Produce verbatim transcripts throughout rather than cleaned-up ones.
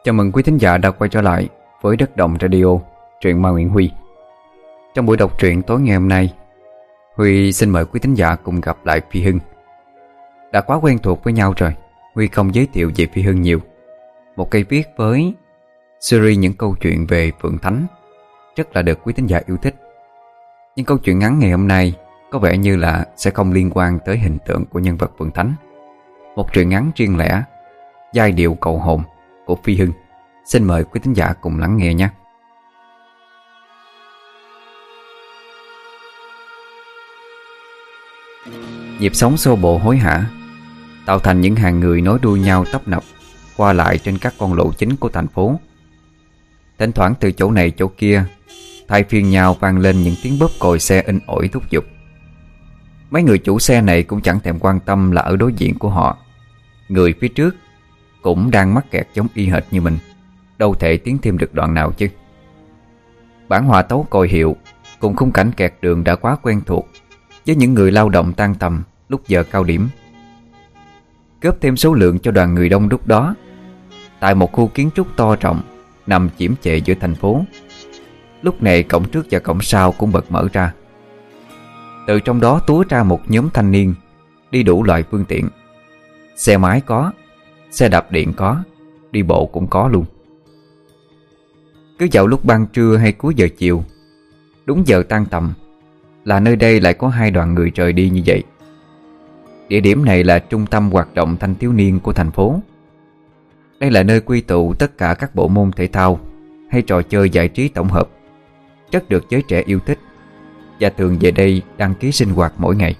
Chào mừng quý thính giả đã quay trở lại với Đất Động Radio, truyện ma Nguyễn Huy. Trong buổi đọc truyện tối ngày hôm nay, Huy xin mời quý thính giả cùng gặp lại Phi Hưng. Đã quá quen thuộc với nhau rồi, Huy không giới thiệu về Phi Hưng nhiều. Một cây viết với series những câu chuyện về Phượng Thánh rất là được quý thính giả yêu thích. Nhưng câu chuyện ngắn ngày hôm nay có vẻ như là sẽ không liên quan tới hình tượng của nhân vật Phượng Thánh. Một truyện ngắn riêng lẻ, giai điệu cầu hồn của Phi Hưng. Xin mời quý thính giả cùng lắng nghe nhé. Nhịp sống xô bồ hối hả tạo thành những hàng người nối đuôi nhau tấp nập qua lại trên các con lộ chính của thành phố. Thỉnh thoảng từ chỗ này chỗ kia thay phiên nhau vang lên những tiếng bóp còi xe inh ỏi thúc giục. Mấy người chủ xe này cũng chẳng thèm quan tâm là ở đối diện của họ, người phía trước cũng đang mắc kẹt giống y hệt như mình, đâu thể tiến thêm được đoạn nào chứ. Bản hòa tấu còi hiệu cùng khung cảnh kẹt đường đã quá quen thuộc với những người lao động tan tầm lúc giờ cao điểm. Góp thêm số lượng cho đoàn người đông đúc đó, tại một khu kiến trúc to rộng nằm chiếm trệ giữa thành phố, lúc này cổng trước và cổng sau cũng bật mở ra. Từ trong đó túa ra một nhóm thanh niên đi đủ loại phương tiện. Xe máy có, xe đạp điện có, đi bộ cũng có luôn. Cứ vào lúc ban trưa hay cuối giờ chiều, đúng giờ tan tầm, là nơi đây lại có hai đoàn người rời đi như vậy. Địa điểm này là trung tâm hoạt động thanh thiếu niên của thành phố. Đây là nơi quy tụ tất cả các bộ môn thể thao hay trò chơi giải trí tổng hợp, rất được giới trẻ yêu thích và thường về đây đăng ký sinh hoạt mỗi ngày.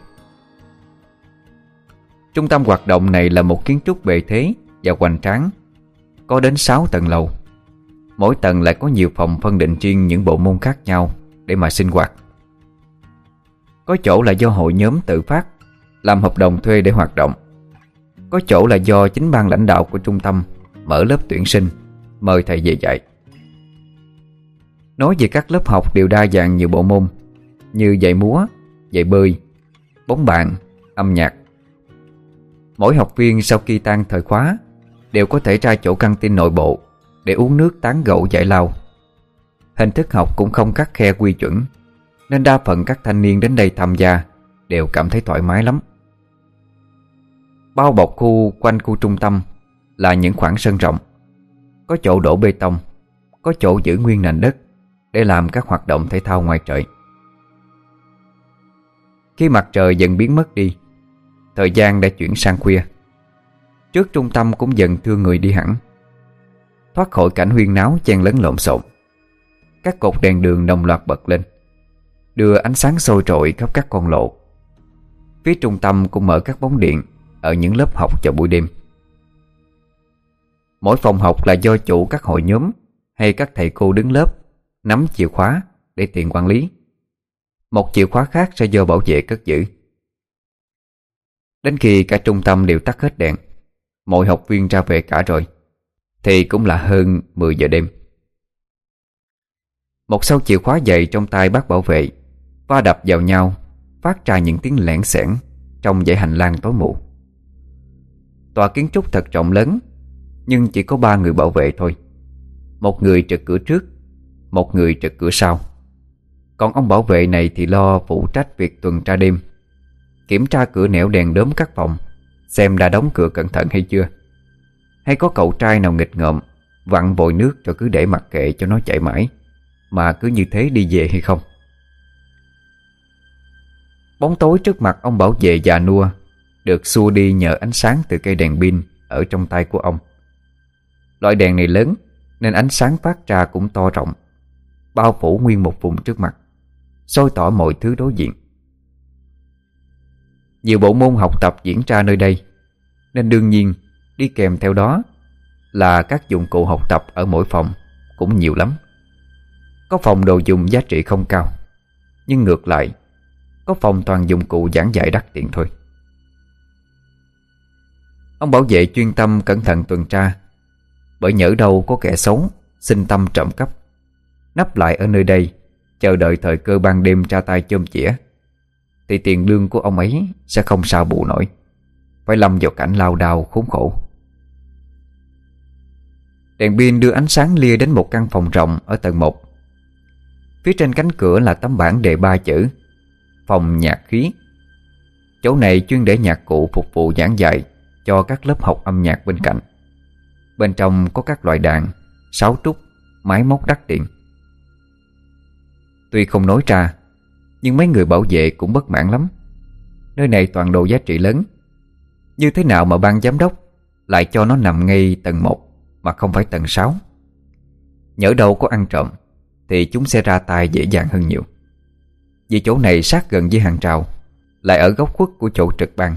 Trung tâm hoạt động này là một kiến trúc bề thế và hoành tráng, có đến sáu tầng lầu. Mỗi tầng lại có nhiều phòng phân định riêng những bộ môn khác nhau để mà sinh hoạt. Có chỗ là do hội nhóm tự phát làm hợp đồng thuê để hoạt động. Có chỗ là do chính ban lãnh đạo của trung tâm mở lớp tuyển sinh, mời thầy về dạy. Nói về các lớp học đều đa dạng nhiều bộ môn, như dạy múa, dạy bơi, bóng bàn, âm nhạc. Mỗi học viên sau khi tan thời khóa đều có thể ra chỗ căng tin nội bộ để uống nước tán gẫu giải lao. Hình thức học cũng không khắt khe quy chuẩn, nên đa phần các thanh niên đến đây tham gia đều cảm thấy thoải mái lắm. Bao bọc khu quanh khu trung tâm là những khoảng sân rộng, có chỗ đổ bê tông, có chỗ giữ nguyên nền đất để làm các hoạt động thể thao ngoài trời. Khi mặt trời dần biến mất đi, thời gian đã chuyển sang khuya. Trước trung tâm cũng dần thưa người đi hẳn, thoát khỏi cảnh huyên náo chen lấn lộn xộn. Các cột đèn đường đồng loạt bật lên, đưa ánh sáng sôi trội khắp các con lộ. Phía trung tâm cũng mở các bóng điện ở những lớp học vào buổi đêm. Mỗi phòng học là do chủ các hội nhóm hay các thầy cô đứng lớp nắm chìa khóa để tiện quản lý. Một chìa khóa khác sẽ do bảo vệ cất giữ. Đến khi cả trung tâm đều tắt hết đèn, mọi học viên ra về cả rồi, thì cũng là hơn mười giờ đêm. Một sau chìa khóa dày trong tay bác bảo vệ va đập vào nhau, phát ra những tiếng lẻn xẻn trong dãy hành lang tối mù. Tòa kiến trúc thật rộng lớn, nhưng chỉ có ba người bảo vệ thôi. Một người trực cửa trước, một người trực cửa sau. Còn ông bảo vệ này thì lo phụ trách việc tuần tra đêm, kiểm tra cửa nẻo đèn đóm các phòng, xem đã đóng cửa cẩn thận hay chưa, hay có cậu trai nào nghịch ngợm vặn vội nước rồi cứ để mặc kệ cho nó chảy mãi, mà cứ như thế đi về hay không. Bóng tối trước mặt ông bảo vệ già nua được xua đi nhờ ánh sáng từ cây đèn pin ở trong tay của ông. Loại đèn này lớn nên ánh sáng phát ra cũng to rộng, bao phủ nguyên một vùng trước mặt, soi tỏ mọi thứ đối diện. Nhiều bộ môn học tập diễn ra nơi đây, nên đương nhiên đi kèm theo đó là các dụng cụ học tập ở mỗi phòng cũng nhiều lắm. Có phòng đồ dùng giá trị không cao, nhưng ngược lại có phòng toàn dụng cụ giảng dạy đắt tiền thôi. Ông bảo vệ chuyên tâm cẩn thận tuần tra, bởi nhỡ đâu có kẻ xấu sinh tâm trộm cắp nấp lại ở nơi đây, chờ đợi thời cơ ban đêm ra tay chôm chĩa, thì tiền lương của ông ấy sẽ không sao bù nổi, phải lâm vào cảnh lao đao khốn khổ. Đèn pin đưa ánh sáng lia đến một căn phòng rộng ở tầng một. Phía trên cánh cửa là tấm bảng đề ba chữ phòng nhạc khí. Chỗ này chuyên để nhạc cụ phục vụ giảng dạy cho các lớp học âm nhạc bên cạnh. Bên trong có các loại đàn, sáo trúc, máy móc đắt tiền. Tuy không nói ra, nhưng mấy người bảo vệ cũng bất mãn lắm. Nơi này toàn đồ giá trị lớn. Như thế nào mà ban giám đốc lại cho nó nằm ngay tầng một mà không phải tầng sáu? Nhỡ đâu có ăn trộm thì chúng sẽ ra tay dễ dàng hơn nhiều. Vì chỗ này sát gần với hàng rào, lại ở góc khuất của chỗ trực ban.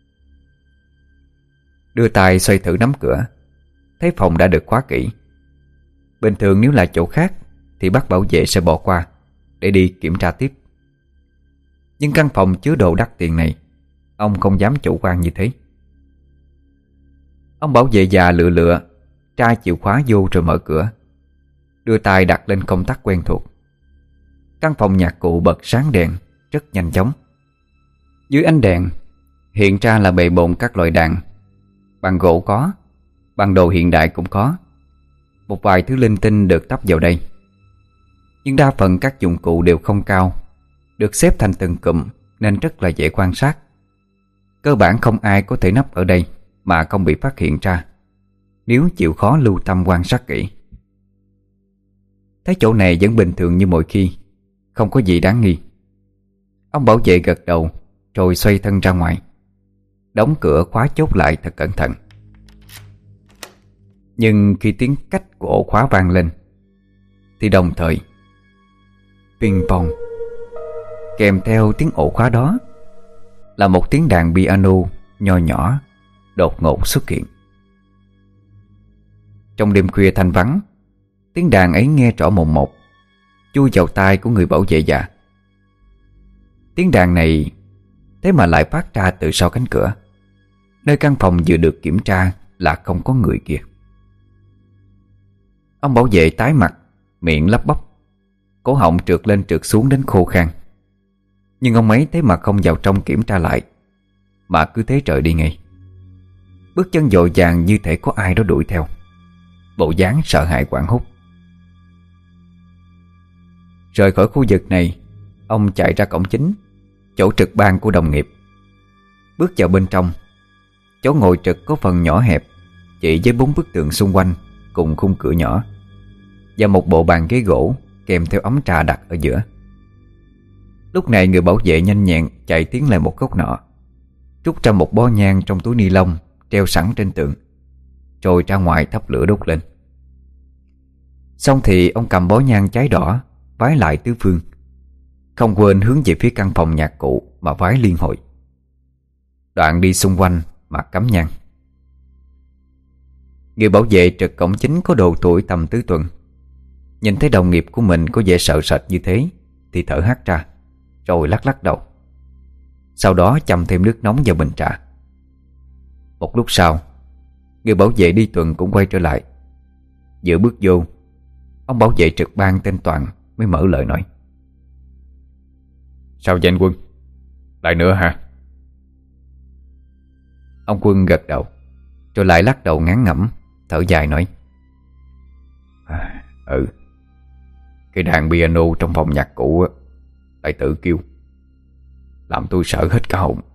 Đưa tay xoay thử nắm cửa, thấy phòng đã được khóa kỹ. Bình thường nếu là chỗ khác thì bác bảo vệ sẽ bỏ qua để đi kiểm tra tiếp. Nhưng căn phòng chứa đồ đắt tiền này, ông không dám chủ quan như thế. Ông bảo vệ già lựa lựa tra chìa khóa vô rồi mở cửa, đưa tay đặt lên công tắc quen thuộc. Căn phòng nhạc cụ bật sáng đèn rất nhanh chóng. Dưới ánh đèn hiện ra là bề bộn các loại đàn. Bằng gỗ có, bằng đồ hiện đại cũng có. Một vài thứ linh tinh được tấp vào đây. Nhưng đa phần các dụng cụ đều không cao, được xếp thành từng cụm nên rất là dễ quan sát. Cơ bản không ai có thể nấp ở đây mà không bị phát hiện ra, nếu chịu khó lưu tâm quan sát kỹ. Thấy chỗ này vẫn bình thường như mọi khi, không có gì đáng nghi. Ông bảo vệ gật đầu rồi xoay thân ra ngoài, đóng cửa khóa chốt lại thật cẩn thận. Nhưng khi tiếng cách của ổ khóa vang lên thì đồng thời ping pong, kèm theo tiếng ổ khóa đó là một tiếng đàn piano nho nhỏ đột ngột xuất hiện. Trong đêm khuya thanh vắng, tiếng đàn ấy nghe rõ mồn một, chui vào tai của người bảo vệ già. Tiếng đàn này thế mà lại phát ra từ sau cánh cửa, nơi căn phòng vừa được kiểm tra là không có người kia. Ông bảo vệ tái mặt, miệng lắp bắp, cổ họng trượt lên trượt xuống đến khô khan. Nhưng ông ấy thế mà không vào trong kiểm tra lại, mà cứ thế rời đi ngay. Bước chân vội vàng như thể có ai đó đuổi theo, bộ dáng sợ hãi hoảng hốt. Rời khỏi khu vực này, ông chạy ra cổng chính, chỗ trực ban của đồng nghiệp. Bước vào bên trong, chỗ ngồi trực có phần nhỏ hẹp, chỉ với bốn bức tường xung quanh cùng khung cửa nhỏ, và một bộ bàn ghế gỗ kèm theo ấm trà đặt ở giữa. Lúc này người bảo vệ nhanh nhẹn chạy tiến lại một góc nọ, rút ra một bó nhang trong túi ni lông treo sẵn trên tường, rồi ra ngoài thắp lửa đốt lên. Xong thì ông cầm bó nhang cháy đỏ vái lại tứ phương, không quên hướng về phía căn phòng nhạc cụ mà vái liên hồi. Đoạn đi xung quanh mà cắm nhang. Người bảo vệ trực cổng chính có độ tuổi tầm tứ tuần, nhìn thấy đồng nghiệp của mình có vẻ sợ sệt như thế thì thở hắt ra, rồi lắc lắc đầu. Sau đó châm thêm nước nóng vào bình trà. Một lúc sau, người bảo vệ đi tuần cũng quay trở lại. Vừa bước vô, ông bảo vệ trực ban tên Toàn mới mở lời nói: "Sao vậy anh Quân? Lại nữa hả?" Ông Quân gật đầu, rồi lại lắc đầu ngán ngẩm, thở dài nói: à, Ừ, cái đàn piano trong phòng nhạc cụ lại tự kêu, làm tôi sợ hết cả hồn.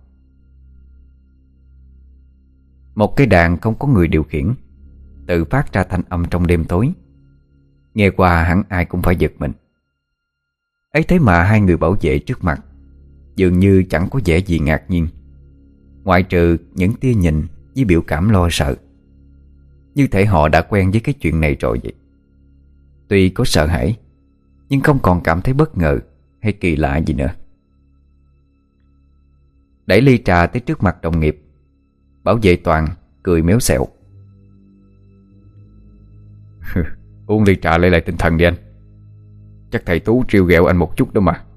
Một cái đàn không có người điều khiển, tự phát ra thanh âm trong đêm tối, nghe qua hẳn ai cũng phải giật mình. Ấy thế mà hai người bảo vệ trước mặt dường như chẳng có vẻ gì ngạc nhiên, ngoại trừ những tia nhìn với biểu cảm lo sợ, như thể họ đã quen với cái chuyện này rồi vậy. Tuy có sợ hãi, nhưng không còn cảm thấy bất ngờ hay kỳ lạ gì nữa. Đẩy ly trà tới trước mặt đồng nghiệp, bảo vệ Toàn cười méo xẹo: "Uống ly trà lấy lại tinh thần đi anh. Chắc thầy Tú trêu ghẹo anh một chút đó mà."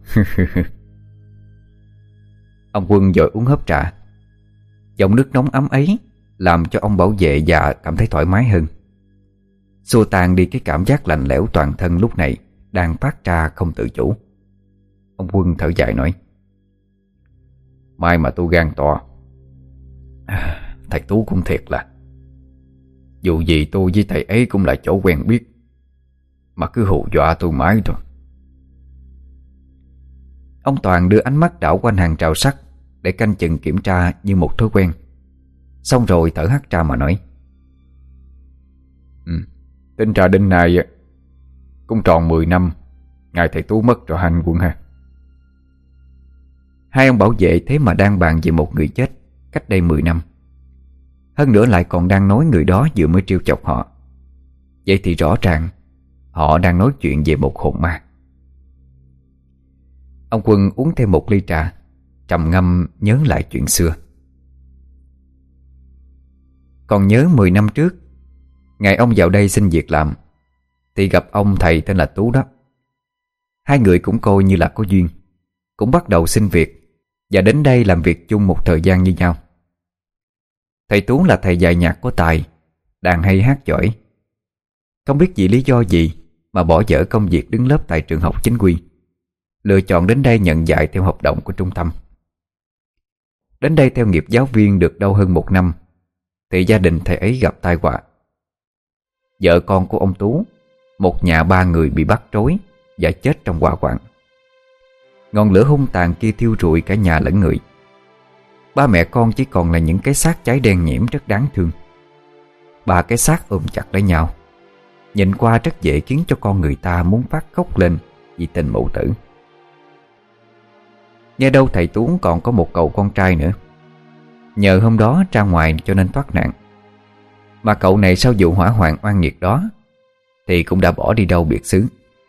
Ông Quân vội uống hớp trà. Dòng nước nóng ấm ấy làm cho ông bảo vệ già cảm thấy thoải mái hơn, xua tan đi cái cảm giác lạnh lẽo toàn thân lúc này đang phát ra không tự chủ. Ông Quân thở dài nói: "Mai mà tôi gan to, thầy Tú cũng thiệt là." Dù gì tôi với thầy ấy cũng là chỗ quen biết, mà cứ hù dọa tôi mãi thôi. Ông Toàn đưa ánh mắt đảo quanh hàng rào sắt để canh chừng kiểm tra như một thói quen. Xong rồi thở hắt ra mà nói: ừ, Tính ra đến nay cũng tròn mười năm ngày thầy Tú mất rồi anh Quân ha. Hai ông bảo vệ thế mà đang bàn về một người chết cách đây mười năm. Hơn nữa lại còn đang nói người đó vừa mới trêu chọc họ. Vậy thì rõ ràng họ đang nói chuyện về một hồn ma. Ông Quân uống thêm một ly trà, trầm ngâm nhớ lại chuyện xưa. Còn nhớ mười năm trước, ngày ông vào đây xin việc làm, thì gặp ông thầy tên là Tú đó. Hai người cũng coi như là có duyên, cũng bắt đầu xin việc và đến đây làm việc chung một thời gian như nhau. Thầy Tú là thầy dạy nhạc có tài, đàn hay hát giỏi. Không biết vì lý do gì mà bỏ dở công việc đứng lớp tại trường học chính quy, lựa chọn đến đây nhận dạy theo hợp đồng của trung tâm. Đến đây theo nghiệp giáo viên được đâu hơn một năm thì gia đình thầy ấy gặp tai họa. Vợ con của ông Tú, một nhà ba người bị bắt trối và chết trong hỏa hoạn. Ngọn lửa hung tàn kia thiêu rụi cả nhà lẫn người. Ba mẹ con chỉ còn là những cái xác cháy đen nhẽm rất đáng thương. Ba cái xác ôm chặt lấy nhau, nhìn qua rất dễ khiến cho con người ta muốn phát khóc lên vì tình mẫu tử. Nghe đâu thầy Tú còn có một cậu con trai nữa. Nhờ hôm đó ra ngoài cho nên thoát nạn. Mà cậu này sau vụ hỏa hoạn oan nghiệt đó thì cũng đã bỏ đi đâu biệt xứ.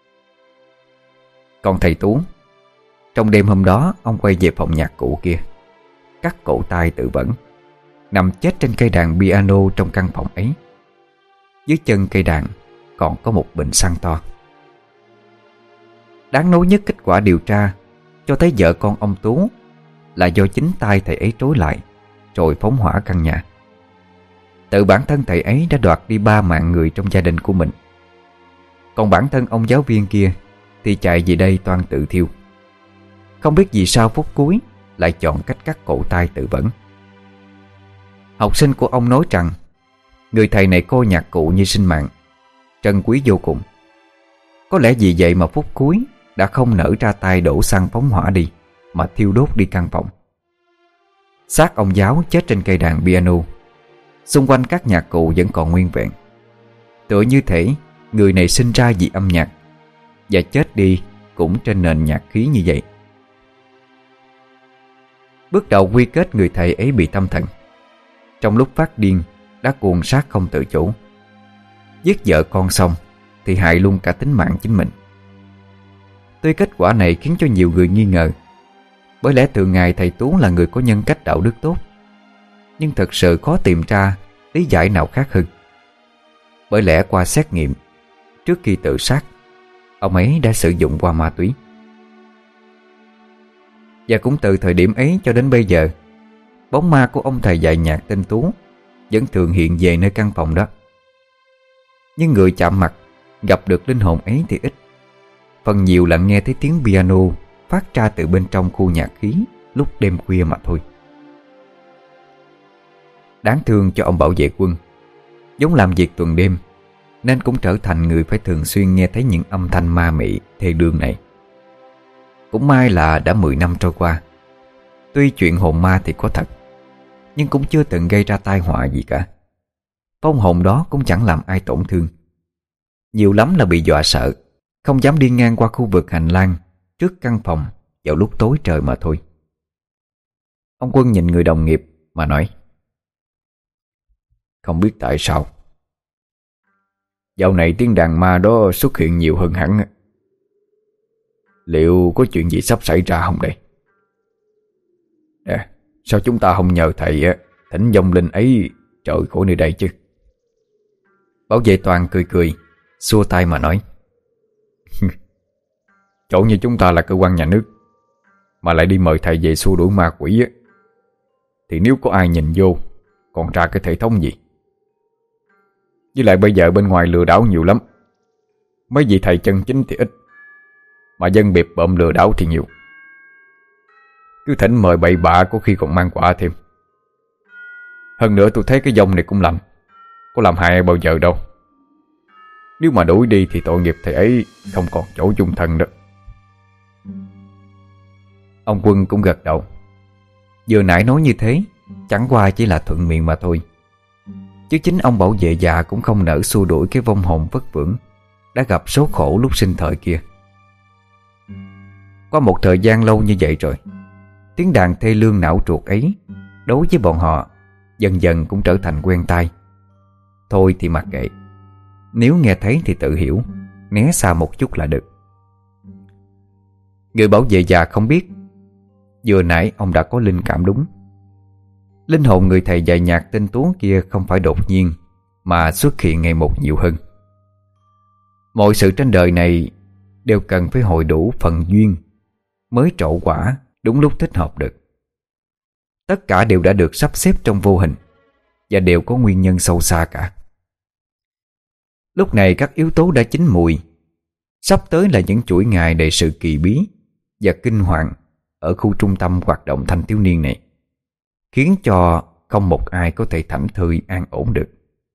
Còn thầy Tú, trong đêm hôm đó ông quay về phòng nhạc cụ kia, cắt cổ tay tự vẫn, nằm chết trên cây đàn piano trong căn phòng ấy. Dưới chân cây đàn còn có một bình xăng to. Đáng nói nhất, kết quả điều tra cho thấy vợ con ông Tú là do chính tay thầy ấy trối lại rồi phóng hỏa căn nhà. Tự bản thân thầy ấy đã đoạt đi ba mạng người trong gia đình của mình. Còn bản thân ông giáo viên kia thì chạy về đây toan tự thiêu. Không biết vì sao phút cuối lại chọn cách cắt cổ tay tự vẫn. Học sinh của ông nói rằng người thầy này coi nhạc cụ như sinh mạng, trân quý vô cùng. Có lẽ vì vậy mà phút cuối đã không nỡ ra tay đổ xăng phóng hỏa đi, mà thiêu đốt đi căn phòng. Xác ông giáo chết trên cây đàn piano. Xung quanh các nhạc cụ vẫn còn nguyên vẹn, tựa như thể người này sinh ra vì âm nhạc và chết đi cũng trên nền nhạc khí như vậy. Bước đầu quy kết người thầy ấy bị tâm thần. Trong lúc phát điên đã cuồng sát không tự chủ. Giết vợ con xong thì hại luôn cả tính mạng chính mình. Tuy kết quả này khiến cho nhiều người nghi ngờ, bởi lẽ thường ngày thầy Tú là người có nhân cách đạo đức tốt, nhưng thật sự khó tìm ra lý giải nào khác hơn. Bởi lẽ qua xét nghiệm, trước khi tự sát, ông ấy đã sử dụng qua ma túy. Và cũng từ thời điểm ấy cho đến bây giờ, bóng ma của ông thầy dạy nhạc tên Tú vẫn thường hiện về nơi căn phòng đó. Nhưng người chạm mặt, gặp được linh hồn ấy thì ít. Phần nhiều là nghe thấy tiếng piano phát ra từ bên trong khu nhạc khí lúc đêm khuya mà thôi. Đáng thương cho ông bảo vệ quân, vốn làm việc tuần đêm nên cũng trở thành người phải thường xuyên nghe thấy những âm thanh ma mị thê lương này. Cũng may là đã mười năm trôi qua, tuy chuyện hồn ma thì có thật, nhưng cũng chưa từng gây ra tai họa gì cả. Vong hồn đó cũng chẳng làm ai tổn thương, nhiều lắm là bị dọa sợ, không dám đi ngang qua khu vực hành lang trước căn phòng vào lúc tối trời mà thôi. Ông Quân nhìn người đồng nghiệp mà nói: Không biết tại sao dạo này tiếng đàn ma đó xuất hiện nhiều hơn hẳn. Liệu có chuyện gì sắp xảy ra không đây? Nè, sao chúng ta không nhờ thầy thỉnh vong linh ấy trời khỏi nơi đây chứ? Bảo vệ Toàn cười cười, xua tay mà nói: Chỗ như chúng ta là cơ quan nhà nước, mà lại đi mời thầy về xua đuổi ma quỷ á, thì nếu có ai nhìn vô còn ra cái thể thống gì? Với lại bây giờ bên ngoài lừa đảo nhiều lắm, mấy vị thầy chân chính thì ít, mà dân biệt bợm lừa đảo thì nhiều. Cứ thỉnh mời bậy bạ có khi còn mang quả thêm. Hơn nữa tôi thấy cái vong này cũng lạnh, có làm hại bao giờ đâu. Nếu mà đuổi đi thì tội nghiệp thầy ấy không còn chỗ chung thân đó. Ông Quân cũng gật đầu. Vừa nãy nói như thế chẳng qua chỉ là thuận miệng mà thôi, chứ chính ông bảo vệ già cũng không nỡ xua đuổi cái vong hồn vất vưởng đã gặp số khổ lúc sinh thời kia. Qua một thời gian lâu như vậy rồi, tiếng đàn thê lương não ruột ấy đối với bọn họ dần dần cũng trở thành quen tai. Thôi thì mặc kệ, nếu nghe thấy thì tự hiểu, né xa một chút là được. Người bảo vệ già không biết, vừa nãy ông đã có linh cảm đúng. Linh hồn người thầy dạy nhạc tên Tú kia không phải đột nhiên mà xuất hiện ngày một nhiều hơn. Mọi sự trên đời này đều cần phải hội đủ phần duyên mới trổ quả đúng lúc thích hợp được. Tất cả đều đã được sắp xếp trong vô hình và đều có nguyên nhân sâu xa cả. Lúc này các yếu tố đã chín mùi. Sắp tới là những chuỗi ngày đầy sự kỳ bí và kinh hoàng ở khu trung tâm hoạt động thanh thiếu niên này, khiến cho không một ai có thể thảnh thơi an ổn được.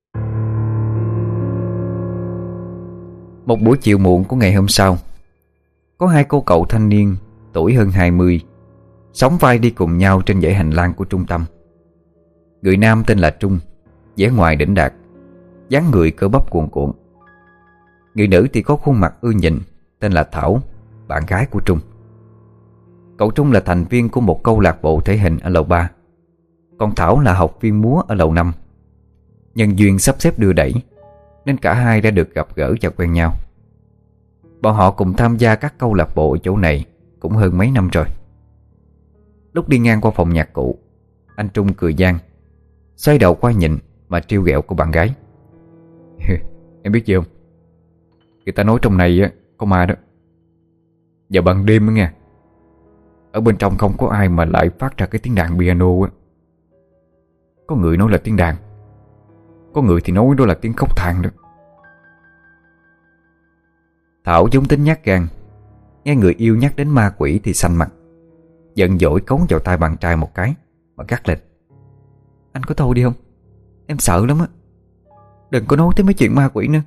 Một buổi chiều muộn của ngày hôm sau, có hai cô cậu thanh niên tuổi hơn hai mươi sóng vai đi cùng nhau trên dãy hành lang của trung tâm. Người nam tên là Trung, vẻ ngoài đỉnh đạt, dáng người cơ bắp cuồn cuộn. Người nữ thì có khuôn mặt ưa nhìn, tên là Thảo, bạn gái của Trung. Cậu Trung là thành viên của một câu lạc bộ thể hình ở lầu ba, còn Thảo là học viên múa ở lầu năm. Nhân duyên sắp xếp đưa đẩy nên cả hai đã được gặp gỡ và quen nhau. Bọn họ cùng tham gia các câu lạc bộ ở chỗ này cũng hơn mấy năm rồi. Lúc đi ngang qua phòng nhạc cụ, anh Trung cười gian, xoay đầu qua nhìn mà trêu ghẹo của bạn gái. Em biết gì không? Người ta nói trong này á có ma đó. Giờ ban đêm á nghe, ở bên trong không có ai mà lại phát ra cái tiếng đàn piano á. Có người nói là tiếng đàn, có người thì nói đó là tiếng khóc than đó. Thảo giống tính nhát gan, nghe người yêu nhắc đến ma quỷ thì xanh mặt, giận dỗi cấu vào tay bạn trai một cái mà gắt lên. Anh có thôi đi không? Em sợ lắm á. Đừng có nói tới mấy chuyện ma quỷ nữa.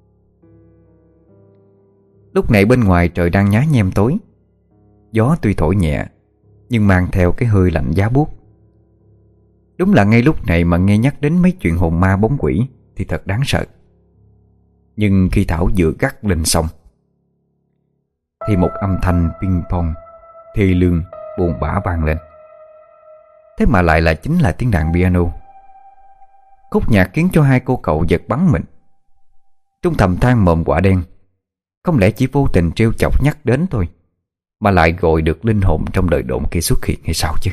Lúc này bên ngoài trời đang nhá nhem tối. Gió tuy thổi nhẹ nhưng mang theo cái hơi lạnh giá buốt. Đúng là ngay lúc này mà nghe nhắc đến mấy chuyện hồn ma bóng quỷ thì thật đáng sợ. Nhưng khi Thảo vừa gắt lên xong thì một âm thanh ping pong thê lương buồn bã vang lên. Thế mà lại là chính là tiếng đàn piano. Khúc nhạc khiến cho hai cô cậu giật bắn mình. Trung thầm than mồm quả đen, không lẽ chỉ vô tình trêu chọc nhắc đến thôi mà lại gọi được linh hồn trong đời độn kia xuất hiện hay sao chứ?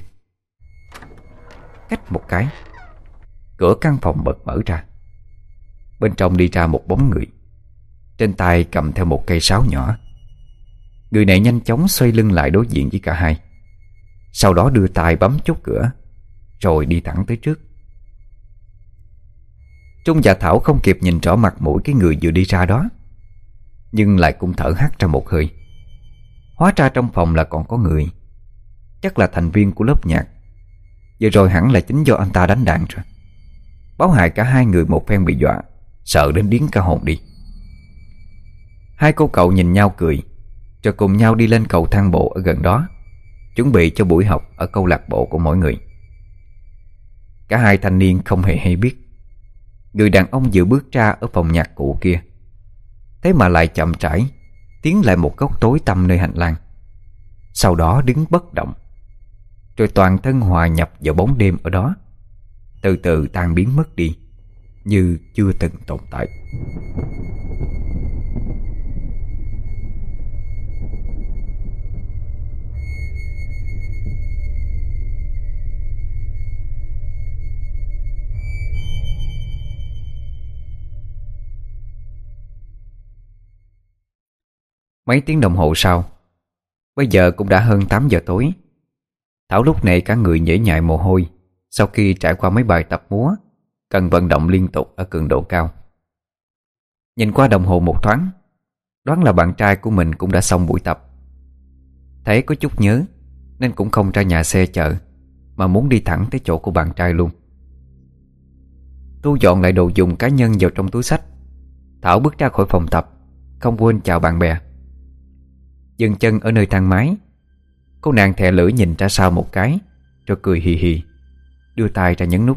Cách một cái, cửa căn phòng bật mở ra. Bên trong đi ra một bóng người, trên tay cầm theo một cây sáo nhỏ. Người này nhanh chóng xoay lưng lại đối diện với cả hai, sau đó đưa tay bấm chốt cửa rồi đi thẳng tới trước. Trung và Thảo không kịp nhìn rõ mặt mũi cái người vừa đi ra đó, nhưng lại cũng thở hắt ra một hơi. Hóa ra trong phòng là còn có người, chắc là thành viên của lớp nhạc. Vừa rồi hẳn là chính do anh ta đánh đàn rồi. Báo hại cả hai người một phen bị dọa, sợ đến điếng cả hồn đi. Hai cô cậu nhìn nhau cười, rồi cùng nhau đi lên cầu thang bộ ở gần đó, chuẩn bị cho buổi học ở câu lạc bộ của mỗi người. Cả hai thanh niên không hề hay biết người đàn ông vừa bước ra ở phòng nhạc cụ kia, thế mà lại chậm rãi tiến lại một góc tối tăm nơi hành lang, sau đó đứng bất động, rồi toàn thân hòa nhập vào bóng đêm ở đó, từ từ tan biến mất đi như chưa từng tồn tại. Mấy tiếng đồng hồ sau, bây giờ cũng đã hơn tám giờ tối. Thảo lúc này cả người nhễ nhại mồ hôi sau khi trải qua mấy bài tập múa cần vận động liên tục ở cường độ cao. Nhìn qua đồng hồ một thoáng, đoán là bạn trai của mình cũng đã xong buổi tập. Thấy có chút nhớ nên cũng không ra nhà xe chợ mà muốn đi thẳng tới chỗ của bạn trai luôn. Thu dọn lại đồ dùng cá nhân vào trong túi xách, Thảo bước ra khỏi phòng tập, không quên chào bạn bè. Dừng chân ở nơi thang máy, cô nàng thè lưỡi nhìn ra sau một cái, rồi cười hì hì, đưa tay ra nhấn nút.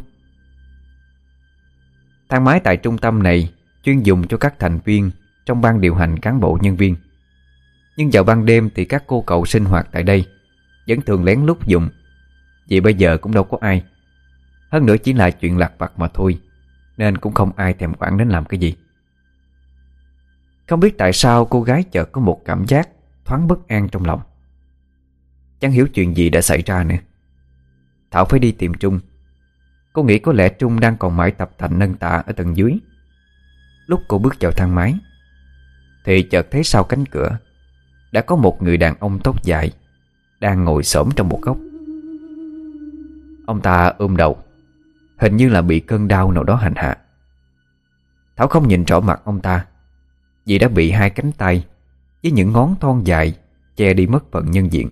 Thang máy tại trung tâm này chuyên dùng cho các thành viên trong ban điều hành cán bộ nhân viên. Nhưng vào ban đêm thì các cô cậu sinh hoạt tại đây vẫn thường lén lút dùng, vì bây giờ cũng đâu có ai. Hơn nữa chỉ là chuyện lặt vặt mà thôi, nên cũng không ai thèm quản đến làm cái gì. Không biết tại sao cô gái chợt có một cảm giác thoáng bất an trong lòng. Chẳng hiểu chuyện gì đã xảy ra nữa. Thảo phải đi tìm Trung. Cô nghĩ có lẽ Trung đang còn mãi tập tành nâng tạ ở tầng dưới. Lúc cô bước vào thang máy thì chợt thấy sau cánh cửa đã có một người đàn ông tóc dài đang ngồi xổm trong một góc. Ông ta ôm đầu, hình như là bị cơn đau nào đó hành hạ. Thảo không nhìn rõ mặt ông ta vì đã bị hai cánh tay với những ngón thon dài che đi mất phần nhân diện.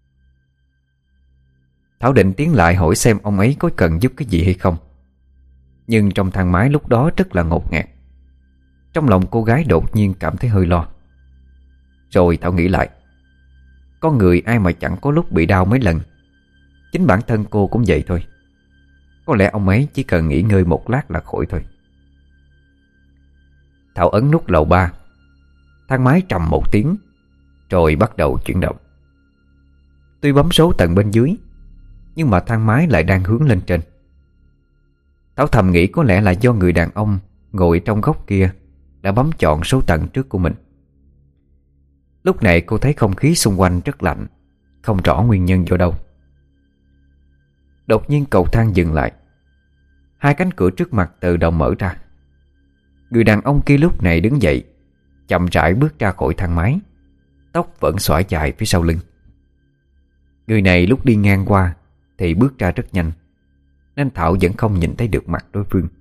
Thảo định tiến lại hỏi xem ông ấy có cần giúp cái gì hay không, nhưng trong thang máy lúc đó rất là ngột ngạt. Trong lòng cô gái đột nhiên cảm thấy hơi lo. Rồi Thảo nghĩ lại, con người ai mà chẳng có lúc bị đau mấy lần. Chính bản thân cô cũng vậy thôi. Có lẽ ông ấy chỉ cần nghỉ ngơi một lát là khỏi thôi. Thảo ấn nút lầu ba. Thang máy trầm một tiếng, rồi bắt đầu chuyển động. Tuy bấm số tầng bên dưới, nhưng mà thang máy lại đang hướng lên trên. Thảo thầm nghĩ có lẽ là do người đàn ông ngồi trong góc kia đã bấm chọn số tầng trước của mình. Lúc này cô thấy không khí xung quanh rất lạnh, không rõ nguyên nhân do đâu. Đột nhiên cầu thang dừng lại. Hai cánh cửa trước mặt tự động mở ra. Người đàn ông kia lúc này đứng dậy, chậm rãi bước ra khỏi thang máy, tóc vẫn xõa dài phía sau lưng. Người này lúc đi ngang qua thì bước ra rất nhanh, nên Thảo vẫn không nhìn thấy được mặt đối phương.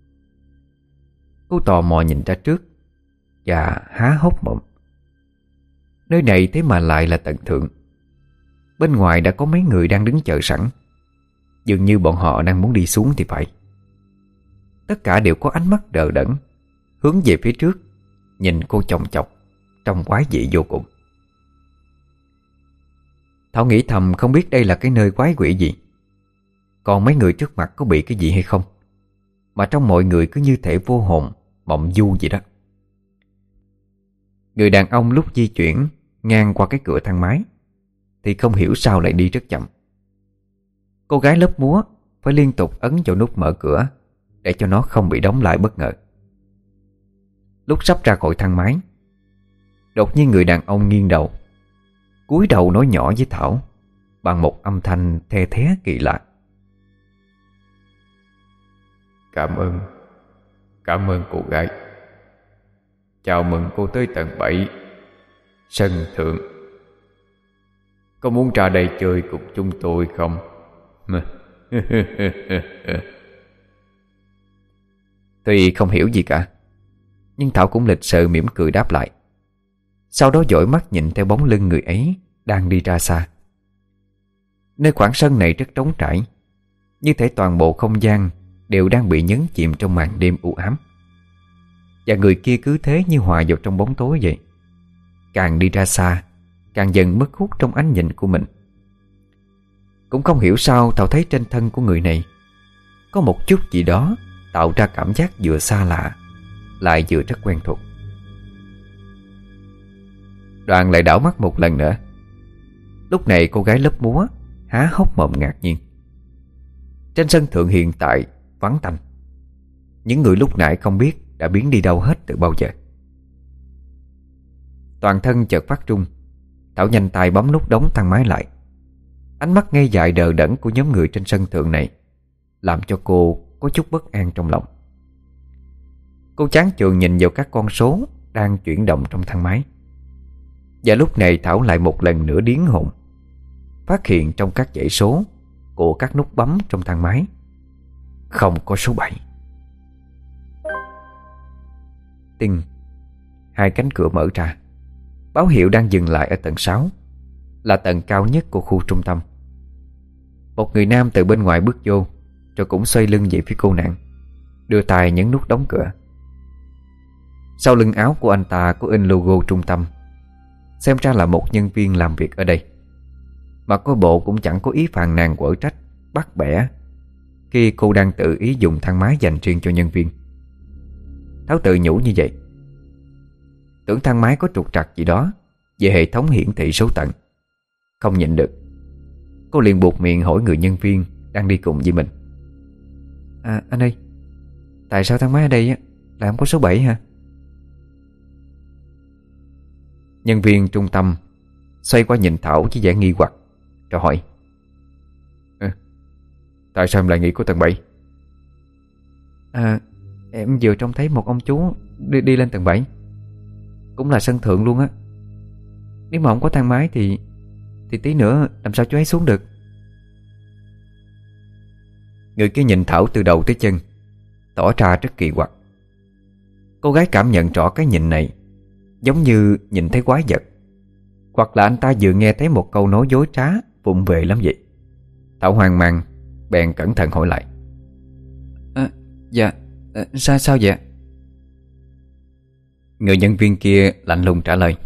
Cô tò mò nhìn ra trước và há hốc mồm. Nơi này thế mà lại là tầng thượng. Bên ngoài đã có mấy người đang đứng chờ sẵn. Dường như bọn họ đang muốn đi xuống thì phải. Tất cả đều có ánh mắt đờ đẫn, hướng về phía trước, nhìn cô chòng chọc, trông quái dị vô cùng. Thảo nghĩ thầm không biết đây là cái nơi quái quỷ gì. Còn mấy người trước mặt có bị cái gì hay không, mà trong mọi người cứ như thể vô hồn, mộng du vậy đó. Người đàn ông lúc di chuyển ngang qua cái cửa thang máy thì không hiểu sao lại đi rất chậm. Cô gái lớp múa phải liên tục ấn vào nút mở cửa để cho nó không bị đóng lại bất ngờ. Lúc sắp ra khỏi thang máy, đột nhiên người đàn ông nghiêng đầu, cúi đầu nói nhỏ với Thảo bằng một âm thanh the thé kỳ lạ: "Cảm ơn, cảm ơn cô gái. Chào mừng cô tới tầng bảy, sân thượng. Có muốn ra đây chơi cùng chúng tôi không?" Tuy không hiểu gì cả, nhưng Thảo cũng lịch sự mỉm cười đáp lại. Sau đó dõi mắt nhìn theo bóng lưng người ấy đang đi ra xa. Nơi khoảng sân này rất trống trải, như thể toàn bộ không gian đều đang bị nhấn chìm trong màn đêm u ám. Và người kia cứ thế như hòa vào trong bóng tối vậy. Càng đi ra xa, càng dần mất hút trong ánh nhìn của mình. Cũng không hiểu sao Thảo thấy trên thân của người này có một chút gì đó tạo ra cảm giác vừa xa lạ lại vừa rất quen thuộc. Đoàn lại đảo mắt một lần nữa. Lúc này cô gái lớp múa há hốc mồm ngạc nhiên. Trên sân thượng hiện tại vắng tanh. Những người lúc nãy không biết đã biến đi đâu hết từ bao giờ. Toàn thân chợt phát run. Thảo nhanh tay bấm nút đóng thang máy lại. Ánh mắt ngây dại đờ đẫn của nhóm người trên sân thượng này làm cho cô có chút bất an trong lòng. Cô chán chường nhìn vào các con số đang chuyển động trong thang máy. Và lúc này Thảo lại một lần nữa điếng hồn, phát hiện trong các dãy số của các nút bấm trong thang máy không có số bảy. Tinh. Hai cánh cửa mở ra, báo hiệu đang dừng lại ở tầng sáu, là tầng cao nhất của khu trung tâm. Một người nam từ bên ngoài bước vô, rồi cũng xoay lưng về phía cô nàng. đưa tay nhấn nút đóng cửa. Sau lưng áo của anh ta có in logo trung tâm, xem ra là một nhân viên làm việc ở đây. Mà coi bộ cũng chẳng có ý phàn nàn quở trách, bắt bẻ khi cô đang tự ý dùng thang máy dành riêng cho nhân viên. Tháo tự nhủ như vậy. Tưởng thang máy có trục trặc gì đó về hệ thống hiển thị số tầng. Không nhịn được, cô liền buộc miệng hỏi người nhân viên đang đi cùng với mình: À anh ơi, tại sao thang máy ở đây á lại không có số bảy hả? Nhân viên trung tâm xoay qua nhìn Thảo với vẻ nghi hoặc, rồi hỏi: à, Tại sao em lại nghĩ có tầng bảy? À em vừa trông thấy một ông chú đi, đi lên tầng bảy, cũng là sân thượng luôn á. Nếu mà không có thang máy thì Thì tí nữa làm sao chú ấy xuống được? Người kia nhìn Thảo từ đầu tới chân, tỏ ra rất kỳ quặc. Cô gái cảm nhận rõ cái nhìn này giống như nhìn thấy quái vật, hoặc là anh ta vừa nghe thấy một câu nói dối trá vụng về lắm vậy. Thảo hoang mang bèn cẩn thận hỏi lại: à, Dạ à, sao sao vậy? Người nhân viên kia lạnh lùng trả lời: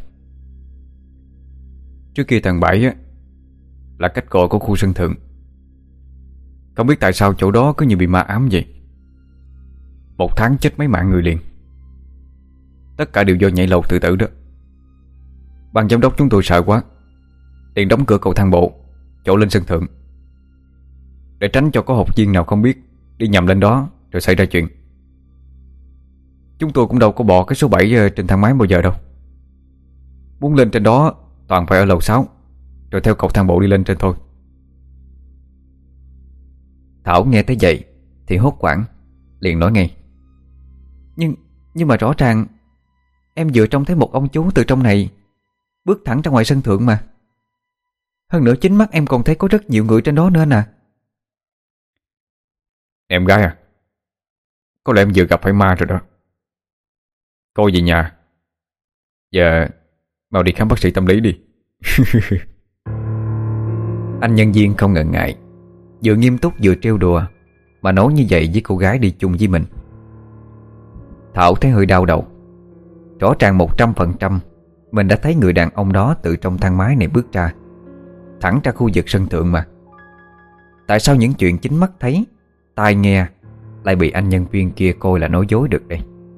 Trước kia tầng bảy á là cách gọi của khu sân thượng. Không biết tại sao chỗ đó cứ như bị ma ám vậy. Một tháng chết mấy mạng người liền. Tất cả đều do nhảy lầu tự tử đó. Ban giám đốc chúng tôi sợ quá, liền đóng cửa cầu thang bộ chỗ lên sân thượng, để tránh cho có học viên nào không biết đi nhầm lên đó rồi xảy ra chuyện. Chúng tôi cũng đâu có bỏ cái số bảy trên thang máy bao giờ đâu. Muốn lên trên đó toàn phải ở lầu sáu, rồi theo cầu thang bộ đi lên trên thôi. Thảo nghe tới vậy thì hốt hoảng, liền nói ngay: Nhưng nhưng mà rõ ràng em vừa trông thấy một ông chú từ trong này bước thẳng ra ngoài sân thượng mà. Hơn nữa chính mắt em còn thấy có rất nhiều người trên đó nữa nè. Em gái à, có lẽ em vừa gặp phải ma rồi đó. Coi về nhà, giờ mau đi khám bác sĩ tâm lý đi. Anh nhân viên không ngần ngại, vừa nghiêm túc vừa trêu đùa mà nói như vậy với cô gái đi chung với mình. Thảo thấy hơi đau đầu. Rõ ràng một trăm phần trăm mình đã thấy người đàn ông đó từ trong thang máy này bước ra, thẳng ra khu vực sân thượng mà. Tại sao những chuyện chính mắt thấy, tai nghe lại bị anh nhân viên kia coi là nói dối được đây?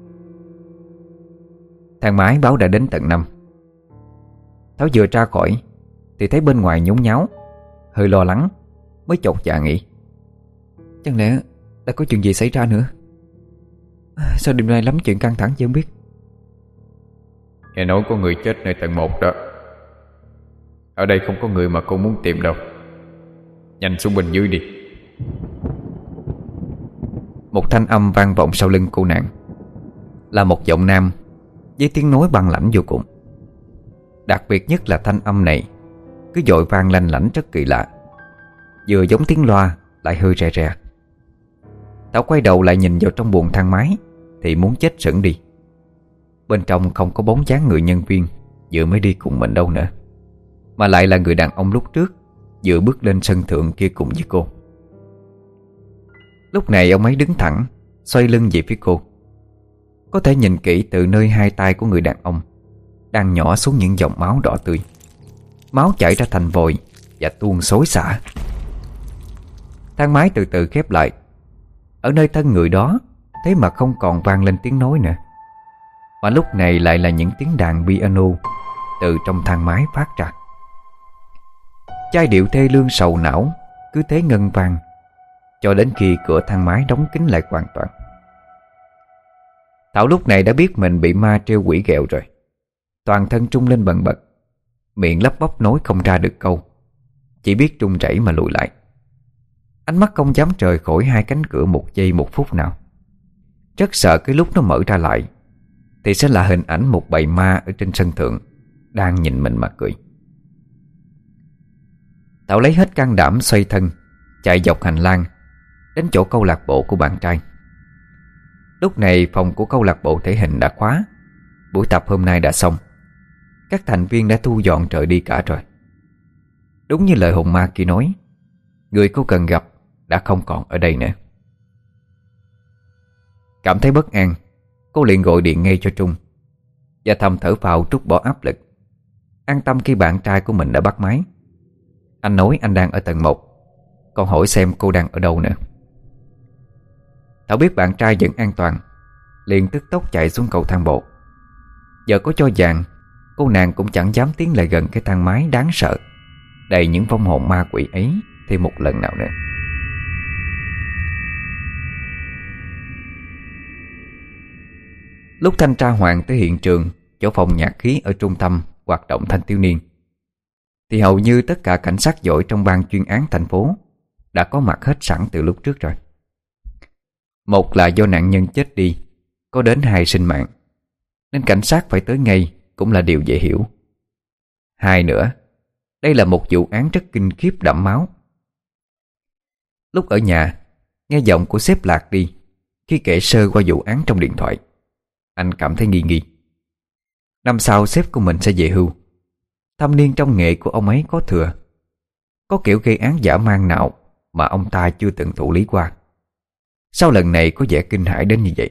Thang máy báo đã đến tầng năm. Thảo vừa ra khỏi thì thấy bên ngoài nhốn nháo, hơi lo lắng, mới chột dạ nghĩ: Chẳng lẽ đã có chuyện gì xảy ra nữa? Sao đêm nay lắm chuyện căng thẳng chứ không biết. Nghe nói có người chết nơi tầng một đó. Ở đây không có người mà cô muốn tìm đâu. Nhanh xuống bên dưới đi. Một thanh âm vang vọng sau lưng cô nàng, là một giọng nam với tiếng nói băng lãnh vô cùng. Đặc biệt nhất là thanh âm này cứ dội vang lanh lảnh rất kỳ lạ, vừa giống tiếng loa lại hơi rè rè. Tao quay đầu lại nhìn vào trong buồng thang máy thì muốn chết sững đi. Bên trong không có bóng dáng người nhân viên vừa mới đi cùng mình đâu nữa, mà lại là người đàn ông lúc trước vừa bước lên sân thượng kia cùng với cô. Lúc này ông ấy đứng thẳng, xoay lưng về phía cô. Có thể nhìn kỹ từ nơi hai tay của người đàn ông đang nhỏ xuống những dòng máu đỏ tươi. Máu chảy ra thành vòi và tuôn xối xả. Thang máy từ từ khép lại. Ở nơi thân người đó thế mà không còn vang lên tiếng nói nữa, mà lúc này lại là những tiếng đàn piano từ trong thang máy phát ra. Giai điệu thê lương sầu não cứ thế ngân vang cho đến khi cửa thang máy đóng kín lại hoàn toàn. Thảo lúc này đã biết mình bị ma trêu quỷ ghẹo rồi. Toàn thân trung lên bần bật, miệng lắp bắp nói không ra được câu, chỉ biết run rẩy mà lùi lại. Ánh mắt không dám rời khỏi hai cánh cửa một giây một phút nào. Rất sợ cái lúc nó mở ra lại thì sẽ là hình ảnh một bầy ma ở trên sân thượng đang nhìn mình mà cười. Thảo lấy hết can đảm xoay thân, chạy dọc hành lang đến chỗ câu lạc bộ của bạn trai. Lúc này phòng của câu lạc bộ thể hình đã khóa. Buổi tập hôm nay đã xong. Các thành viên đã thu dọn trời đi cả rồi. Đúng như lời hồn ma kia nói, người cô cần gặp đã không còn ở đây nữa. Cảm thấy bất an, cô liền gọi điện ngay cho Trung và thầm thở phào trút bỏ áp lực, an tâm khi bạn trai của mình đã bắt máy. Anh nói anh đang ở tầng một, còn hỏi xem cô đang ở đâu nữa. Thảo biết bạn trai vẫn an toàn, liền tức tốc chạy xuống cầu thang bộ. Giờ có cho vàng, cô nàng cũng chẳng dám tiến lại gần cái thang máy đáng sợ đầy những vong hồn ma quỷ ấy thêm một lần nào nữa. Lúc thanh tra Hoàng tới hiện trường chỗ phòng nhạc khí ở trung tâm hoạt động thanh thiếu niên, thì hầu như tất cả cảnh sát giỏi trong ban chuyên án thành phố đã có mặt hết sẵn từ lúc trước rồi. Một là do nạn nhân chết đi có đến hai sinh mạng, nên cảnh sát phải tới ngay cũng là điều dễ hiểu. Hai nữa, đây là một vụ án rất kinh khiếp đẫm máu. Lúc ở nhà, nghe giọng của sếp lạc đi khi kể sơ qua vụ án trong điện thoại, anh cảm thấy nghi nghi. Năm sau sếp của mình sẽ về hưu, thâm niên trong nghề của ông ấy có thừa. Có kiểu gây án dã man nào mà ông ta chưa từng thụ lý qua, sao lần này có vẻ kinh hãi đến như vậy?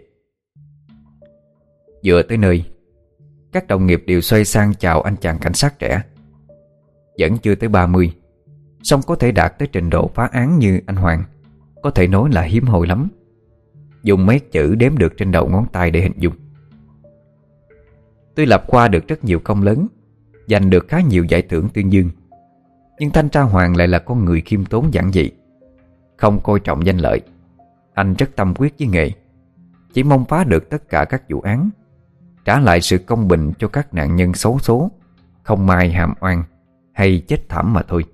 Vừa tới nơi, các đồng nghiệp đều xoay sang chào anh chàng cảnh sát trẻ. Vẫn chưa tới ba mươi, song có thể đạt tới trình độ phá án như anh Hoàng có thể nói là hiếm hoi lắm. Dùng mấy chữ đếm được trên đầu ngón tay để hình dung. Tuy lập qua được rất nhiều công lớn, giành được khá nhiều giải thưởng tuyên dương, nhưng thanh tra Hoàng lại là con người khiêm tốn giản dị, không coi trọng danh lợi. Anh rất tâm huyết với nghề, chỉ mong phá được tất cả các vụ án, trả lại sự công bình cho các nạn nhân xấu số, không may hàm oan hay chết thảm mà thôi.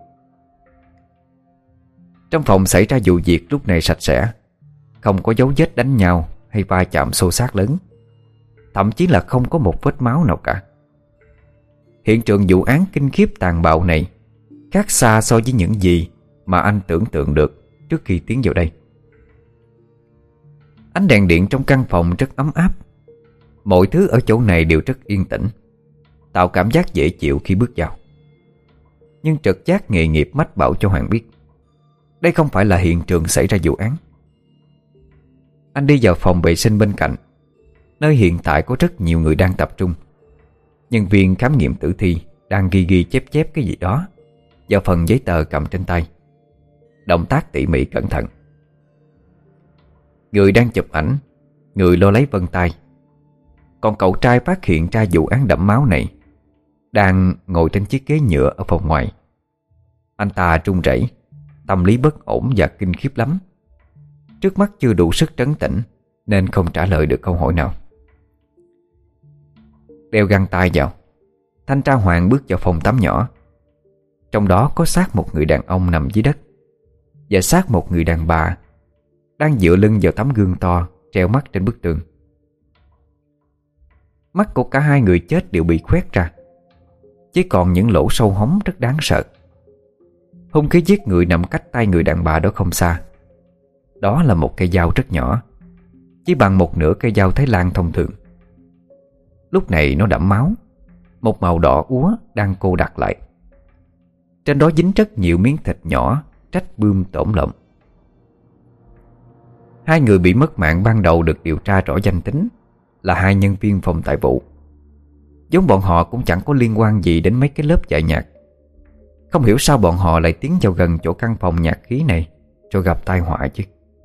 Trong phòng xảy ra vụ việc lúc này sạch sẽ, không có dấu vết đánh nhau hay va chạm xô xát lớn, thậm chí là không có một vết máu nào cả. Hiện trường vụ án kinh khiếp tàn bạo này khác xa so với những gì mà anh tưởng tượng được trước khi tiến vào đây. Ánh đèn điện trong căn phòng rất ấm áp, mọi thứ ở chỗ này đều rất yên tĩnh, tạo cảm giác dễ chịu khi bước vào. Nhưng trực giác nghề nghiệp mách bảo cho Hoàng biết đây không phải là hiện trường xảy ra vụ án. Anh đi vào phòng vệ sinh bên cạnh, nơi hiện tại có rất nhiều người đang tập trung. Nhân viên khám nghiệm tử thi đang ghi ghi chép chép cái gì đó vào phần giấy tờ cầm trên tay, động tác tỉ mỉ cẩn thận. Người đang chụp ảnh, người lo lấy vân tay. Còn cậu trai phát hiện ra vụ án đẫm máu này đang ngồi trên chiếc ghế nhựa ở phòng ngoài. Anh ta run rẩy, tâm lý bất ổn và kinh khiếp lắm. Trước mắt chưa đủ sức trấn tĩnh nên không trả lời được câu hỏi nào. Đeo găng tay vào, thanh tra Hoàng bước vào phòng tắm nhỏ. Trong đó có xác một người đàn ông nằm dưới đất và xác một người đàn bà đang dựa lưng vào tấm gương to treo mắt trên bức tường. Mắt của cả hai người chết đều bị khoét ra, chỉ còn những lỗ sâu hóm rất đáng sợ. Hung khí giết người nằm cách tay người đàn bà đó không xa. Đó là một cây dao rất nhỏ, chỉ bằng một nửa cây dao Thái Lan thông thường. Lúc này nó đẫm máu, một màu đỏ úa đang cô đặc lại. Trên đó dính rất nhiều miếng thịt nhỏ trách bươm tổm lợm. Hai người bị mất mạng ban đầu được điều tra rõ danh tính là hai nhân viên phòng tài vụ. Giống bọn họ cũng chẳng có liên quan gì đến mấy cái lớp dạy nhạc. Không hiểu sao bọn họ lại tiến vào gần chỗ căn phòng nhạc khí này cho gặp tai họa chứ.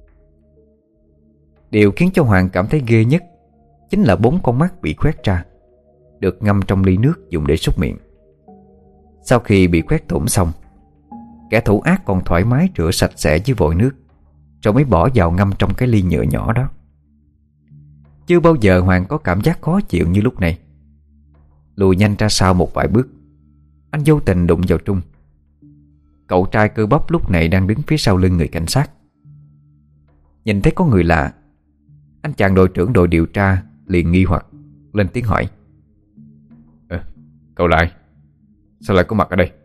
Điều khiến cho Hoàng cảm thấy ghê nhất chính là bốn con mắt bị khoét ra, được ngâm trong ly nước dùng để súc miệng. Sau khi bị khoét thủng xong, kẻ thủ ác còn thoải mái rửa sạch sẽ với vòi nước, rồi mới bỏ vào ngâm trong cái ly nhựa nhỏ đó. Chưa bao giờ Hoàng có cảm giác khó chịu như lúc này. Lùi nhanh ra sau một vài bước, anh vô tình đụng vào Trung. Cậu trai cơ bắp lúc này đang đứng phía sau lưng người cảnh sát. Nhìn thấy có người lạ, anh chàng đội trưởng đội điều tra liền nghi hoặc lên tiếng hỏi: ờ, cậu lại, sao lại có mặt ở đây?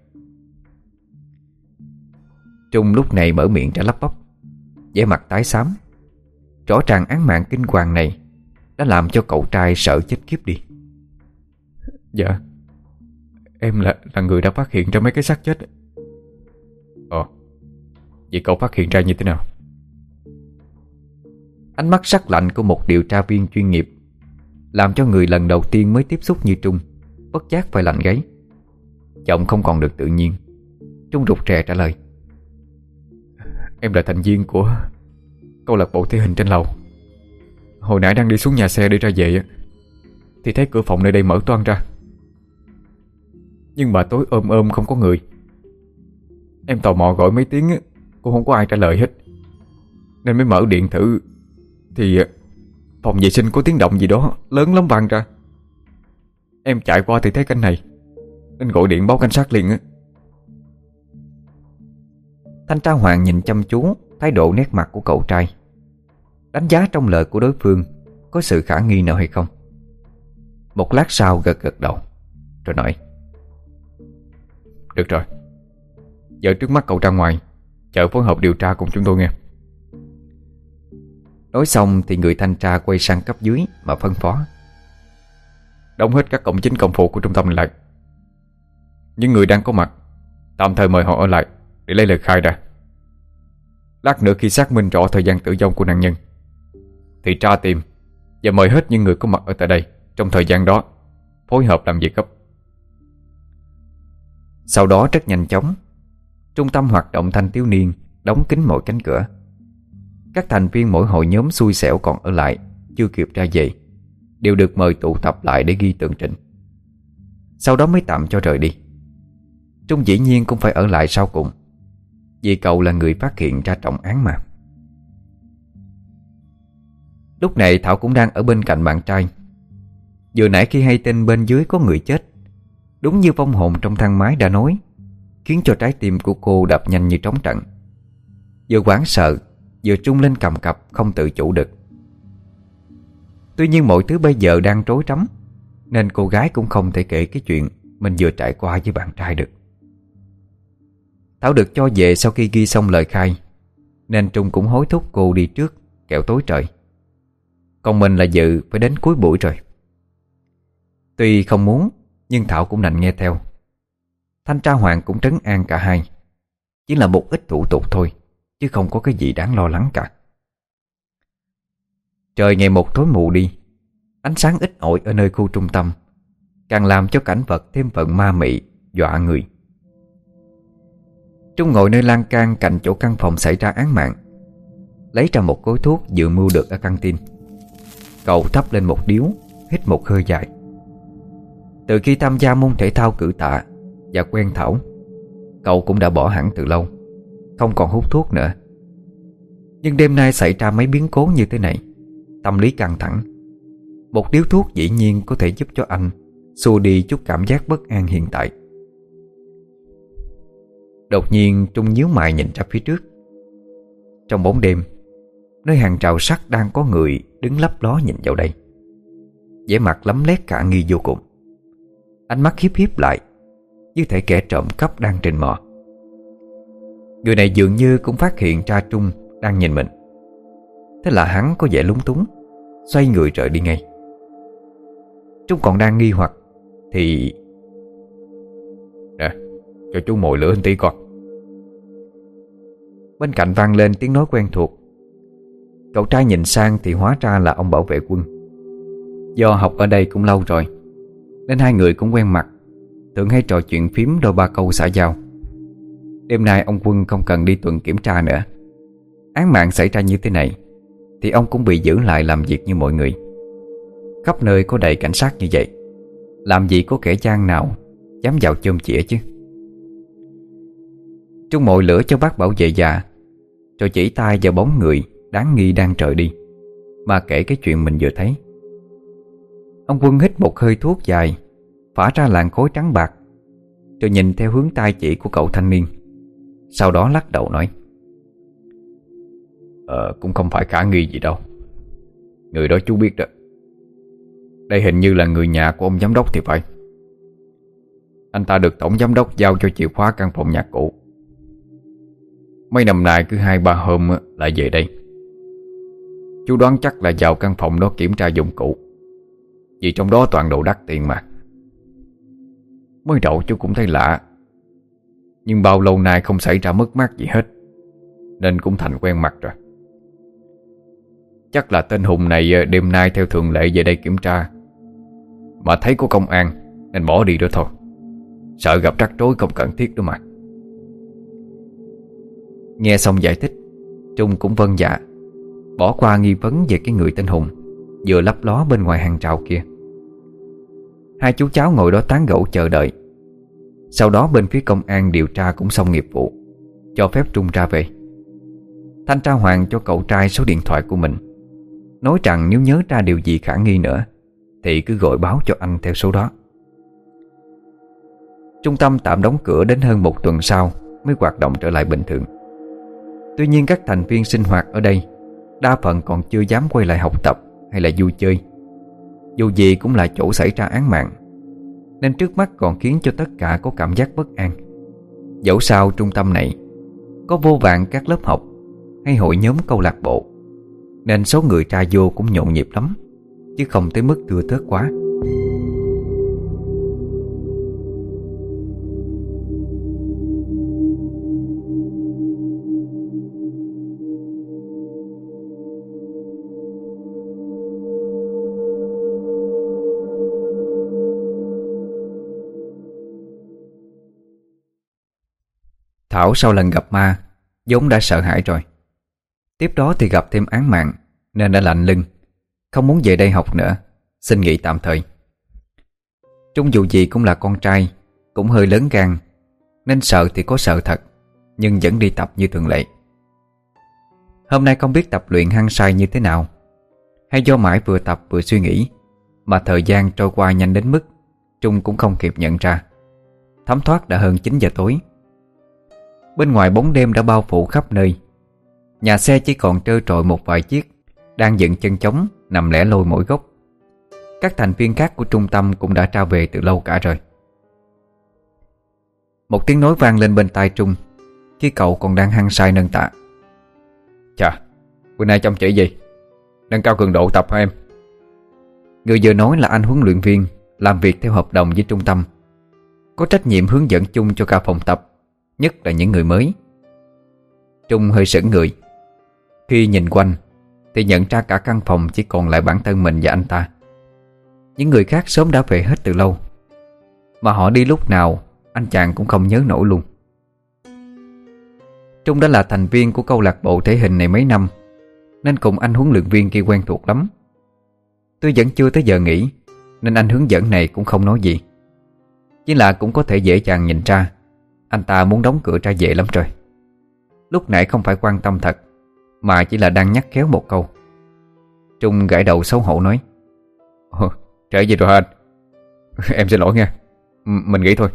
Trung lúc này mở miệng ra lắp bắp, vẻ mặt tái xám. Rõ ràng án mạng kinh hoàng này đã làm cho cậu trai sợ chết khiếp đi. Dạ, em là là người đã phát hiện ra mấy cái xác chết. Ồ, vậy cậu phát hiện ra như thế nào? Ánh mắt sắc lạnh của một điều tra viên chuyên nghiệp làm cho người lần đầu tiên mới tiếp xúc như Trung bất giác phải lạnh gáy. Giọng không còn được tự nhiên. Trung rụt rè trả lời: Em là thành viên của câu lạc bộ thể hình trên lầu. Hồi nãy đang đi xuống nhà xe đi ra về thì thấy cửa phòng nơi đây mở toang ra, nhưng mà tối ôm ôm không có người. Em tò mò gọi mấy tiếng cũng không có ai trả lời hết, nên mới mở điện thử. Thì phòng vệ sinh có tiếng động gì đó lớn lắm vang ra. Em chạy qua thì thấy cảnh này nên gọi điện báo cảnh sát liền á. Thanh tra Hoàng nhìn chăm chú thái độ nét mặt của cậu trai, đánh giá trong lời của đối phương có sự khả nghi nào hay không. Một lát sau gật gật đầu rồi nói: Được rồi, giờ trước mắt cậu ra ngoài chờ phối hợp điều tra cùng chúng tôi nghe. Nói xong thì người thanh tra quay sang cấp dưới mà phân phó: Đóng hết các cổng chính cổng phụ của trung tâm này lại. Những người đang có mặt tạm thời mời họ ở lại để lấy lời khai ra. Lát nữa khi xác minh rõ thời gian tử vong của nạn nhân thì tra tìm và mời hết những người có mặt ở tại đây trong thời gian đó phối hợp làm việc gấp. Sau đó rất nhanh chóng, trung tâm hoạt động thanh thiếu niên đóng kín mọi cánh cửa. Các thành viên mỗi hội nhóm xui xẻo còn ở lại chưa kịp ra về đều được mời tụ tập lại để ghi tường trình. Sau đó mới tạm cho rời đi. Trung dĩ nhiên cũng phải ở lại sau cùng, vì cậu là người phát hiện ra trọng án mà. Lúc này Thảo cũng đang ở bên cạnh bạn trai. Vừa nãy khi hay tin bên dưới có người chết, đúng như vong hồn trong thang máy đã nói, khiến cho trái tim của cô đập nhanh như trống trận. Vừa hoảng sợ, vừa trung lên cầm cập không tự chủ được. Tuy nhiên mọi thứ bây giờ đang rối rắm, nên cô gái cũng không thể kể cái chuyện mình vừa trải qua với bạn trai được. Thảo được cho về sau khi ghi xong lời khai, nên Trung cũng hối thúc cô đi trước kẻo tối trời. Còn mình là Dự phải đến cuối buổi rồi. Tuy không muốn, nhưng Thảo cũng đành nghe theo. Thanh tra Hoàng cũng trấn an cả hai. Chỉ là một ít thủ tục thôi, chứ không có cái gì đáng lo lắng cả. Trời ngày một tối mù đi. Ánh sáng ít ỏi ở nơi khu trung tâm càng làm cho cảnh vật thêm phần ma mị, dọa người. Trung ngồi nơi lan can cạnh chỗ căn phòng xảy ra án mạng, lấy ra một gói thuốc vừa mua được ở căng tin. Cậu thắp lên một điếu, hít một hơi dài. Từ khi tham gia môn thể thao cử tạ và quen Thảo, cậu cũng đã bỏ hẳn từ lâu, không còn hút thuốc nữa. Nhưng đêm nay xảy ra mấy biến cố như thế này, tâm lý căng thẳng. Một điếu thuốc dĩ nhiên có thể giúp cho anh xua đi chút cảm giác bất an hiện tại. Đột nhiên Trung nhíu mày nhìn ra phía trước. Trong bóng đêm, nơi hàng rào sắt đang có người đứng lấp ló nhìn vào đây, vẻ mặt lấm lét khả nghi vô cùng. Ánh mắt hiếp hiếp lại, như thể kẻ trộm cắp đang trình mò. Người này dường như cũng phát hiện ra Trung đang nhìn mình. Thế là hắn có vẻ lúng túng, xoay người rời đi ngay. Trung còn đang nghi hoặc thì... Nè, cho chú mồi lửa một tí con. Bên cạnh vang lên tiếng nói quen thuộc. Cậu trai nhìn sang thì hóa ra là ông bảo vệ Quân. Do học ở đây cũng lâu rồi nên hai người cũng quen mặt, thường hay trò chuyện phím đôi ba câu xã giao. Đêm nay ông Quân không cần đi tuần kiểm tra nữa. Án mạng xảy ra như thế này thì ông cũng bị giữ lại làm việc như mọi người. Khắp nơi có đầy cảnh sát như vậy, làm gì có kẻ gian nào dám vào chôm chĩa chứ. Trung mồi lửa cho bác bảo vệ già, rồi chỉ tay vào bóng người đáng nghi đang rời đi, mà kể cái chuyện mình vừa thấy. Ông Quân hít một hơi thuốc dài, phả ra làn khói trắng bạc, rồi nhìn theo hướng tay chỉ của cậu thanh niên. Sau đó lắc đầu nói: Ờ cũng không phải khả nghi gì đâu. Người đó chú biết đó. Đây hình như là người nhà của ông giám đốc thì phải. Anh ta được tổng giám đốc giao cho chìa khóa căn phòng nhạc cụ. Mấy năm nay cứ hai ba hôm lại về đây. Chú đoán chắc là vào căn phòng đó kiểm tra dụng cụ, vì trong đó toàn đồ đắt tiền mà. Mới đầu chú cũng thấy lạ, nhưng bao lâu nay không xảy ra mất mát gì hết, nên cũng thành quen mặt rồi. Chắc là tên Hùng này đêm nay theo thường lệ về đây kiểm tra, mà thấy có công an nên bỏ đi đó thôi. Sợ gặp rắc rối không cần thiết đó mà. Nghe xong giải thích, Trung cũng vâng dạ, bỏ qua nghi vấn về cái người tên Hùng vừa lấp ló bên ngoài hàng rào kia. Hai chú cháu ngồi đó tán gẫu chờ đợi. Sau đó bên phía công an điều tra cũng xong nghiệp vụ, cho phép Trung ra về. Thanh tra Hoàng cho cậu trai số điện thoại của mình, nói rằng nếu nhớ ra điều gì khả nghi nữa thì cứ gọi báo cho anh theo số đó. Trung tâm tạm đóng cửa đến hơn một tuần sau mới hoạt động trở lại bình thường. Tuy nhiên các thành viên sinh hoạt ở đây đa phần còn chưa dám quay lại học tập hay là vui chơi. Dù gì cũng là chỗ xảy ra án mạng, nên trước mắt còn khiến cho tất cả có cảm giác bất an. Dẫu sao trung tâm này có vô vàn các lớp học hay hội nhóm câu lạc bộ, nên số người ra vô cũng nhộn nhịp lắm, chứ không tới mức thưa thớt quá. Thảo sau lần gặp ma vốn đã sợ hãi rồi. Tiếp đó thì gặp thêm án mạng nên đã lạnh lưng, không muốn về đây học nữa, xin nghỉ tạm thời. Trung dù gì cũng là con trai, cũng hơi lớn gan, nên sợ thì có sợ thật, nhưng vẫn đi tập như thường lệ. Hôm nay không biết tập luyện hăng say như thế nào, hay do mãi vừa tập vừa suy nghĩ mà thời gian trôi qua nhanh đến mức Trung cũng không kịp nhận ra. Thấm thoát đã hơn chín giờ tối. Bên ngoài bóng đêm đã bao phủ khắp nơi. Nhà xe chỉ còn trơ trọi một vài chiếc đang dựng chân trống nằm lẻ loi mỗi góc. Các thành viên khác của trung tâm cũng đã ra về từ lâu cả rồi. Một tiếng nói vang lên bên tai Trung khi cậu còn đang hăng say nâng tạ. Chà, bữa nay chăm chỉ gì? Nâng cao cường độ tập hả em? Người vừa nói là anh huấn luyện viên làm việc theo hợp đồng với trung tâm, có trách nhiệm hướng dẫn chung cho cả phòng tập, nhất là những người mới. Trung hơi sững người. Khi nhìn quanh thì nhận ra cả căn phòng chỉ còn lại bản thân mình và anh ta. Những người khác sớm đã về hết từ lâu, mà họ đi lúc nào anh chàng cũng không nhớ nổi luôn. Trung đã là thành viên của câu lạc bộ thể hình này mấy năm, nên cùng anh huấn luyện viên kia quen thuộc lắm. Tuy vẫn chưa tới giờ nghỉ, nên anh hướng dẫn này cũng không nói gì. Chỉ là cũng có thể dễ dàng nhìn ra anh ta muốn đóng cửa ra về lắm rồi. Lúc nãy không phải quan tâm thật, mà chỉ là đang nhắc khéo một câu. Trung gãi đầu xấu hổ nói: Ồ, trễ gì rồi hả anh? Em xin lỗi nha, M mình nghĩ thôi.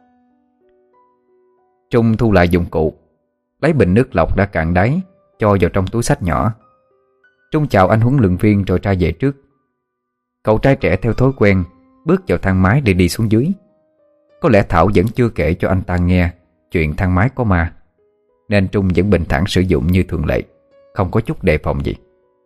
Trung thu lại dụng cụ, lấy bình nước lọc đã cạn đáy cho vào trong túi xách nhỏ. Trung chào anh huấn luyện viên rồi ra về trước. Cậu trai trẻ theo thói quen bước vào thang máy để đi xuống dưới. Có lẽ Thảo vẫn chưa kể cho anh ta nghe chuyện thang máy có ma, nên Trung vẫn bình thản sử dụng như thường lệ, không có chút đề phòng gì.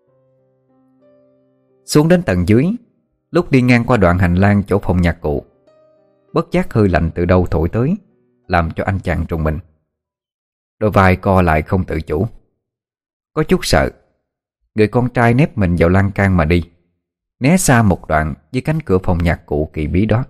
Xuống đến tầng dưới, lúc đi ngang qua đoạn hành lang chỗ phòng nhạc cụ, bất giác hơi lạnh từ đâu thổi tới, làm cho anh chàng trùng mình. Đôi vai co lại không tự chủ. Có chút sợ, người con trai nép mình vào lan can mà đi, né xa một đoạn với cánh cửa phòng nhạc cụ kỳ bí đó.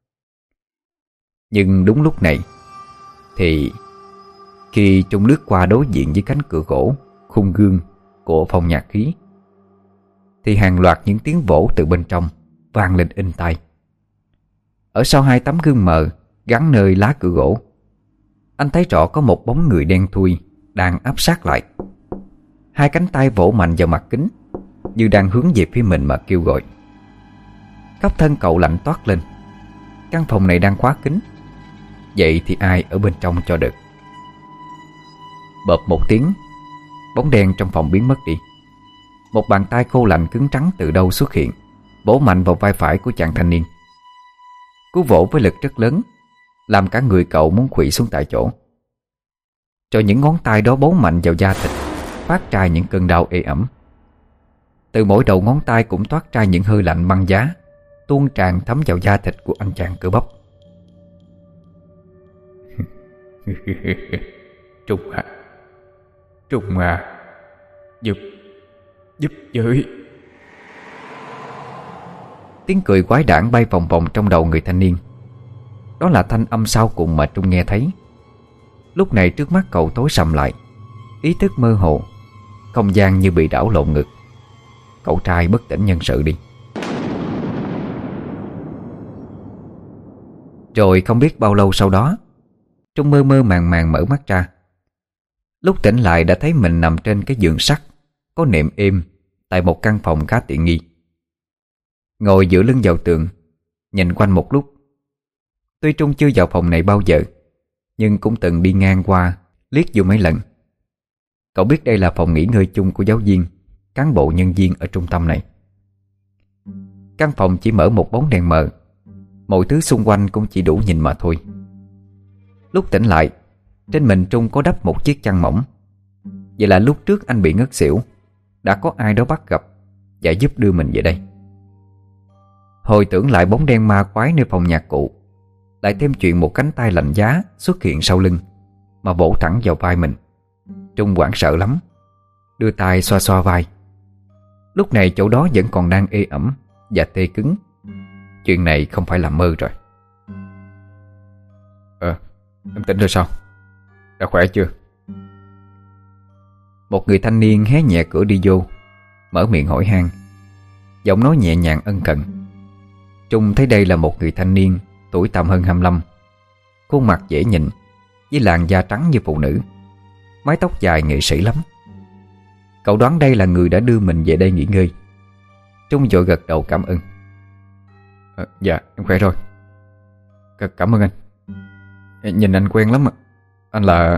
Nhưng đúng lúc này thì khi Trung lướt qua đối diện với cánh cửa gỗ khung gương của phòng nhạc khí, thì hàng loạt những tiếng vỗ từ bên trong vang lên inh tai. Ở sau hai tấm gương mờ gắn nơi lá cửa gỗ, anh thấy rõ có một bóng người đen thui đang áp sát lại. Hai cánh tay vỗ mạnh vào mặt kính, như đang hướng về phía mình mà kêu gọi. Khắp thân cậu lạnh toát lên. Căn phòng này đang khóa kín, vậy thì ai ở bên trong cho được. Bợp một tiếng, bóng đen trong phòng biến mất đi. Một bàn tay khô lạnh cứng trắng từ đâu xuất hiện, vỗ mạnh vào vai phải của chàng thanh niên. Cú vỗ với lực rất lớn, làm cả người cậu muốn khuỵu xuống tại chỗ. Rồi những ngón tay đó bấu mạnh vào da thịt, phát ra những cơn đau ê ẩm. Từ mỗi đầu ngón tay cũng toát ra những hơi lạnh băng giá, tuôn tràn thấm vào da thịt của anh chàng cơ bắp. Trung à, Trung à, giúp Giúp với. Tiếng cười quái đản bay vòng vòng trong đầu người thanh niên. Đó là thanh âm sau cùng mà Trung nghe thấy. Lúc này trước mắt cậu tối sầm lại, ý thức mơ hồ, không gian như bị đảo lộn ngược. Cậu trai bất tỉnh nhân sự đi. Rồi không biết bao lâu sau đó, Trung mơ mơ màng màng mở mắt ra. Lúc tỉnh lại đã thấy mình nằm trên cái giường sắt có nệm êm tại một căn phòng khá tiện nghi. Ngồi dựa lưng vào tường, nhìn quanh một lúc. Tuy Trung chưa vào phòng này bao giờ, nhưng cũng từng đi ngang qua, liếc vô mấy lần. Cậu biết đây là phòng nghỉ ngơi chung của giáo viên, cán bộ nhân viên ở trung tâm này. Căn phòng chỉ mở một bóng đèn mờ, mọi thứ xung quanh cũng chỉ đủ nhìn mà thôi. Lúc tỉnh lại, trên mình Trung có đắp một chiếc chăn mỏng. Vậy là lúc trước anh bị ngất xỉu, đã có ai đó bắt gặp và giúp đưa mình về đây. Hồi tưởng lại bóng đen ma quái nơi phòng nhạc cụ, lại thêm chuyện một cánh tay lạnh giá xuất hiện sau lưng mà vỗ thẳng vào vai mình. Trung hoảng sợ lắm, đưa tay xoa xoa vai. Lúc này chỗ đó vẫn còn đang ê ẩm và tê cứng. Chuyện này không phải là mơ rồi. Ờ, em tỉnh rồi sao? Đã khỏe chưa? Một người thanh niên hé nhẹ cửa đi vô, mở miệng hỏi han, giọng nói nhẹ nhàng ân cần. Trung thấy đây là một người thanh niên tuổi tầm hơn hai mươi lăm, khuôn mặt dễ nhìn, với làn da trắng như phụ nữ, mái tóc dài nghệ sĩ lắm. Cậu đoán đây là người đã đưa mình về đây nghỉ ngơi. Trung vội gật đầu cảm ơn. À, dạ em khỏe rồi. C Cảm ơn anh. Nhìn anh quen lắm ạ. Anh là...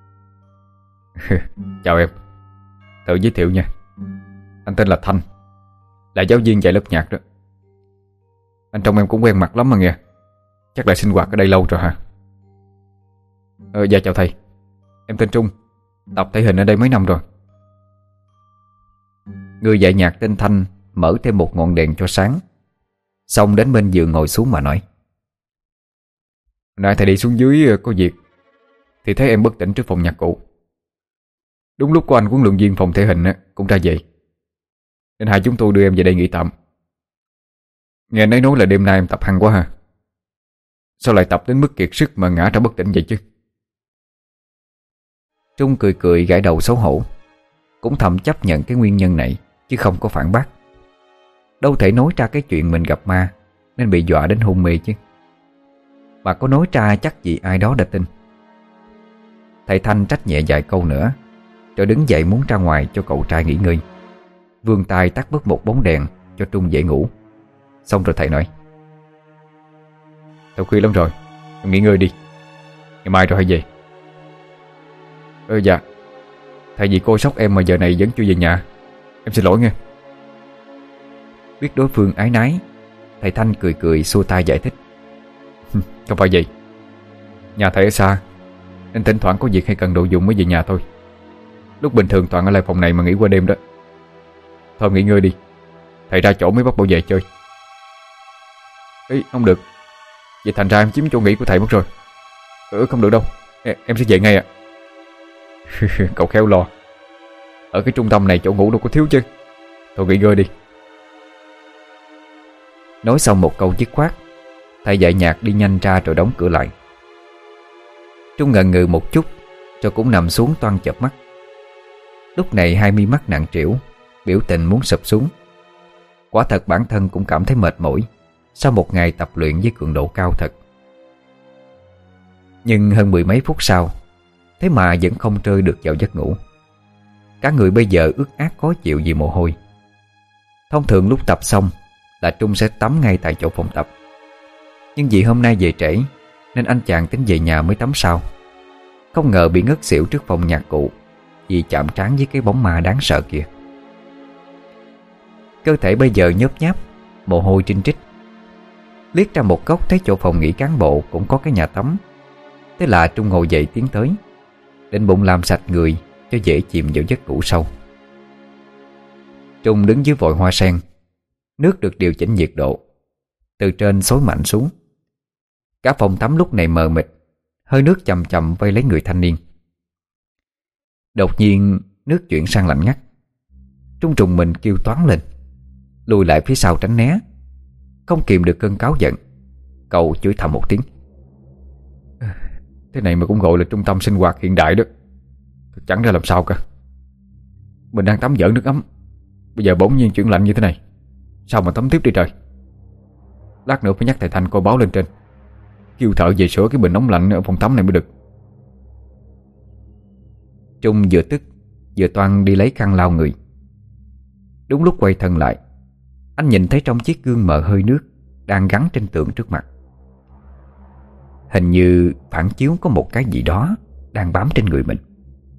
Chào em. Tự giới thiệu nha. Anh tên là Thanh, là giáo viên dạy lớp nhạc đó. Anh trông em cũng quen mặt lắm mà nghe. Chắc là sinh hoạt ở đây lâu rồi hả? Ờ, dạ chào thầy. Em tên Trung, tập thể hình ở đây mấy năm rồi. Người dạy nhạc tên Thanh mở thêm một ngọn đèn cho sáng, xong đến bên giường ngồi xuống mà nói. Nãy thầy đi xuống dưới có việc, thì thấy em bất tỉnh trước phòng nhạc cụ. Đúng lúc có anh huấn luyện viên phòng thể hình cũng ra về, nên hai chúng tôi đưa em về đây nghỉ tạm. Nghe nấy nói là đêm nay em tập hăng quá ha. Sao lại tập đến mức kiệt sức mà ngã ra bất tỉnh vậy chứ? Trung cười cười gãi đầu xấu hổ, cũng thầm chấp nhận cái nguyên nhân này, chứ không có phản bác. Đâu thể nói ra cái chuyện mình gặp ma nên bị dọa đến hôn mê chứ. Mà có nói ra chắc gì ai đó đã tin. Thầy Thanh trách nhẹ vài câu nữa, rồi đứng dậy muốn ra ngoài cho cậu trai nghỉ ngơi. Vươn tay tắt bớt một bóng đèn cho Trung dễ ngủ. Xong rồi thầy nói: Tao khuya lắm rồi, em nghỉ ngơi đi, ngày mai rồi hãy về. Ơ dạ, thầy vì cô sốc em mà giờ này vẫn chưa về nhà, em xin lỗi nghe. Biết đối phương ái nái, thầy Thanh cười cười xua tay giải thích: Không phải vậy, nhà thầy ở xa, nên thỉnh thoảng có việc hay cần đồ dùng mới về nhà thôi. Lúc bình thường toàn ở lại phòng này mà nghỉ qua đêm đó. Thôi nghỉ ngơi đi, thầy ra chỗ mới bắt bảo vệ chơi. Ý, không được, vậy thành ra em chiếm chỗ nghỉ của thầy mất rồi. Ừ, không được đâu, em, em sẽ về ngay ạ. Cậu khéo lo, ở cái trung tâm này chỗ ngủ đâu có thiếu chứ. Thôi nghỉ ngơi đi. Nói xong một câu dứt khoát, thầy dạy nhạc đi nhanh ra rồi đóng cửa lại. Trung ngần ngừ một chút, rồi cũng nằm xuống toan chợp mắt. Lúc này hai mi mắt nặng trĩu, biểu tình muốn sụp xuống. Quả thật bản thân cũng cảm thấy mệt mỏi sau một ngày tập luyện với cường độ cao thật. Nhưng hơn mười mấy phút sau, thế mà vẫn không rơi được vào giấc ngủ. Cả người bây giờ ướt át khó chịu vì mồ hôi. Thông thường lúc tập xong là Trung sẽ tắm ngay tại chỗ phòng tập. Nhưng vì hôm nay về trễ nên anh chàng tính về nhà mới tắm sau. Không ngờ bị ngất xỉu trước phòng nhạc cụ vì chạm trán với cái bóng ma đáng sợ kia. Cơ thể bây giờ nhớp nháp, mồ hôi trinh trích. Liếc ra một góc thấy chỗ phòng nghỉ cán bộ cũng có cái nhà tắm. Thế là Trung ngồi dậy tiến tới, định bụng làm sạch người cho dễ chìm vào giấc ngủ sâu. Trung đứng dưới vòi hoa sen. Nước được điều chỉnh nhiệt độ, từ trên xối mạnh xuống. Cả phòng tắm lúc này mờ mịt, hơi nước chậm chậm vây lấy người thanh niên. Đột nhiên nước chuyển sang lạnh ngắt. Trung trùng mình kêu toáng lên, lùi lại phía sau tránh né. Không kìm được cơn cáu giận, cậu chửi thầm một tiếng. Thế này mà cũng gọi là trung tâm sinh hoạt hiện đại đó. Chẳng ra làm sao cả. Mình đang tắm giỡn nước ấm, bây giờ bỗng nhiên chuyển lạnh như thế này, sao mà tắm tiếp đi trời. Lát nữa phải nhắc thầy Thanh coi báo lên trên, kêu thợ về sửa cái bình nóng lạnh ở phòng tắm này mới được. Trung vừa tức vừa toan đi lấy khăn lau người. Đúng lúc quay thân lại, anh nhìn thấy trong chiếc gương mờ hơi nước đang gắn trên tường trước mặt. Hình như phản chiếu có một cái gì đó đang bám trên người mình.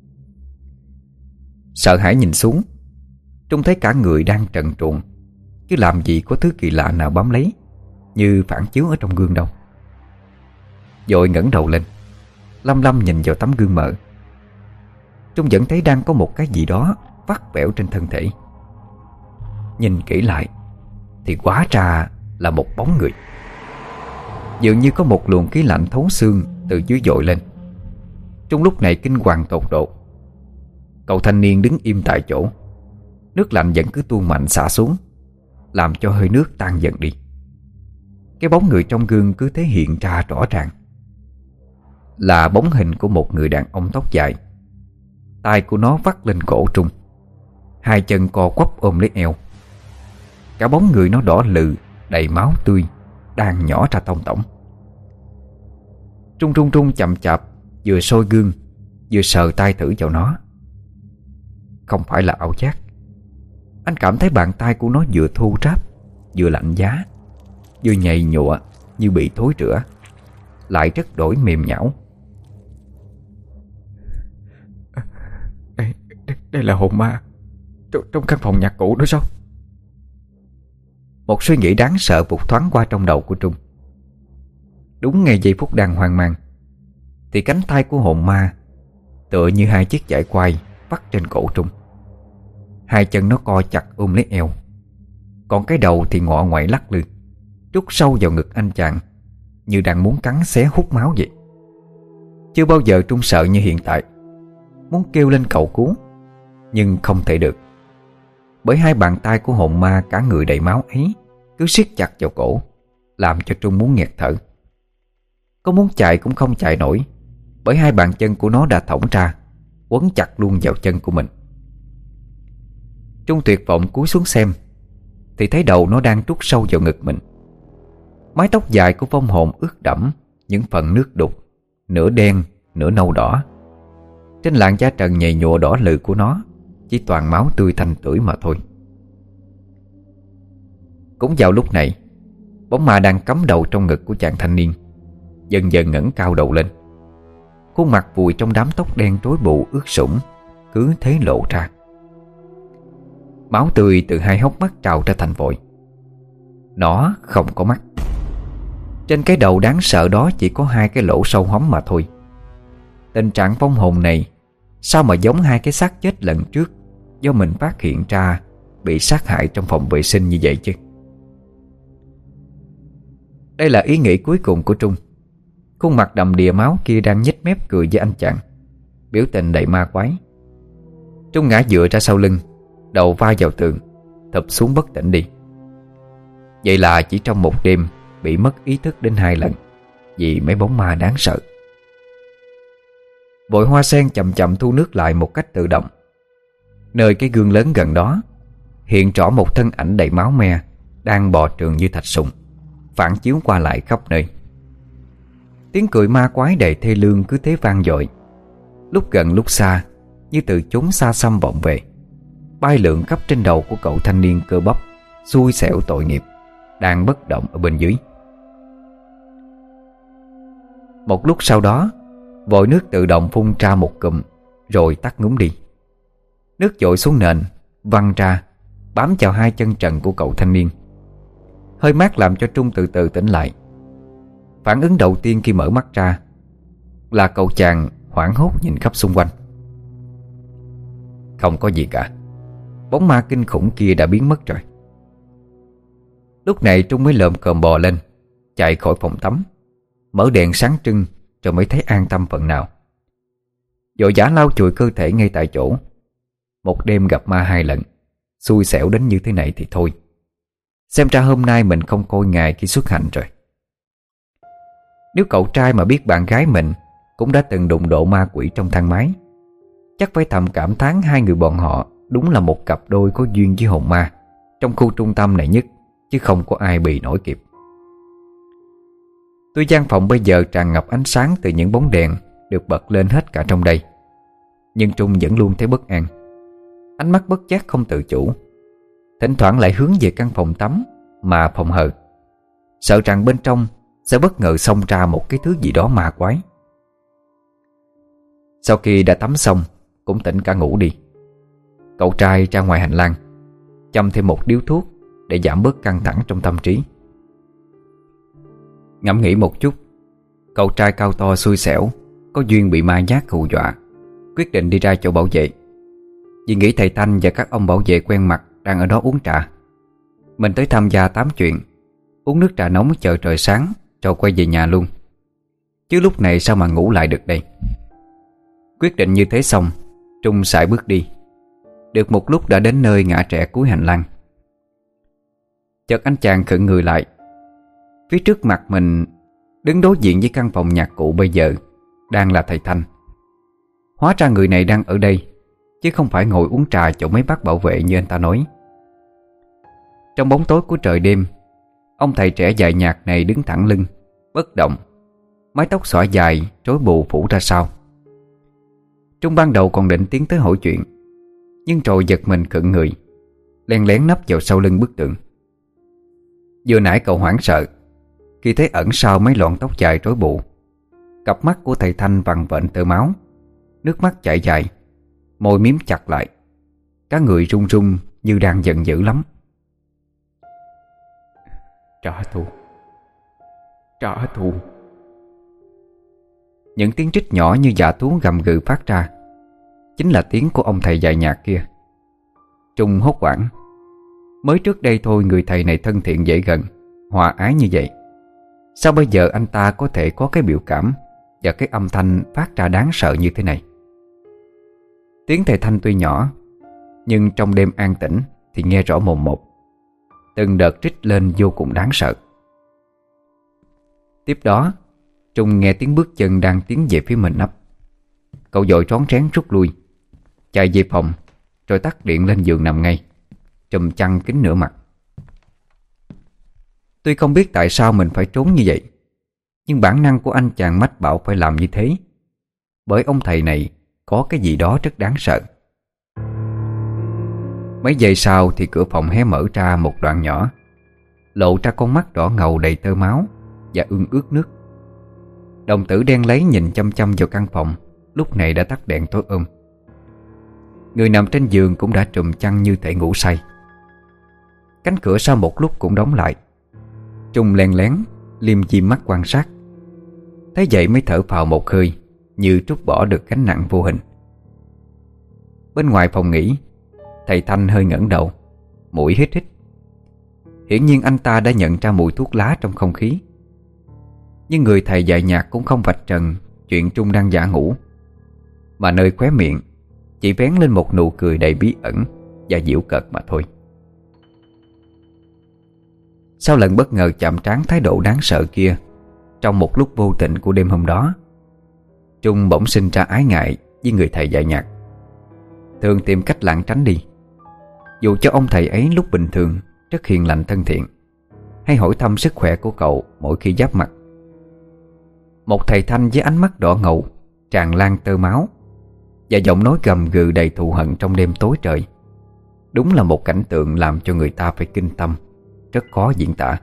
Sợ hãi nhìn xuống, Trung thấy cả người đang trần truồng, chứ làm gì có thứ kỳ lạ nào bám lấy như phản chiếu ở trong gương đâu. Vội ngẩng đầu lên, lăm lăm nhìn vào tấm gương mờ. Trung vẫn thấy đang có một cái gì đó vắt vẻo trên thân thể. Nhìn kỹ lại thì hóa ra là một bóng người. Dường như có một luồng khí lạnh thấu xương từ dưới dội lên. Trung lúc này kinh hoàng tột độ. Cậu thanh niên đứng im tại chỗ, nước lạnh vẫn cứ tuôn mạnh xả xuống, làm cho hơi nước tan dần đi. Cái bóng người trong gương cứ thế hiện ra rõ ràng, là bóng hình của một người đàn ông tóc dài. Tay của nó vắt lên cổ Trung, hai chân co quắp ôm lấy eo. Cả bóng người nó đỏ lừ, đầy máu tươi, đang nhỏ ra tông tổng. Trung trung trung chậm chạp vừa soi gương vừa sờ tay thử vào nó. Không phải là ảo giác. Anh cảm thấy bàn tay của nó vừa thô ráp, vừa lạnh giá, vừa nhầy nhụa như bị thối rữa, lại rất đổi mềm nhão. Đây, đây, đây là hồn ma trong, trong căn phòng nhạc cụ đó sao? Một suy nghĩ đáng sợ vụt thoáng qua trong đầu của Trung. Đúng ngay giây phút đang hoang mang thì cánh tay của hồn ma tựa như hai chiếc dải quai vắt trên cổ Trung. Hai chân nó co chặt ôm lấy eo, còn cái đầu thì ngọ ngoại lắc lư, trút sâu vào ngực anh chàng, như đang muốn cắn xé hút máu vậy. Chưa bao giờ Trung sợ như hiện tại, muốn kêu lên cầu cứu nhưng không thể được, bởi hai bàn tay của hồn ma cả người đầy máu ấy cứ siết chặt vào cổ, làm cho Trung muốn nghẹt thở. Có muốn chạy cũng không chạy nổi, bởi hai bàn chân của nó đã thõng ra, quấn chặt luôn vào chân của mình. Trung tuyệt vọng cúi xuống xem thì thấy đầu nó đang trút sâu vào ngực mình. Mái tóc dài của vong hồn ướt đẫm những phần nước đục, nửa đen nửa nâu đỏ. Trên làn da trần nhầy nhụa đỏ lừ của nó chỉ toàn máu tươi thanh tưởi mà thôi. Cũng vào lúc này, bóng ma đang cắm đầu trong ngực của chàng thanh niên dần dần ngẩng cao đầu lên. Khuôn mặt vùi trong đám tóc đen rối bù ướt sũng cứ thế lộ ra. Máu tươi từ hai hốc mắt trào ra thành vòi. Nó không có mắt. Trên cái đầu đáng sợ đó chỉ có hai cái lỗ sâu hóm mà thôi. Tình trạng vong hồn này sao mà giống hai cái xác chết lần trước do mình phát hiện ra bị sát hại trong phòng vệ sinh như vậy chứ? Đây là ý nghĩ cuối cùng của Trung. Khuôn mặt đầm đìa máu kia đang nhếch mép cười với anh chàng, biểu tình đầy ma quái. Trung ngã dựa ra sau lưng, đầu va vào tường, thụp xuống bất tỉnh đi. Vậy là chỉ trong một đêm bị mất ý thức đến hai lần vì mấy bóng ma đáng sợ. Vội hoa sen chậm chậm thu nước lại một cách tự động. Nơi cái gương lớn gần đó hiện rõ một thân ảnh đầy máu me đang bò trường như thạch sùng, phản chiếu qua lại khắp nơi. Tiếng cười ma quái đầy thê lương cứ thế vang dội, lúc gần lúc xa, như từ chốn xa xăm vọng về, bay lượn khắp trên đầu của cậu thanh niên cơ bắp xui xẻo tội nghiệp đang bất động ở bên dưới. Một lúc sau đó, vòi nước tự động phun ra một cụm rồi tắt ngúm đi. Nước dội xuống nền, văng ra, bám vào hai chân trần của cậu thanh niên. Hơi mát làm cho Trung từ từ tỉnh lại. Phản ứng đầu tiên khi mở mắt ra là cậu chàng hoảng hốt nhìn khắp xung quanh. Không có gì cả. Bóng ma kinh khủng kia đã biến mất rồi. Lúc này Trung mới lồm cồm bò lên, chạy khỏi phòng tắm, mở đèn sáng trưng rồi mới thấy an tâm phần nào. Vội vã lau chùi cơ thể ngay tại chỗ. Một đêm gặp ma hai lần, xui xẻo đến như thế này thì thôi. Xem ra hôm nay mình không coi ngày khi xuất hành rồi. Nếu cậu trai mà biết bạn gái mình cũng đã từng đụng độ ma quỷ trong thang máy, chắc phải thầm cảm thán hai người bọn họ đúng là một cặp đôi có duyên với hồn ma trong khu trung tâm này nhất, chứ không có ai bì nổi kịp. Tuy gian phòng bây giờ tràn ngập ánh sáng từ những bóng đèn được bật lên hết cả trong đây, nhưng Trung vẫn luôn thấy bất an. Ánh mắt bất giác không tự chủ, thỉnh thoảng lại hướng về căn phòng tắm mà phòng hờ, sợ rằng bên trong sẽ bất ngờ xông ra một cái thứ gì đó ma quái. Sau khi đã tắm xong, cũng tỉnh cả ngủ đi, cậu trai ra ngoài hành lang châm thêm một điếu thuốc để giảm bớt căng thẳng trong tâm trí. Ngẫm nghĩ một chút, cậu trai cao to xui xẻo có duyên bị ma giác hù dọa, quyết định đi ra chỗ bảo vệ. Vì nghĩ thầy Thanh và các ông bảo vệ quen mặt đang ở đó uống trà, mình tới tham gia tám chuyện, uống nước trà nóng chờ trời sáng rồi quay về nhà luôn. Chứ lúc này sao mà ngủ lại được đây. Quyết định như thế xong, Trung sải bước đi. Được một lúc đã đến nơi ngã rẽ cuối hành lang. Chợt anh chàng khựng người lại. Phía trước mặt mình, đứng đối diện với căn phòng nhạc cụ bây giờ, đang là thầy Thanh. Hóa ra người này đang ở đây, chứ không phải ngồi uống trà chỗ mấy bác bảo vệ như anh ta nói. Trong bóng tối của trời đêm, ông thầy trẻ dài nhạc này đứng thẳng lưng, bất động, mái tóc xõa dài rối bù phủ ra sau. Trung ban đầu còn định tiến tới hỏi chuyện, nhưng rồi giật mình khựng người, len lén nấp vào sau lưng bức tượng. Vừa nãy cậu hoảng sợ khi thấy ẩn sau mấy lọn tóc dài rối bù, cặp mắt của thầy Thanh vằn vện tơ máu, nước mắt chảy dài, môi miếm chặt lại, cả người run run như đang giận dữ lắm. Trả thù, trả thù. Những tiếng rít nhỏ như dạ thú gầm gừ phát ra chính là tiếng của ông thầy dài nhạc kia. Trung hốt hoảng. Mới trước đây thôi người thầy này thân thiện dễ gần, hòa ái như vậy, sao bây giờ anh ta có thể có cái biểu cảm và cái âm thanh phát ra đáng sợ như thế này? Tiếng thầy Thanh tuy nhỏ, nhưng trong đêm an tĩnh thì nghe rõ mồn một. Từng đợt rít lên vô cùng đáng sợ. Tiếp đó, Trung nghe tiếng bước chân đang tiến về phía mình nấp. Cậu vội rón rén rút lui, chạy về phòng, rồi tắt điện lên giường nằm ngay, trùm chăn kín nửa mặt. Tuy không biết tại sao mình phải trốn như vậy, nhưng bản năng của anh chàng mách bảo phải làm như thế, bởi ông thầy này có cái gì đó rất đáng sợ. Mấy giây sau thì cửa phòng hé mở ra một đoạn nhỏ, lộ ra con mắt đỏ ngầu đầy tơ máu và ương ướt nước. Đồng tử đen láy nhìn chăm chăm vào căn phòng lúc này đã tắt đèn tối om. Người nằm trên giường cũng đã trùm chăn như thể ngủ say. Cánh cửa sau một lúc cũng đóng lại. Trung len lén liêm diêm mắt quan sát. Thế vậy mới thở phào một hơi, như trút bỏ được gánh nặng vô hình. Bên ngoài phòng nghỉ, thầy Thanh hơi ngẩng đầu, mũi hít hít. Hiển nhiên anh ta đã nhận ra mùi thuốc lá trong không khí. Nhưng người thầy dạy nhạc cũng không vạch trần chuyện Trung đang giả ngủ, mà nơi khóe miệng chỉ vén lên một nụ cười đầy bí ẩn và giễu cợt mà thôi. Sau lần bất ngờ chạm trán thái độ đáng sợ kia trong một lúc vô tình của đêm hôm đó, Trung bỗng sinh ra ái ngại với người thầy dạy nhạc, thường tìm cách lảng tránh đi. Dù cho ông thầy ấy lúc bình thường rất hiền lành thân thiện, hay hỏi thăm sức khỏe của cậu mỗi khi giáp mặt. Một thầy Thanh với ánh mắt đỏ ngầu, tràn lan tơ máu, và giọng nói gầm gừ đầy thù hận trong đêm tối trời, đúng là một cảnh tượng làm cho người ta phải kinh tâm, rất khó diễn tả.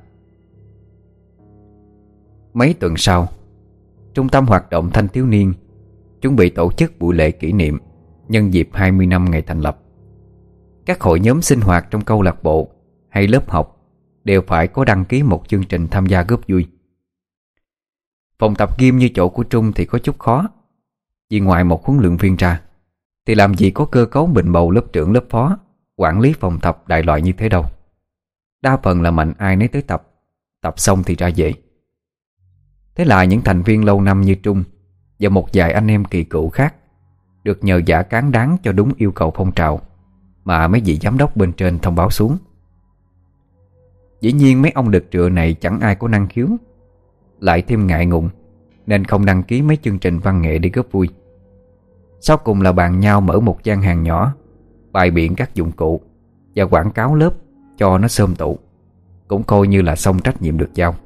Mấy tuần sau, Trung tâm hoạt động thanh thiếu niên chuẩn bị tổ chức buổi lễ kỷ niệm nhân dịp hai mươi năm ngày thành lập. Các hội nhóm sinh hoạt trong câu lạc bộ hay lớp học đều phải có đăng ký một chương trình tham gia góp vui. Phòng tập gym như chỗ của Trung thì có chút khó, vì ngoài một huấn luyện viên ra thì làm gì có cơ cấu bình bầu lớp trưởng lớp phó quản lý phòng tập đại loại như thế đâu. Đa phần là mạnh ai nấy tới tập, tập xong thì ra về. Thế là những thành viên lâu năm như Trung và một vài anh em kỳ cựu khác được nhờ vả cán đáng cho đúng yêu cầu phong trào, mà mấy vị giám đốc bên trên thông báo xuống. Dĩ nhiên mấy ông đực trựa này chẳng ai có năng khiếu, lại thêm ngại ngùng nên không đăng ký mấy chương trình văn nghệ để góp vui. Sau cùng là bàn nhau mở một gian hàng nhỏ, bày biện các dụng cụ và quảng cáo lớp cho nó xôm tụ, cũng coi như là xong trách nhiệm được giao.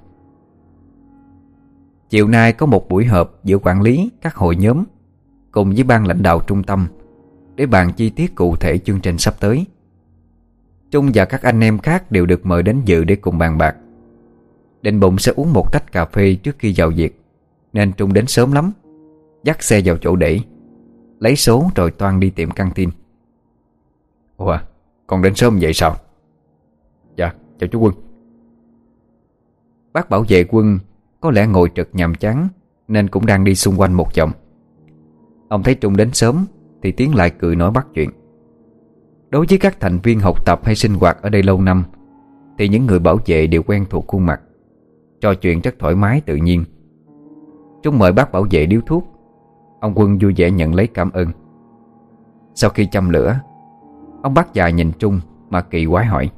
Chiều nay có một buổi họp giữa quản lý các hội nhóm cùng với ban lãnh đạo trung tâm để bàn chi tiết cụ thể chương trình sắp tới. Trung và các anh em khác đều được mời đến dự để cùng bàn bạc. Định bụng sẽ uống một tách cà phê trước khi vào việc, nên Trung đến sớm lắm, dắt xe vào chỗ để, lấy số rồi toan đi tiệm căng tin. Ủa, con đến sớm vậy sao? Dạ, chào chú Quân. Bác bảo vệ Quân có lẽ ngồi trực nhàm chán nên cũng đang đi xung quanh một vòng. Ông thấy Trung đến sớm thì tiến lại cười nói bắt chuyện. Đối với các thành viên học tập hay sinh hoạt ở đây lâu năm thì những người bảo vệ đều quen thuộc khuôn mặt, trò chuyện rất thoải mái tự nhiên. Trung mời bác bảo vệ điếu thuốc. Ông Quân vui vẻ nhận lấy cảm ơn. Sau khi châm lửa, ông bác già nhìn Trung mà kỳ quái hỏi: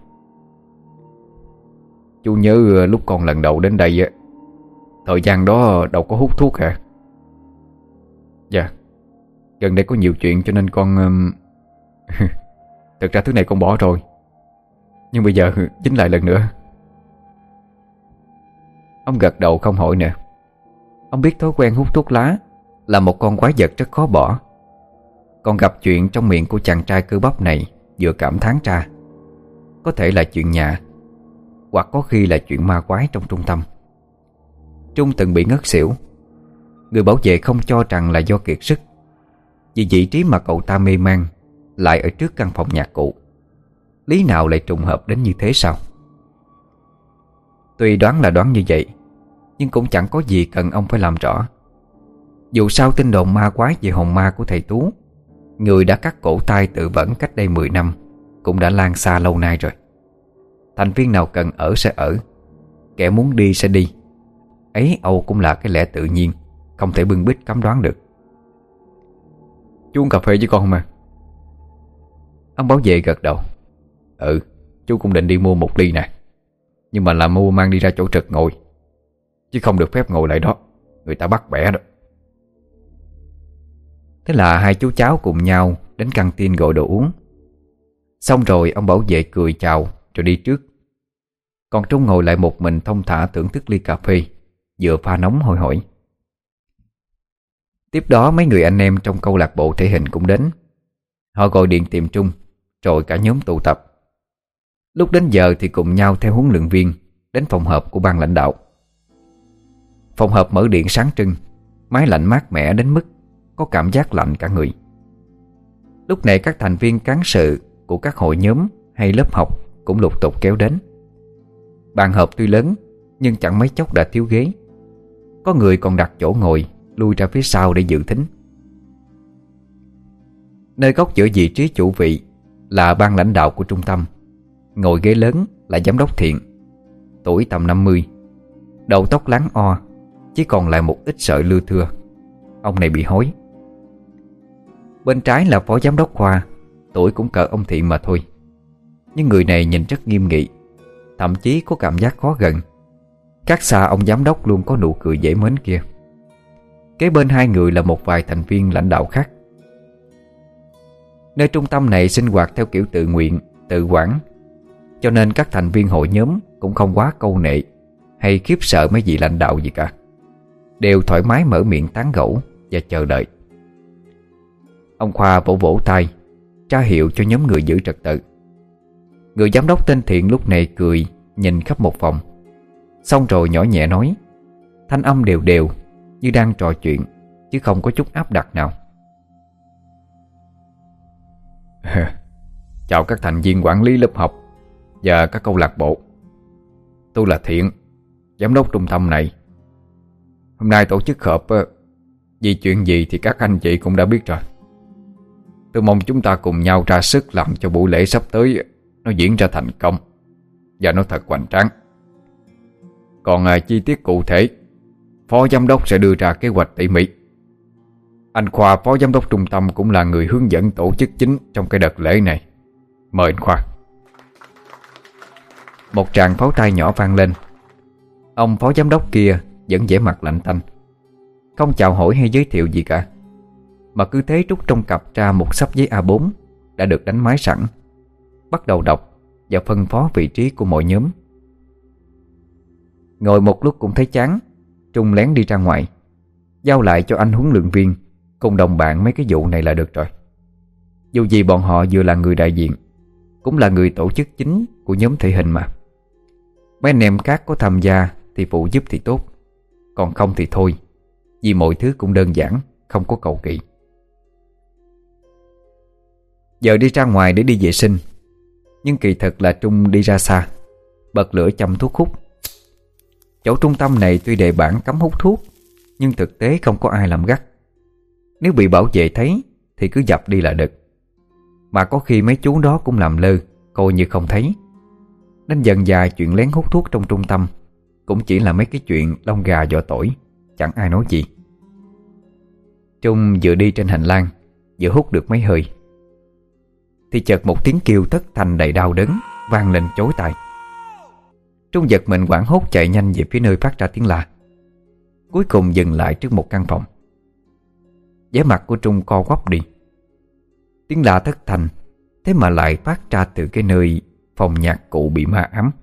Chú nhớ lúc con lần đầu đến đây á, thời gian đó đâu có hút thuốc hả? Dạ, gần đây có nhiều chuyện cho nên con... Thực ra thứ này con bỏ rồi, nhưng bây giờ dính lại lần nữa. Ông gật đầu không hỏi nữa. Ông biết thói quen hút thuốc lá là một con quái vật rất khó bỏ. Còn gặp chuyện trong miệng của chàng trai cơ bắp này vừa cảm thán ra, có thể là chuyện nhà, hoặc có khi là chuyện ma quái trong trung tâm. Trung từng bị ngất xỉu. Người bảo vệ không cho rằng là do kiệt sức, vì vị trí mà cậu ta mê man lại ở trước căn phòng nhạc cụ. Lý nào lại trùng hợp đến như thế sao? Tuy đoán là đoán như vậy, nhưng cũng chẳng có gì cần ông phải làm rõ. Dù sao tin đồn ma quái về hồn ma của thầy Tú, người đã cắt cổ tay tự vẫn cách đây mười năm, cũng đã lan xa lâu nay rồi. Thành viên nào cần ở sẽ ở, kẻ muốn đi sẽ đi. Ấy âu cũng là cái lẽ tự nhiên, không thể bưng bít cấm đoán được. Chú uống cà phê với con không à? Ông bảo vệ gật đầu. Ừ, chú cũng định đi mua một ly nè, nhưng mà là mua mang đi ra chỗ trực ngồi, chứ không được phép ngồi lại đó, người ta bắt bẻ đó. Thế là hai chú cháu cùng nhau đến căng tin gọi đồ uống. Xong rồi ông bảo vệ cười chào rồi đi trước. Còn Trung ngồi lại một mình thong thả thưởng thức ly cà phê vừa pha nóng hôi hổi. Tiếp đó mấy người anh em trong câu lạc bộ thể hình cũng đến. Họ gọi điện tìm Trung, rồi cả nhóm tụ tập. Lúc đến giờ thì cùng nhau theo huấn luyện viên đến phòng họp của ban lãnh đạo. Phòng họp mở điện sáng trưng, máy lạnh mát mẻ đến mức có cảm giác lạnh cả người. Lúc này các thành viên cán sự của các hội nhóm hay lớp học cũng lục tục kéo đến. Bàn họp tuy lớn nhưng chẳng mấy chốc đã thiếu ghế. Có người còn đặt chỗ ngồi lui ra phía sau để dự thính. Nơi góc giữa vị trí chủ vị là ban lãnh đạo của trung tâm. Ngồi ghế lớn là giám đốc Thiện, tuổi tầm năm mươi, đầu tóc láng o, chỉ còn lại một ít sợi lưa thưa. Ông này bị hối. Bên trái là phó giám đốc Khoa, tuổi cũng cỡ ông Thiện mà thôi. Nhưng người này nhìn rất nghiêm nghị, thậm chí có cảm giác khó gần. Khác xa ông giám đốc luôn có nụ cười dễ mến kia. Kế bên hai người là một vài thành viên lãnh đạo khác. Nơi trung tâm này sinh hoạt theo kiểu tự nguyện, tự quản, cho nên các thành viên hội nhóm cũng không quá câu nệ hay khiếp sợ mấy vị lãnh đạo gì cả. Đều thoải mái mở miệng tán gẫu và chờ đợi. Ông Khoa vỗ vỗ tay tra hiệu cho nhóm người giữ trật tự. Người giám đốc tên Thiện lúc này cười nhìn khắp một phòng, xong rồi nhỏ nhẹ nói, thanh âm đều đều như đang trò chuyện, chứ không có chút áp đặt nào. Chào các thành viên quản lý lớp học và các câu lạc bộ. Tôi là Thiện, giám đốc trung tâm này. Hôm nay tổ chức họp, vì chuyện gì thì các anh chị cũng đã biết rồi. Tôi mong chúng ta cùng nhau ra sức làm cho buổi lễ sắp tới nó diễn ra thành công và nó thật hoành tráng. Còn à, chi tiết cụ thể, phó giám đốc sẽ đưa ra kế hoạch tỉ mỉ. Anh Khoa, phó giám đốc trung tâm, cũng là người hướng dẫn tổ chức chính trong cái đợt lễ này. Mời anh Khoa. Một tràng pháo tay nhỏ vang lên. Ông phó giám đốc kia vẫn vẻ mặt lạnh tanh, không chào hỏi hay giới thiệu gì cả, mà cứ thế trút trong cặp ra một xấp giấy A bốn đã được đánh máy sẵn, bắt đầu đọc và phân phó vị trí của mỗi nhóm. Ngồi một lúc cũng thấy chán, Trung lén đi ra ngoài, giao lại cho anh huấn luyện viên cùng đồng bạn mấy cái vụ này là được rồi. Dù gì bọn họ vừa là người đại diện, cũng là người tổ chức chính của nhóm thể hình mà. Mấy anh em khác có tham gia thì phụ giúp thì tốt, còn không thì thôi, vì mọi thứ cũng đơn giản, không có cầu kỳ. Giờ đi ra ngoài để đi vệ sinh, nhưng kỳ thực là Trung đi ra xa, bật lửa châm thuốc hút. Chỗ trung tâm này tuy đề bản cấm hút thuốc, nhưng thực tế không có ai làm gắt. Nếu bị bảo vệ thấy thì cứ dập đi là được. Mà có khi mấy chú đó cũng làm lơ, coi như không thấy. Nên dần dà chuyện lén hút thuốc trong trung tâm cũng chỉ là mấy cái chuyện lông gà vỏ tỏi, chẳng ai nói gì. Trung vừa đi trên hành lang, vừa hút được mấy hơi, thì chợt một tiếng kêu thất thanh đầy đau đớn vang lên chói tai. Trung giật mình hoảng hốt chạy nhanh về phía nơi phát ra tiếng la, cuối cùng dừng lại trước một căn phòng. Vẻ mặt của Trung co quắp đi. Tiếng la thất thanh thế mà lại phát ra từ cái nơi phòng nhạc cụ bị ma ám.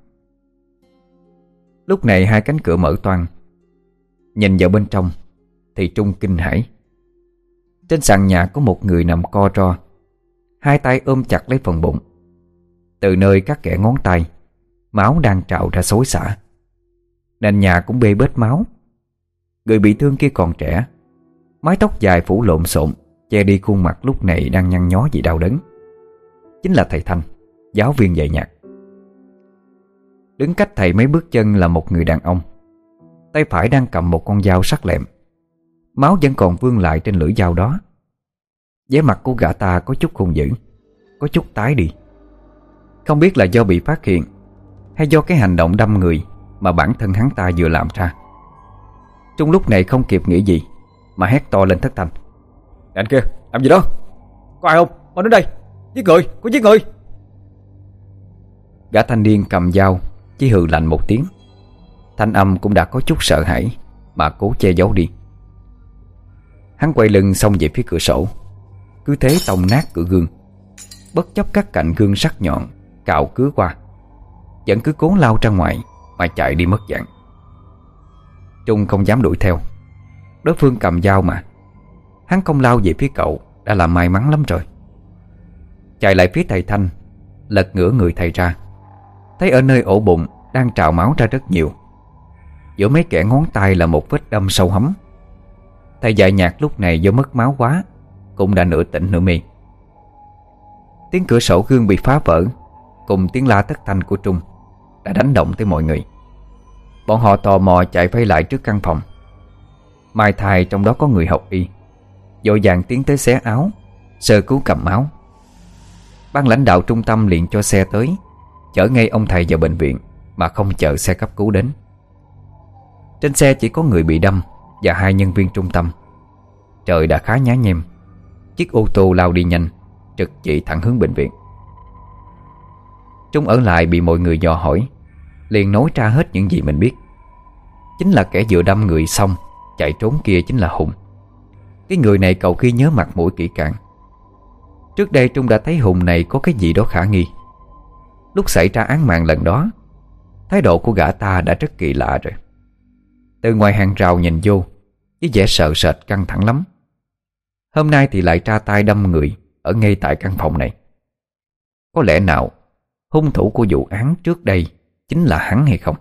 Lúc này hai cánh cửa mở toang. Nhìn vào bên trong thì Trung kinh hãi. Trên sàn nhà có một người nằm co ro, hai tay ôm chặt lấy phần bụng. Từ nơi các kẽ ngón tay, máu đang trào ra xối xả. Nền nhà cũng bê bết máu. Người bị thương kia còn trẻ, mái tóc dài phủ lộn xộn che đi khuôn mặt lúc này đang nhăn nhó vì đau đớn. Chính là thầy Thanh, giáo viên dạy nhạc. Đứng cách thầy mấy bước chân là một người đàn ông, tay phải đang cầm một con dao sắc lẹm. Máu vẫn còn vương lại trên lưỡi dao đó. Vẻ mặt của gã ta có chút hung dữ, có chút tái đi. Không biết là do bị phát hiện hay do cái hành động đâm người mà bản thân hắn ta vừa làm ra. Trong lúc này không kịp nghĩ gì mà hét to lên thất thanh: Anh kia, làm gì đó? Có ai không? Mau đến đây! Giết người! Có giết người! Gã thanh niên cầm dao chỉ hừ lạnh một tiếng. Thanh âm cũng đã có chút sợ hãi mà cố che giấu đi. Hắn quay lưng xông về phía cửa sổ, cứ thế tông nát cửa gương, bất chấp các cạnh gương sắc nhọn cạo cứa qua, vẫn cứ cố lao ra ngoài mà chạy đi mất dạng. Trung không dám đuổi theo. Đối phương cầm dao mà, hắn không lao về phía cậu đã là may mắn lắm rồi. Chạy lại phía thầy Thanh, lật ngửa người thầy ra, thấy ở nơi ổ bụng đang trào máu ra rất nhiều. Giữa mấy kẽ ngón tay là một vết đâm sâu hấm. Thầy dạy nhạc lúc này do mất máu quá cũng đã nửa tỉnh nửa mê. Tiếng cửa sổ gương bị phá vỡ cùng tiếng la thất thanh của Trung đã đánh động tới mọi người. Bọn họ tò mò chạy vây lại trước căn phòng. Mai thai trong đó có người học y, vội vàng tiến tới xé áo, sơ cứu cầm máu. Ban lãnh đạo trung tâm liền cho xe tới, chở ngay ông thầy vào bệnh viện mà không chờ xe cấp cứu đến. Trên xe chỉ có người bị đâm và hai nhân viên trung tâm. Trời đã khá nhá nhem. Chiếc ô tô lao đi nhanh, trực chỉ thẳng hướng bệnh viện. Trung ở lại bị mọi người dò hỏi, liền nói ra hết những gì mình biết. Chính là kẻ vừa đâm người xong chạy trốn kia chính là Hùng. Cái người này cầu khi nhớ mặt mũi kỹ càng. Trước đây Trung đã thấy Hùng này có cái gì đó khả nghi. Lúc xảy ra án mạng lần đó, thái độ của gã ta đã rất kỳ lạ rồi. Từ ngoài hàng rào nhìn vô, với vẻ sợ sệt căng thẳng lắm. Hôm nay thì lại tra tay đâm người ở ngay tại căn phòng này. Có lẽ nào hung thủ của vụ án trước đây chính là hắn hay không?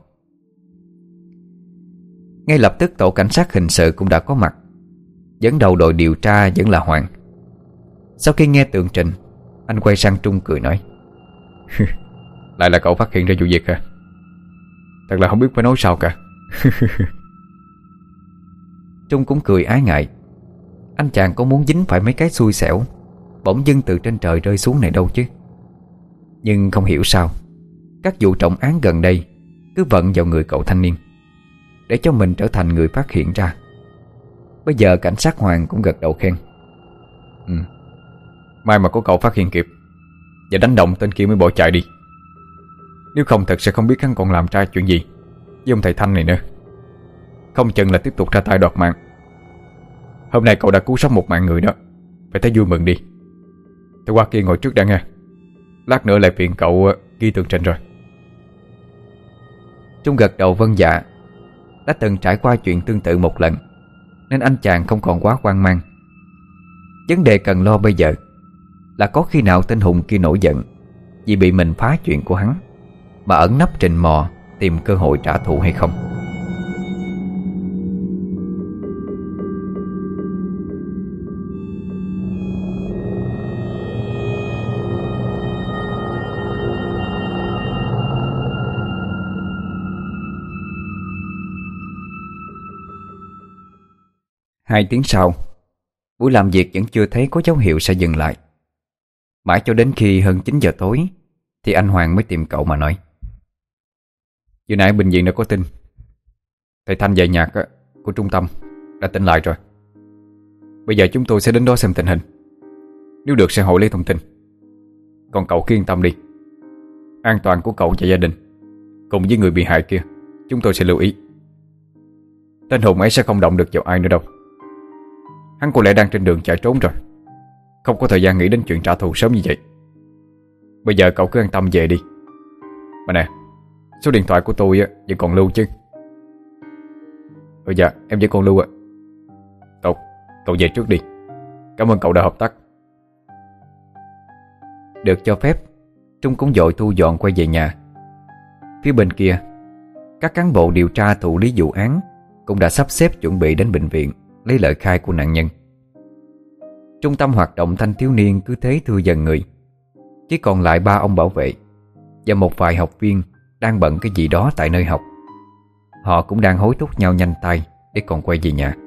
Ngay lập tức tổ cảnh sát hình sự cũng đã có mặt. Dẫn đầu đội điều tra vẫn là Hoàng. Sau khi nghe tường trình, anh quay sang Trung cười nói: Lại là cậu phát hiện ra vụ việc hả? Thật là không biết phải nói sao cả. Trung cũng cười ái ngại. Anh chàng có muốn dính phải mấy cái xui xẻo bỗng dưng từ trên trời rơi xuống này đâu chứ. Nhưng không hiểu sao các vụ trọng án gần đây cứ vận vào người cậu thanh niên, để cho mình trở thành người phát hiện ra. Bây giờ cảnh sát Hoàng cũng gật đầu khen: Ừ, may mà có cậu phát hiện kịp. và đánh động tên kia mới bỏ chạy đi. Nếu không thật sẽ không biết hắn còn làm ra chuyện gì với ông thầy Thanh này nữa. Không chừng là tiếp tục ra tay đoạt mạng. Hôm nay cậu đã cứu sống một mạng người đó, phải thấy vui mừng đi. Tôi qua kia ngồi trước đã nghe. Lát nữa lại phiền cậu ghi tường trình rồi. Trung gật đầu vâng dạ. Đã từng trải qua chuyện tương tự một lần, nên anh chàng không còn quá hoang mang. Vấn đề cần lo bây giờ là có khi nào tên Hùng kia nổi giận vì bị mình phá chuyện của hắn mà ẩn nấp trình mò tìm cơ hội trả thù hay không. Hai tiếng sau, buổi làm việc vẫn chưa thấy có dấu hiệu sẽ dừng lại. Mãi cho đến khi hơn chín giờ tối thì anh Hoàng mới tìm cậu mà nói: Vừa nãy bệnh viện đã có tin thầy Thanh dạy nhạc của trung tâm đã tỉnh lại rồi. Bây giờ chúng tôi sẽ đến đó xem tình hình. Nếu được sẽ hỏi lấy thông tin. Còn cậu cứ yên tâm đi. An toàn của cậu và gia đình cùng với người bị hại kia chúng tôi sẽ lưu ý. Tên Hùng ấy sẽ không động được vào ai nữa đâu. Hắn có lẽ đang trên đường chạy trốn rồi, không có thời gian nghĩ đến chuyện trả thù sớm như vậy. Bây giờ cậu cứ an tâm về đi. Mà nè, số điện thoại của tôi vẫn còn lưu chứ? Ừ dạ, em vẫn còn lưu ạ. Tốt, cậu về trước đi. Cảm ơn cậu đã hợp tác. Được cho phép, Trung cũng vội thu dọn quay về nhà. Phía bên kia, các cán bộ điều tra thụ lý vụ án cũng đã sắp xếp chuẩn bị đến bệnh viện lấy lời khai của nạn nhân. Trung tâm hoạt động thanh thiếu niên cứ thế thưa dần người. Chỉ còn lại ba ông bảo vệ và một vài học viên đang bận cái gì đó tại nơi học. Họ cũng đang hối thúc nhau nhanh tay để còn quay về nhà.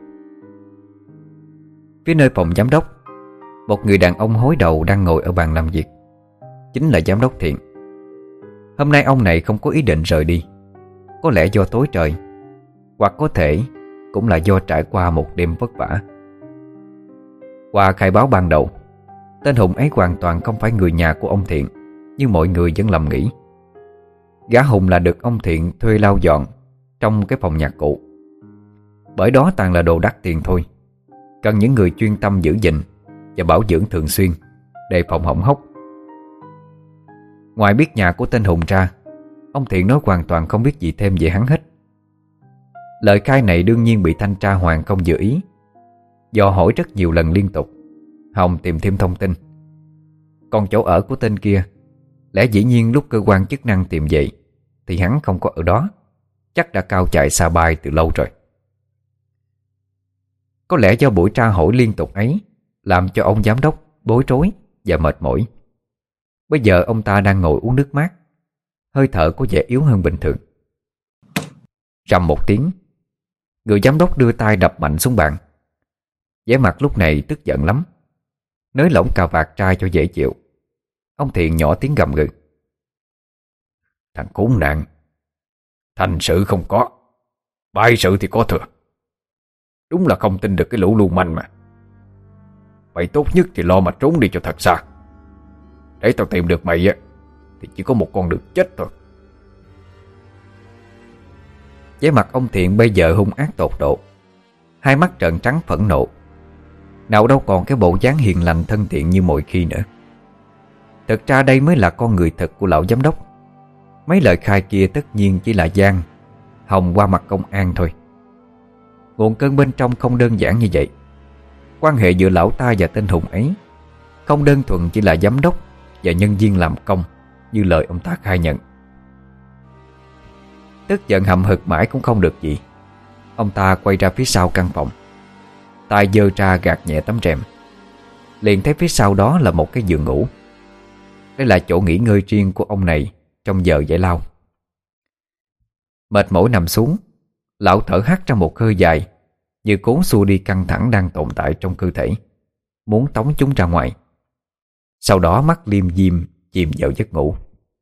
Phía nơi phòng giám đốc, một người đàn ông hối đầu đang ngồi ở bàn làm việc. Chính là giám đốc Thiện. Hôm nay ông này không có ý định rời đi. Có lẽ do tối trời, hoặc có thể cũng là do trải qua một đêm vất vả. Qua khai báo ban đầu, tên Hùng ấy hoàn toàn không phải người nhà của ông Thiện như mọi người vẫn lầm nghĩ. Gã Hùng là được ông Thiện thuê lau dọn trong cái phòng nhạc cũ. Bởi đó toàn là đồ đắt tiền thôi, cần những người chuyên tâm giữ gìn và bảo dưỡng thường xuyên, đề phòng hỏng hóc. Ngoài biết nhà của tên Hùng ra, ông Thiện nói hoàn toàn không biết gì thêm về hắn hết. Lời khai này đương nhiên bị thanh tra Hoàng không dự ý. Do hỏi rất nhiều lần liên tục, Hồng tìm thêm thông tin. Còn chỗ ở của tên kia, lẽ dĩ nhiên lúc cơ quan chức năng tìm vậy thì hắn không có ở đó, chắc đã cao chạy xa bay từ lâu rồi. Có lẽ do buổi tra hỏi liên tục ấy làm cho ông giám đốc bối rối và mệt mỏi. Bây giờ ông ta đang ngồi uống nước mát, hơi thở có vẻ yếu hơn bình thường. Rầm một tiếng, người giám đốc đưa tay đập mạnh xuống bàn. Vẻ mặt lúc này tức giận lắm, nới lỏng cà vạt trai cho dễ chịu. Ông Thiện nhỏ tiếng gầm gừ: Thằng khốn nạn, thành sự không có, bại sự thì có thừa. Đúng là không tin được cái lũ lưu manh mà. Vậy tốt nhất thì lo mà trốn đi cho thật xa. Để tao tìm được mày á thì chỉ có một con đường chết thôi. Vẻ mặt ông Thiện bây giờ hung ác tột độ, hai mắt trợn trắng phẫn nộ, nào đâu còn cái bộ dáng hiền lành thân thiện như mọi khi nữa. Thật ra đây mới là con người thật của lão giám đốc. Mấy lời khai kia tất nhiên chỉ là gian hòng qua mặt công an thôi. Nguồn cơn bên trong không đơn giản như vậy. Quan hệ giữa lão ta và tên Hùng ấy không đơn thuần chỉ là giám đốc và nhân viên làm công như lời ông ta khai nhận. Tức giận hậm hực mãi cũng không được gì. Ông ta quay ra phía sau căn phòng, tay giơ ra gạt nhẹ tấm rèm. Liền thấy phía sau đó là một cái giường ngủ. Đây là chỗ nghỉ ngơi riêng của ông này trong giờ giải lao. Mệt mỏi nằm xuống, lão thở hắt ra một hơi dài, như cố xua đi căng thẳng đang tồn tại trong cơ thể, muốn tống chúng ra ngoài. Sau đó mắt liêm diêm chìm vào giấc ngủ.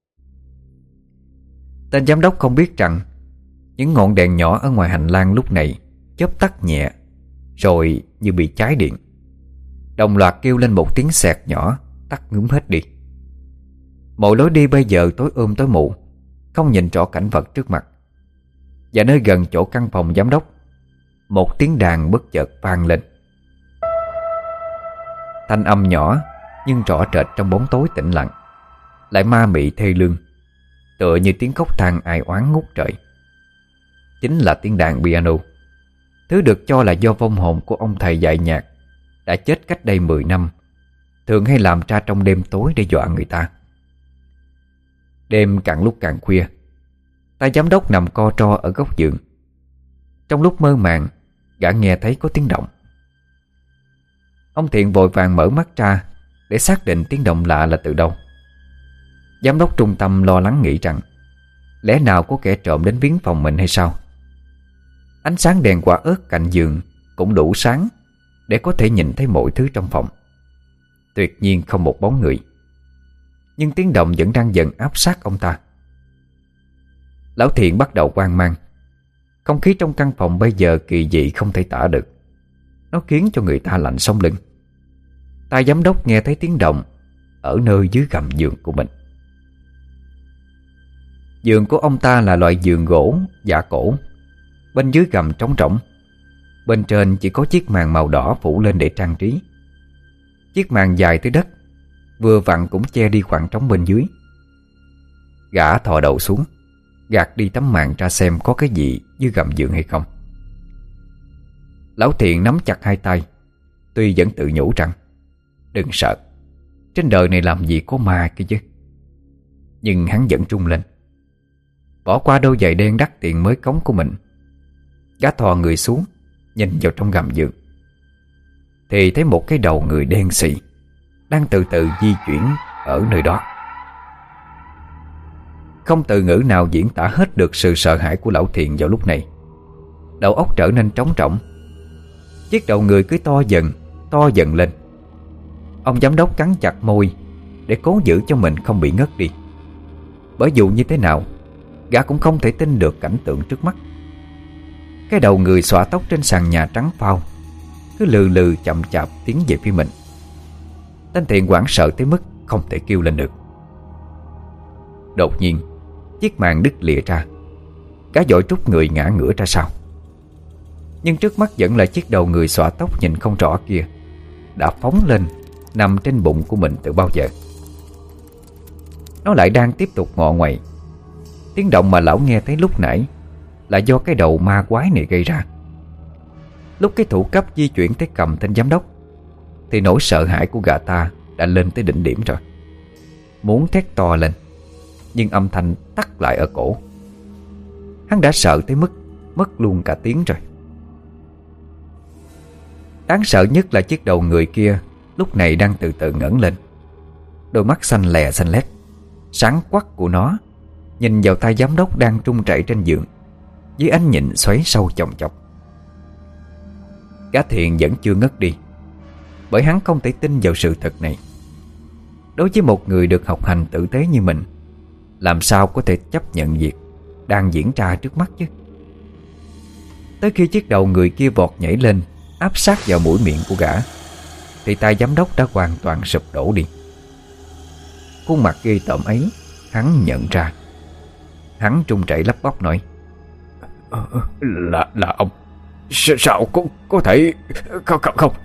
Tên giám đốc không biết rằng những ngọn đèn nhỏ ở ngoài hành lang lúc này chớp tắt nhẹ, rồi như bị cháy điện, đồng loạt kêu lên một tiếng xẹt nhỏ, tắt ngúm hết đi. Mọi lối đi bây giờ tối ôm tối mù, không nhìn rõ cảnh vật trước mặt. Và nơi gần chỗ căn phòng giám đốc, một tiếng đàn bất chợt vang lên. Thanh âm nhỏ nhưng rõ rệt trong bóng tối tĩnh lặng, lại ma mị thê lương, tựa như tiếng khóc than ai oán ngút trời. Chính là tiếng đàn piano, thứ được cho là do vong hồn của ông thầy dạy nhạc đã chết cách đây mười năm, thường hay làm ra trong đêm tối để dọa người ta. Đêm càng lúc càng khuya, tay giám đốc nằm co ro ở góc giường. Trong lúc mơ màng, gã nghe thấy có tiếng động. Ông Thiện vội vàng mở mắt ra để xác định tiếng động lạ là từ đâu. Giám đốc trung tâm lo lắng nghĩ rằng lẽ nào có kẻ trộm đến viếng phòng mình hay sao. Ánh sáng đèn quả ớt cạnh giường cũng đủ sáng để có thể nhìn thấy mọi thứ trong phòng. Tuyệt nhiên không một bóng người, nhưng tiếng động vẫn đang dần áp sát ông ta. Lão Thiện bắt đầu hoang mang. Không khí trong căn phòng bây giờ kỳ dị không thể tả được. Nó khiến cho người ta lạnh sống lưng. tay giám đốc nghe thấy tiếng động ở nơi dưới gầm giường của mình. Giường của ông ta là loại giường gỗ dạ cổ, bên dưới gầm trống rỗng. Bên trên chỉ có chiếc màn màu đỏ phủ lên để trang trí. Chiếc màn dài tới đất, vừa vặn cũng che đi khoảng trống bên dưới. Gã thò đầu xuống, gạt đi tấm màn ra xem có cái gì dưới gầm giường hay không. Lão Thiện nắm chặt hai tay, tuy vẫn tự nhủ rằng đừng sợ, trên đời này làm gì có ma kia chứ. Nhưng hắn vẫn trung lên. Bỏ qua đôi giày đen đắt tiền mới cống của mình, gã thò người xuống, nhìn vào trong gầm giường, thì thấy một cái đầu người đen xì đang từ từ di chuyển ở nơi đó. Không từ ngữ nào diễn tả hết được sự sợ hãi của lão Thiện vào lúc này. Đầu óc trở nên trống rỗng. Chiếc đầu người cứ to dần, to dần lên. Ông giám đốc cắn chặt môi để cố giữ cho mình không bị ngất đi. Bởi dù như thế nào, gã cũng không thể tin được cảnh tượng trước mắt. Cái đầu người xõa tóc trên sàn nhà trắng phao cứ lừ lừ chậm chạp tiến về phía mình. Tên Thiện hoảng sợ tới mức không thể kêu lên được. Đột nhiên, chiếc màn đứt lìa ra. Gã vội trút người ngã ngửa ra sau. Nhưng trước mắt vẫn là chiếc đầu người xõa tóc nhìn không rõ kia đã phóng lên, nằm trên bụng của mình từ bao giờ. Nó lại đang tiếp tục ngọ nguậy. Tiếng động mà lão nghe thấy lúc nãy là do cái đầu ma quái này gây ra. Lúc cái thủ cấp di chuyển tới cầm tên giám đốc, thì nỗi sợ hãi của gã ta đã lên tới đỉnh điểm rồi. Muốn thét to lên, nhưng âm thanh tắt lại ở cổ. Hắn đã sợ tới mức mất luôn cả tiếng rồi. Đáng sợ nhất là chiếc đầu người kia lúc này đang từ từ ngẩng lên. Đôi mắt xanh lè xanh lét, sáng quắc của nó nhìn vào tay giám đốc đang trung chảy trên giường với ánh nhìn xoáy sâu chồng chọc. Gã Thiện vẫn chưa ngất đi, bởi hắn không thể tin vào sự thật này. Đối với một người được học hành tử tế như mình, làm sao có thể chấp nhận việc đang diễn ra trước mắt chứ. Tới khi chiếc đầu người kia vọt nhảy lên, áp sát vào mũi miệng của gã, thì tay giám đốc đã hoàn toàn sụp đổ đi. Khuôn mặt ghê tởm ấy hắn nhận ra. Hắn trung chảy lắp bắp nói: Là là ông. S sao có, có thể. Không không không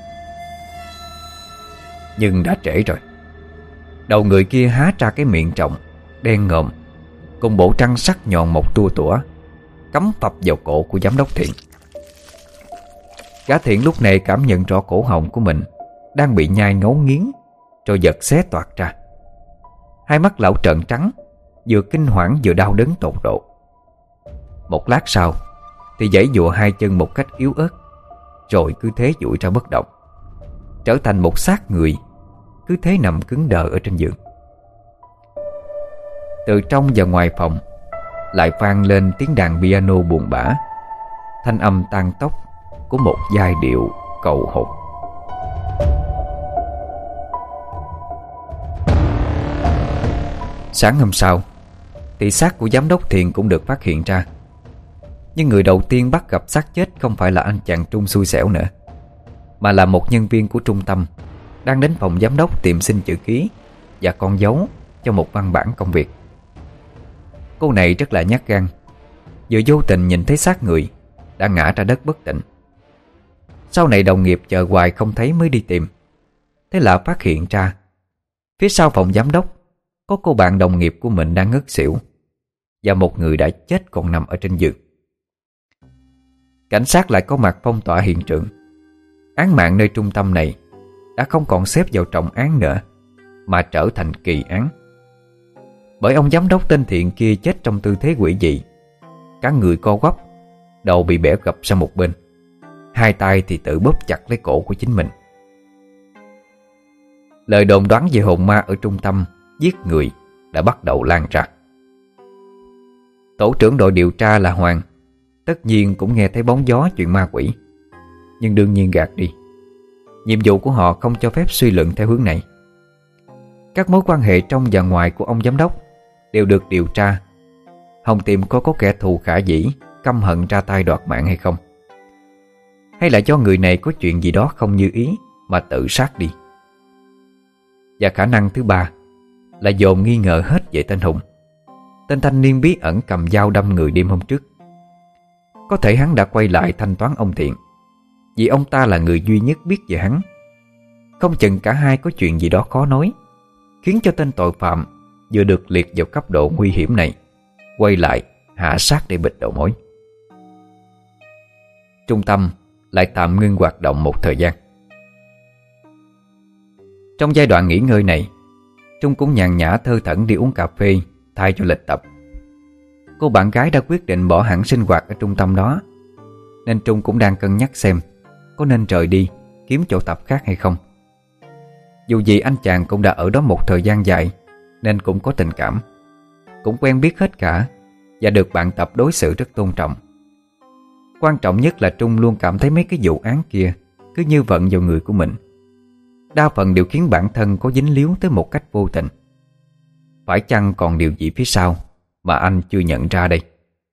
Nhưng đã trễ rồi. Đầu người kia há ra cái miệng rộng đen ngòm cùng bộ răng sắc nhọn một tua tủa, cắm phập vào cổ của giám đốc Thiện. Gã Thiện lúc này cảm nhận rõ cổ họng của mình đang bị nhai ngấu nghiến, rồi giật xé toạc ra. Hai mắt lão trợn trắng, vừa kinh hoảng vừa đau đớn tột độ. Một lát sau thì giãy giụa hai chân một cách yếu ớt, rồi cứ thế duỗi ra bất động, trở thành một xác người cứ thế nằm cứng đờ ở trên giường. Từ trong và ngoài phòng lại vang lên tiếng đàn piano buồn bã, thanh âm tan tóc của một giai điệu cầu hồn. Sáng hôm sau thì xác của giám đốc Thiện cũng được phát hiện ra. Nhưng người đầu tiên bắt gặp xác chết không phải là anh chàng Trung xui xẻo nữa, mà là một nhân viên của trung tâm đang đến phòng giám đốc tìm xin chữ ký và con dấu cho một văn bản công việc. Cô này rất là nhát gan, vừa vô tình nhìn thấy xác người đã ngã ra đất bất tỉnh. Sau này đồng nghiệp chờ hoài không thấy mới đi tìm. Thế là phát hiện ra phía sau phòng giám đốc có cô bạn đồng nghiệp của mình đang ngất xỉu, và một người đã chết còn nằm ở trên giường. Cảnh sát lại có mặt phong tỏa hiện trường. Án mạng nơi trung tâm này đã không còn xếp vào trọng án nữa, mà trở thành kỳ án. Bởi ông giám đốc tên Thiện kia chết trong tư thế quỷ dị. Cả người co quắp, đầu bị bẻ gập sang một bên, hai tay thì tự bóp chặt lấy cổ của chính mình. Lời đồn đoán về hồn ma ở trung tâm giết người đã bắt đầu lan ra. Tổ trưởng đội điều tra là Hoàng tất nhiên cũng nghe thấy bóng gió chuyện ma quỷ, nhưng đương nhiên gạt đi. Nhiệm vụ của họ không cho phép suy luận theo hướng này. Các mối quan hệ trong và ngoài của ông giám đốc đều được điều tra, hòng tìm có có kẻ thù khả dĩ căm hận ra tay đoạt mạng hay không, hay là do người này có chuyện gì đó không như ý mà tự sát đi. Và khả năng thứ ba là dồn nghi ngờ hết về tên Hùng, tên thanh niên bí ẩn cầm dao đâm người đêm hôm trước. Có thể hắn đã quay lại thanh toán ông Thiện, vì ông ta là người duy nhất biết về hắn. Không chừng cả hai có chuyện gì đó khó nói, khiến cho tên tội phạm vừa được liệt vào cấp độ nguy hiểm này quay lại hạ sát để bịt đầu mối. Trung tâm lại tạm ngưng hoạt động một thời gian. Trong giai đoạn nghỉ ngơi này, Trung cũng nhàn nhã thơ thẩn đi uống cà phê thay cho lịch tập. Cô bạn gái đã quyết định bỏ hẳn sinh hoạt ở trung tâm đó, nên Trung cũng đang cân nhắc xem có nên rời đi kiếm chỗ tập khác hay không. Dù gì anh chàng cũng đã ở đó một thời gian dài, nên cũng có tình cảm, cũng quen biết hết cả, và được bạn tập đối xử rất tôn trọng. Quan trọng nhất là Trung luôn cảm thấy mấy cái vụ án kia cứ như vận vào người của mình, đa phần đều khiến bản thân có dính líu tới một cách vô tình. Phải chăng còn điều gì phía sau mà anh chưa nhận ra đây?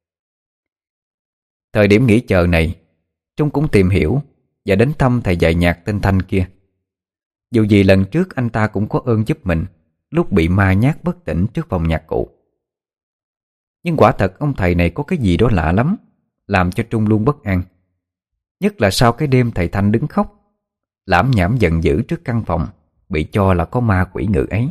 Thời điểm nghỉ chờ này, Trung cũng tìm hiểu và đến thăm thầy dạy nhạc tên Thanh kia. Dù gì lần trước anh ta cũng có ơn giúp mình lúc bị ma nhát bất tỉnh trước phòng nhạc cụ. Nhưng quả thật ông thầy này có cái gì đó lạ lắm, làm cho Trung luôn bất an. Nhất là sau cái đêm thầy Thanh đứng khóc lảm nhảm giận dữ trước căn phòng bị cho là có ma quỷ ngự ấy.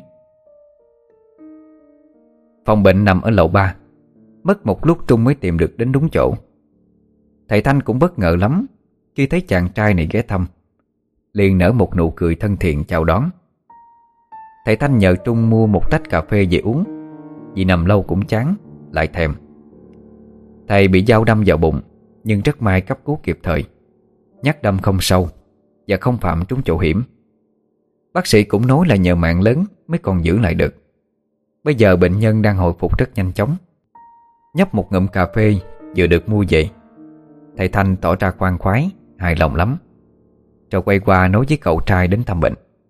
Phòng bệnh nằm ở lầu ba. Mất một lúc Trung mới tìm được đến đúng chỗ. Thầy Thanh cũng bất ngờ lắm khi thấy chàng trai này ghé thăm, liền nở một nụ cười thân thiện chào đón. Thầy Thanh nhờ Trung mua một tách cà phê về uống, vì nằm lâu cũng chán, lại thèm. Thầy bị dao đâm vào bụng, nhưng rất may cấp cứu kịp thời. Nhát đâm không sâu và không phạm trúng chỗ hiểm. Bác sĩ cũng nói là nhờ mạng lớn mới còn giữ lại được. Bây giờ bệnh nhân đang hồi phục rất nhanh chóng. Nhấp một ngụm cà phê vừa được mua về, thầy Thanh tỏ ra khoan khoái, hài lòng lắm, rồi quay qua nói với cậu trai đến thăm bệnh.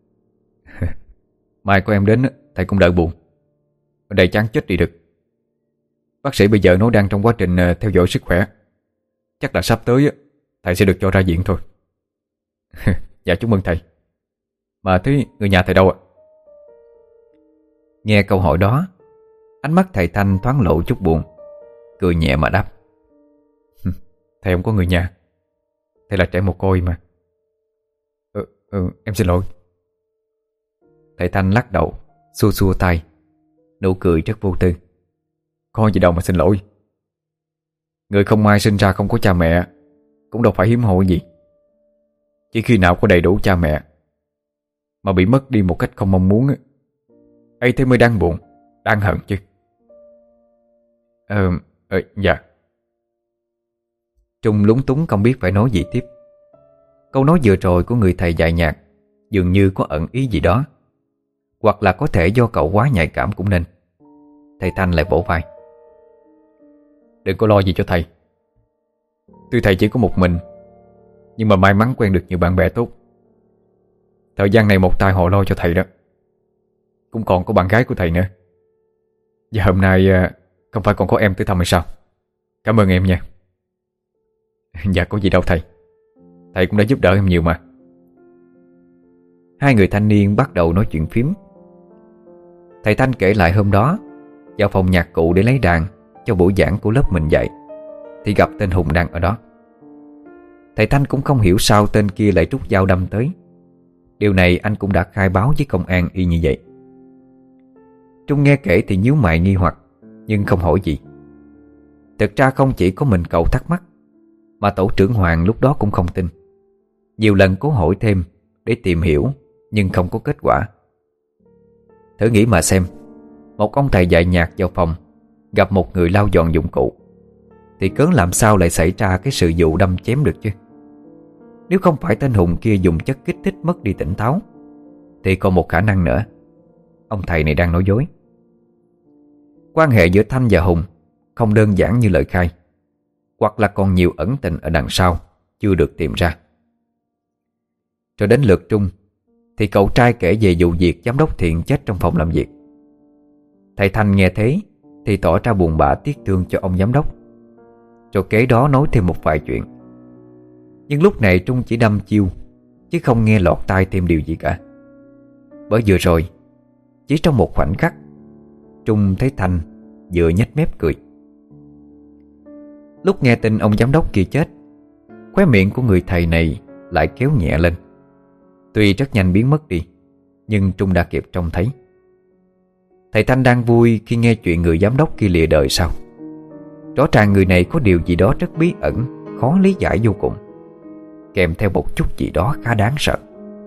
Mai có em đến thầy cũng đợi buồn, ở đây chán chết đi được. Bác sĩ bây giờ nó đang trong quá trình theo dõi sức khỏe. Chắc là sắp tới thầy sẽ được cho ra viện thôi. Dạ chúc mừng thầy. Mà thế người nhà thầy đâu ạ? Nghe câu hỏi đó, ánh mắt thầy Thanh thoáng lộ chút buồn, cười nhẹ mà đáp. Thầy không có người nhà, thầy là trẻ mồ côi mà. Ừ, ừ, em xin lỗi. Thầy Thanh lắc đầu, xua xua tay, nụ cười rất vô tư. Có gì đâu mà xin lỗi. Người không may sinh ra không có cha mẹ cũng đâu phải hiếm hoi gì. Chỉ khi nào có đầy đủ cha mẹ mà bị mất đi một cách không mong muốn ấy, ấy thế mới đáng buồn, đáng hận chứ. Ờ, ờ dạ. Trung lúng túng không biết phải nói gì tiếp. Câu nói vừa rồi của người thầy dạy nhạc dường như có ẩn ý gì đó, hoặc là có thể do cậu quá nhạy cảm cũng nên. Thầy Thanh lại vỗ vai. Đừng có lo gì cho thầy. Tuy thầy chỉ có một mình, nhưng mà may mắn quen được nhiều bạn bè tốt. Thời gian này một tay họ lo cho thầy đó. Cũng còn có bạn gái của thầy nữa. Và hôm nay không phải còn có em tới thăm hay sao? Cảm ơn em nha. Dạ có gì đâu thầy. Thầy cũng đã giúp đỡ em nhiều mà. Hai người thanh niên bắt đầu nói chuyện phím. Thầy Thanh kể lại hôm đó vào phòng nhạc cụ để lấy đàn cho buổi giảng của lớp mình dạy, thì gặp tên Hùng đang ở đó. Thầy Thanh cũng không hiểu sao tên kia lại rút dao đâm tới. Điều này anh cũng đã khai báo với công an y như vậy. Trung nghe kể thì nhíu mày nghi hoặc, nhưng không hỏi gì. Thực ra không chỉ có mình cậu thắc mắc, mà tổ trưởng Hoàng lúc đó cũng không tin. Nhiều lần cố hỏi thêm để tìm hiểu, nhưng không có kết quả. Thử nghĩ mà xem, một ông thầy dạy nhạc vào phòng gặp một người lau dọn dụng cụ, thì cớ làm sao lại xảy ra cái sự vụ đâm chém được chứ? Nếu không phải tên Hùng kia dùng chất kích thích mất đi tỉnh táo, thì còn một khả năng nữa, ông thầy này đang nói dối. Quan hệ giữa Thanh và Hùng không đơn giản như lời khai, hoặc là còn nhiều ẩn tình ở đằng sau chưa được tìm ra. Rồi đến lượt Trung, thì cậu trai kể về vụ việc giám đốc Thiện chết trong phòng làm việc. Thầy Thanh nghe thế thì tỏ ra buồn bã tiếc thương cho ông giám đốc, rồi kế đó nói thêm một vài chuyện. Nhưng lúc này Trung chỉ đâm chiêu, chứ không nghe lọt tai thêm điều gì cả. Bởi vừa rồi, chỉ trong một khoảnh khắc, Trung thấy Thanh vừa nhếch mép cười. Lúc nghe tin ông giám đốc kia chết, khóe miệng của người thầy này lại kéo nhẹ lên. Tuy rất nhanh biến mất đi, nhưng Trung đã kịp trông thấy. Thầy Thanh đang vui khi nghe chuyện người giám đốc kia lìa đời sao? Rõ ràng người này có điều gì đó rất bí ẩn, khó lý giải vô cùng, kèm theo một chút gì đó khá đáng sợ.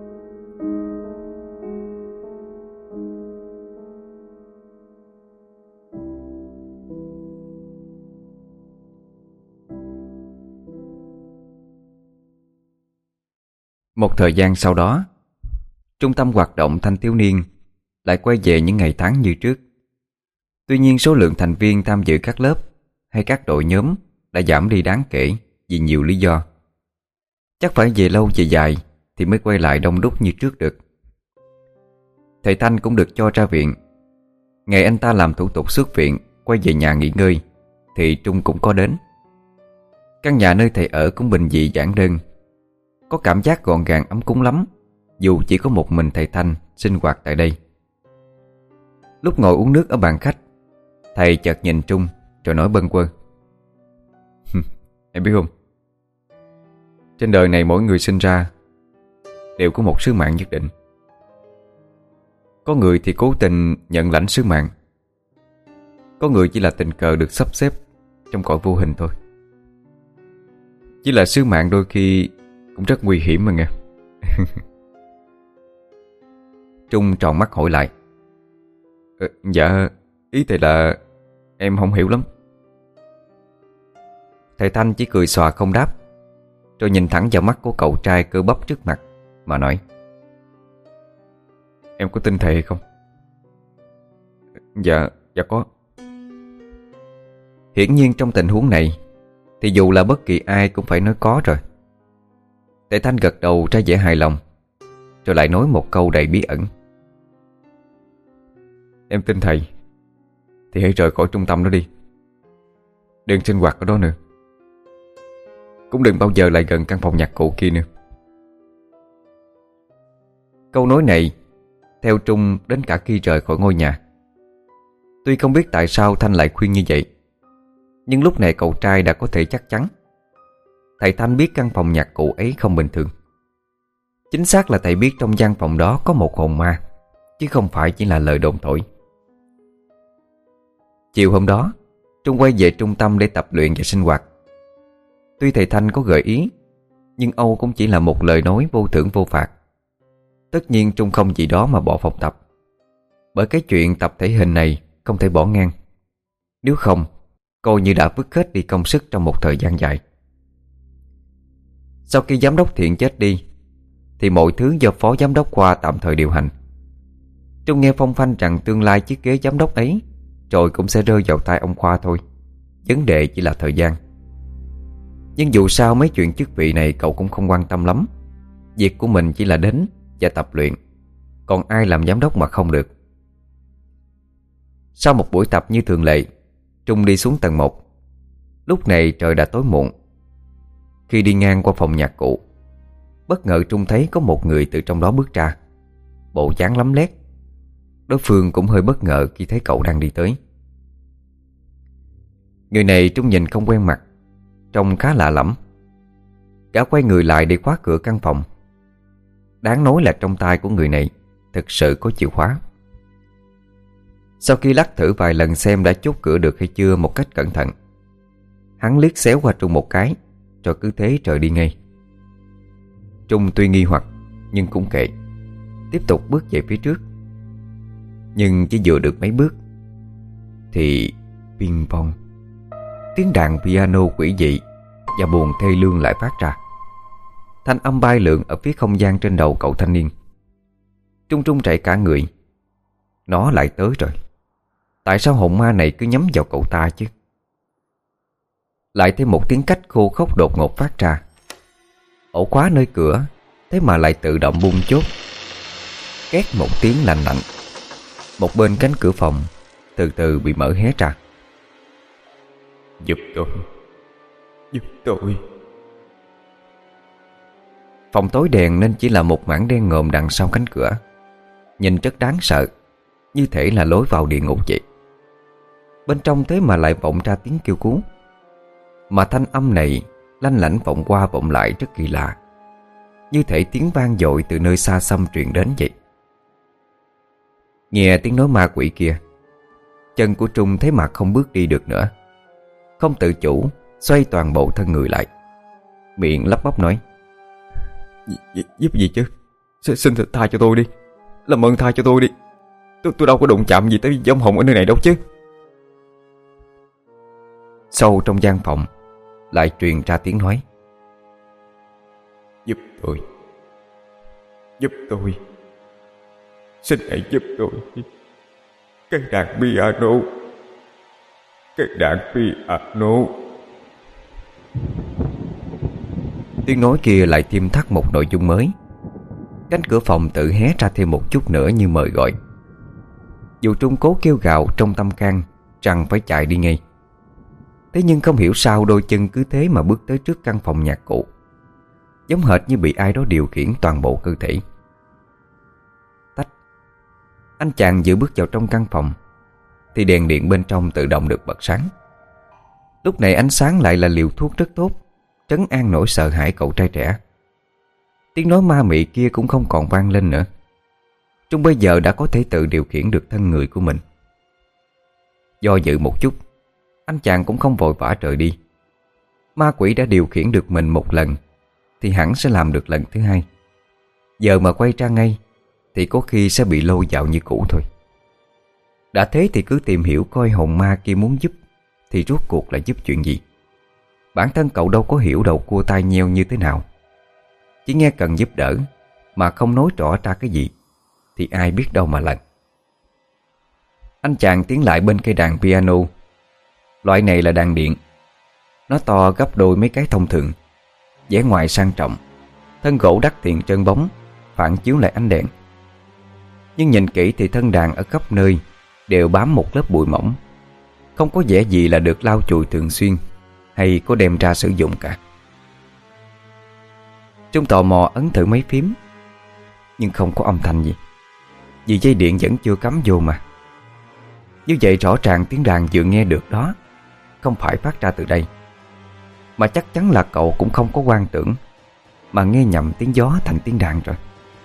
Một thời gian sau đó, trung tâm hoạt động thanh thiếu niên lại quay về những ngày tháng như trước. Tuy nhiên số lượng thành viên tham dự các lớp hay các đội nhóm đã giảm đi đáng kể vì nhiều lý do. Chắc phải về lâu về dài thì mới quay lại đông đúc như trước được. Thầy Thanh cũng được cho ra viện. Ngày anh ta làm thủ tục xuất viện quay về nhà nghỉ ngơi thì Trung cũng có đến. Căn nhà nơi thầy ở cũng bình dị giản đơn, có cảm giác gọn gàng ấm cúng lắm, dù chỉ có một mình thầy Thanh sinh hoạt tại đây. Lúc ngồi uống nước ở bàn khách, thầy chợt nhìn Trung rồi nói bâng quơ: Em biết không, trên đời này mỗi người sinh ra đều có một sứ mạng nhất định. Có người thì cố tình nhận lãnh sứ mạng, có người chỉ là tình cờ được sắp xếp trong cõi vô hình thôi. Chỉ là sứ mạng đôi khi cũng rất nguy hiểm mà nghe. Trung tròn mắt hỏi lại: ờ, Dạ, ý thầy là em không hiểu lắm. Thầy Thanh chỉ cười xòa không đáp, rồi nhìn thẳng vào mắt của cậu trai cơ bắp trước mặt mà nói: Em có tin thầy hay không? Dạ, dạ có. Hiển nhiên trong tình huống này thì dù là bất kỳ ai cũng phải nói có rồi. Thầy Thanh gật đầu ra vẻ hài lòng, rồi lại nói một câu đầy bí ẩn: Em tin thầy thì hãy rời khỏi trung tâm đó đi, đừng sinh hoạt ở đó nữa, cũng đừng bao giờ lại gần căn phòng nhạc cụ kia nữa. Câu nói này theo Trung đến cả khi rời khỏi ngôi nhà. Tuy không biết tại sao Thanh lại khuyên như vậy, nhưng lúc này cậu trai đã có thể chắc chắn thầy Thanh biết căn phòng nhạc cụ ấy không bình thường. Chính xác là thầy biết trong gian phòng đó có một hồn ma, chứ không phải chỉ là lời đồn thổi. Chiều hôm đó, Trung quay về trung tâm để tập luyện và sinh hoạt. Tuy thầy Thanh có gợi ý, nhưng Âu cũng chỉ là một lời nói vô thưởng vô phạt. Tất nhiên Trung không vì đó mà bỏ phòng tập, bởi cái chuyện tập thể hình này không thể bỏ ngang. Nếu không, coi như đã vứt hết đi công sức trong một thời gian dài. Sau khi giám đốc Thiện chết đi, thì mọi thứ do phó giám đốc Khoa tạm thời điều hành. Trung nghe phong phanh rằng tương lai chiếc ghế giám đốc ấy rồi cũng sẽ rơi vào tay ông Khoa thôi. Vấn đề chỉ là thời gian. Nhưng dù sao mấy chuyện chức vị này cậu cũng không quan tâm lắm. Việc của mình chỉ là đến và tập luyện, còn ai làm giám đốc mà không được. Sau một buổi tập như thường lệ, Trung đi xuống tầng một. Lúc này trời đã tối muộn. Khi đi ngang qua phòng nhạc cụ, bất ngờ Trung thấy có một người từ trong đó bước ra, bộ dáng lấm lét. Đối phương cũng hơi bất ngờ khi thấy cậu đang đi tới. Người này Trung nhìn không quen mặt, trông khá lạ lẫm. Gã quay người lại để khóa cửa căn phòng. Đáng nói là trong tay của người này thực sự có chìa khóa. Sau khi lắc thử vài lần xem đã chốt cửa được hay chưa một cách cẩn thận, hắn liếc xéo qua Trung một cái, rồi cứ thế rời đi ngay. Trung tuy nghi hoặc nhưng cũng kệ, tiếp tục bước về phía trước. Nhưng chỉ vừa được mấy bước thì ping pong, tiếng đàn piano quỷ dị và buồn thê lương lại phát ra. Thanh âm bay lượn ở phía không gian trên đầu cậu thanh niên. Trung trung chạy cả người. Nó lại tới rồi. Tại sao hồn ma này cứ nhắm vào cậu ta chứ? Lại thêm một tiếng cách khô khốc đột ngột phát ra. Ổ khóa nơi cửa thế mà lại tự động bung chốt. Két một tiếng lành lạnh, một bên cánh cửa phòng từ từ bị mở hé ra. Giúp tôi, giúp tôi. Phòng tối đèn nên chỉ là một mảng đen ngòm đằng sau cánh cửa. Nhìn rất đáng sợ, như thể là lối vào địa ngục vậy. Bên trong thế mà lại vọng ra tiếng kêu cứu. Mà thanh âm này lanh lảnh vọng qua vọng lại rất kỳ lạ, như thể tiếng vang dội từ nơi xa xăm truyền đến vậy. Nghe tiếng nói ma quỷ kia, chân của Trung thế mà không bước đi được nữa. Không tự chủ xoay toàn bộ thân người lại, miệng lắp bắp nói: Giúp gì chứ? Xin, xin tha cho tôi đi. Làm ơn tha cho tôi đi. Tôi, tôi đâu có đụng chạm gì tới giống hồn ở nơi này đâu chứ. Sâu trong gian phòng lại truyền ra tiếng nói: Giúp tôi, giúp tôi, xin hãy giúp tôi. Cái đàn piano, cái đàn piano. Tiếng nói kia lại thêm thắt một nội dung mới. Cánh cửa phòng tự hé ra thêm một chút nữa như mời gọi. Dù Trung cố kêu gào trong tâm can rằng phải chạy đi ngay, thế nhưng không hiểu sao đôi chân cứ thế mà bước tới trước căn phòng nhạc cụ, giống hệt như bị ai đó điều khiển toàn bộ cơ thể. Tách. Anh chàng vừa bước vào trong căn phòng thì đèn điện bên trong tự động được bật sáng. Lúc này ánh sáng lại là liều thuốc rất tốt, trấn an nỗi sợ hãi cậu trai trẻ. Tiếng nói ma mị kia cũng không còn vang lên nữa. Trung bây giờ đã có thể tự điều khiển được thân người của mình. Do dự một chút, anh chàng cũng không vội vã rời đi. Ma quỷ đã điều khiển được mình một lần thì hẳn sẽ làm được lần thứ hai. Giờ mà quay ra ngay thì có khi sẽ bị lôi vào như cũ thôi. Đã thế thì cứ tìm hiểu coi hồn ma kia muốn giúp thì rốt cuộc là giúp chuyện gì. Bản thân cậu đâu có hiểu đầu cua tai nheo như thế nào. Chỉ nghe cần giúp đỡ mà không nói rõ ra cái gì thì ai biết đâu mà lần. Anh chàng tiến lại bên cây đàn piano. Loại này là đàn điện. Nó to gấp đôi mấy cái thông thường, vẻ ngoài sang trọng, thân gỗ đắt tiền trơn bóng, phản chiếu lại ánh đèn. Nhưng nhìn kỹ thì thân đàn ở khắp nơi đều bám một lớp bụi mỏng, không có vẻ gì là được lau chùi thường xuyên hay có đem ra sử dụng cả. Trung tò mò ấn thử mấy phím, nhưng không có âm thanh gì, vì dây điện vẫn chưa cắm vô mà. Như vậy rõ ràng tiếng đàn vừa nghe được đó không phải phát ra từ đây. Mà chắc chắn là cậu cũng không có quan tưởng mà nghe nhầm tiếng gió thành tiếng đàn rồi.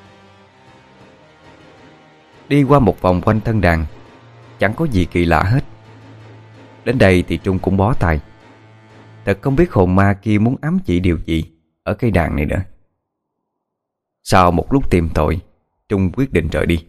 Đi qua một vòng quanh thân đàn, chẳng có gì kỳ lạ hết. Đến đây thì Trung cũng bó tay. Thật không biết hồn ma kia muốn ám chỉ điều gì ở cây đàn này nữa. Sau một lúc tìm tội, Trung quyết định rời đi.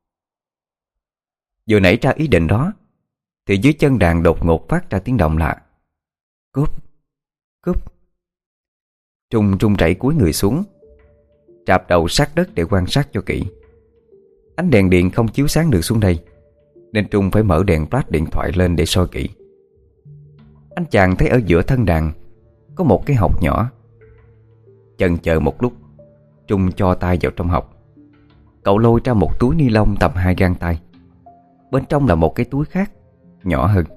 Vừa nảy ra ý định đó thì dưới chân đàn đột ngột phát ra tiếng động lạ. Cúp, cúp. Trung run rẩy cúi người xuống, trạp đầu sát đất để quan sát cho kỹ. Ánh đèn điện không chiếu sáng được xuống đây, nên Trung phải mở đèn flash điện thoại lên để soi kỹ. Anh chàng thấy ở giữa thân đàn có một cái hộc nhỏ. Chần chờ một lúc, Trung cho tay vào trong hộc. Cậu lôi ra một túi ni lông tầm hai gang tay. Bên trong là một cái túi khác, nhỏ hơn.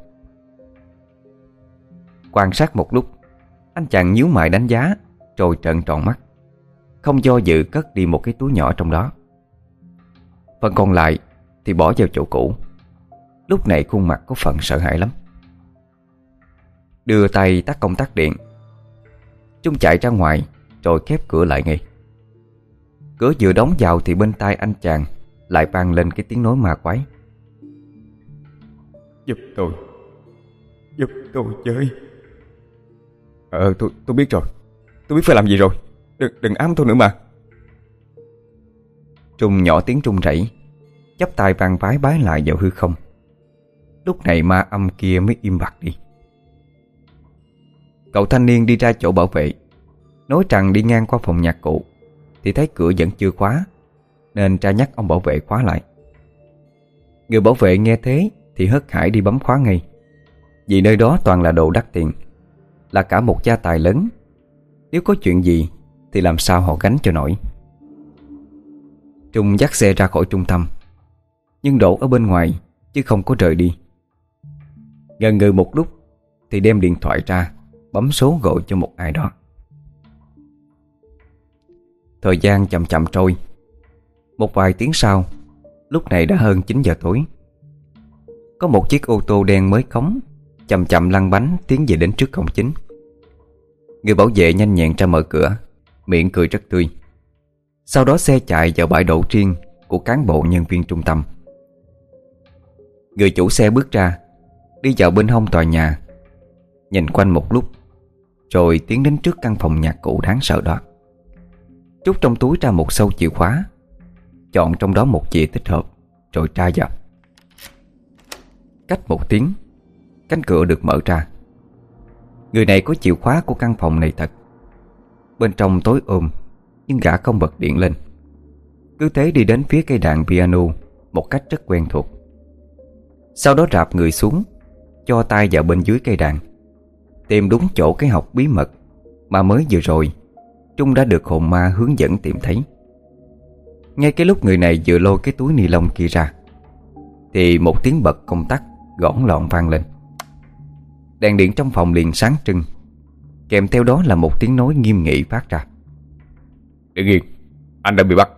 Quan sát một lúc, anh chàng nhíu mày đánh giá, rồi trợn tròn mắt, không do dự cất đi một cái túi nhỏ trong đó. Phần còn lại thì bỏ vào chỗ cũ. Lúc này khuôn mặt có phần sợ hãi lắm. Đưa tay tắt công tắc điện, Trung chạy ra ngoài rồi khép cửa lại ngay. Cửa vừa đóng vào thì bên tai anh chàng lại vang lên cái tiếng nói ma quái: Giúp tôi, giúp tôi chơi. Ờ tôi, tôi biết rồi. Tôi biết phải làm gì rồi. Đừng, đừng ám tôi nữa mà. Trung nhỏ tiếng run rẩy, chắp tay vang vái bái lại vào hư không. Lúc này ma âm kia mới im bặt đi. Cậu thanh niên đi ra chỗ bảo vệ, nói rằng đi ngang qua phòng nhạc cụ thì thấy cửa vẫn chưa khóa, nên ra nhắc ông bảo vệ khóa lại. Người bảo vệ nghe thế thì hớt hải đi bấm khóa ngay, vì nơi đó toàn là đồ đắt tiền, là cả một gia tài lớn. Nếu có chuyện gì thì làm sao họ gánh cho nổi. Trung dắt xe ra khỏi trung tâm, nhưng đổ ở bên ngoài chứ không có rời đi. Ngần ngừ một lúc thì đem điện thoại ra, bấm số gọi cho một ai đó. Thời gian chậm chậm trôi. Một vài tiếng sau, lúc này đã hơn chín giờ tối, có một chiếc ô tô đen mới cống chậm chậm lăn bánh tiến về đến trước cổng chính. Người bảo vệ nhanh nhẹn ra mở cửa, miệng cười rất tươi. Sau đó xe chạy vào bãi đỗ riêng của cán bộ nhân viên trung tâm. Người chủ xe bước ra, đi vào bên hông tòa nhà, nhìn quanh một lúc, rồi tiến đến trước căn phòng nhạc cụ đáng sợ đó. Trút trong túi ra một sâu chìa khóa, chọn trong đó một chìa tích hợp, rồi tra vào. Cách một tiếng, cánh cửa được mở ra. Người này có chìa khóa của căn phòng này thật. Bên trong tối ôm, nhưng gã không bật điện lên, cứ thế đi đến phía cây đàn piano một cách rất quen thuộc. Sau đó rạp người xuống, cho tay vào bên dưới cây đàn, tìm đúng chỗ cái học bí mật mà mới vừa rồi Trung đã được hồn ma hướng dẫn tìm thấy. Ngay cái lúc người này vừa lôi cái túi ni lông kia ra thì một tiếng bật công tắc gõn lọn vang lên. Đèn điện trong phòng liền sáng trưng, kèm theo đó là một tiếng nói nghiêm nghị phát ra: Đứng yên, anh đã bị bắt.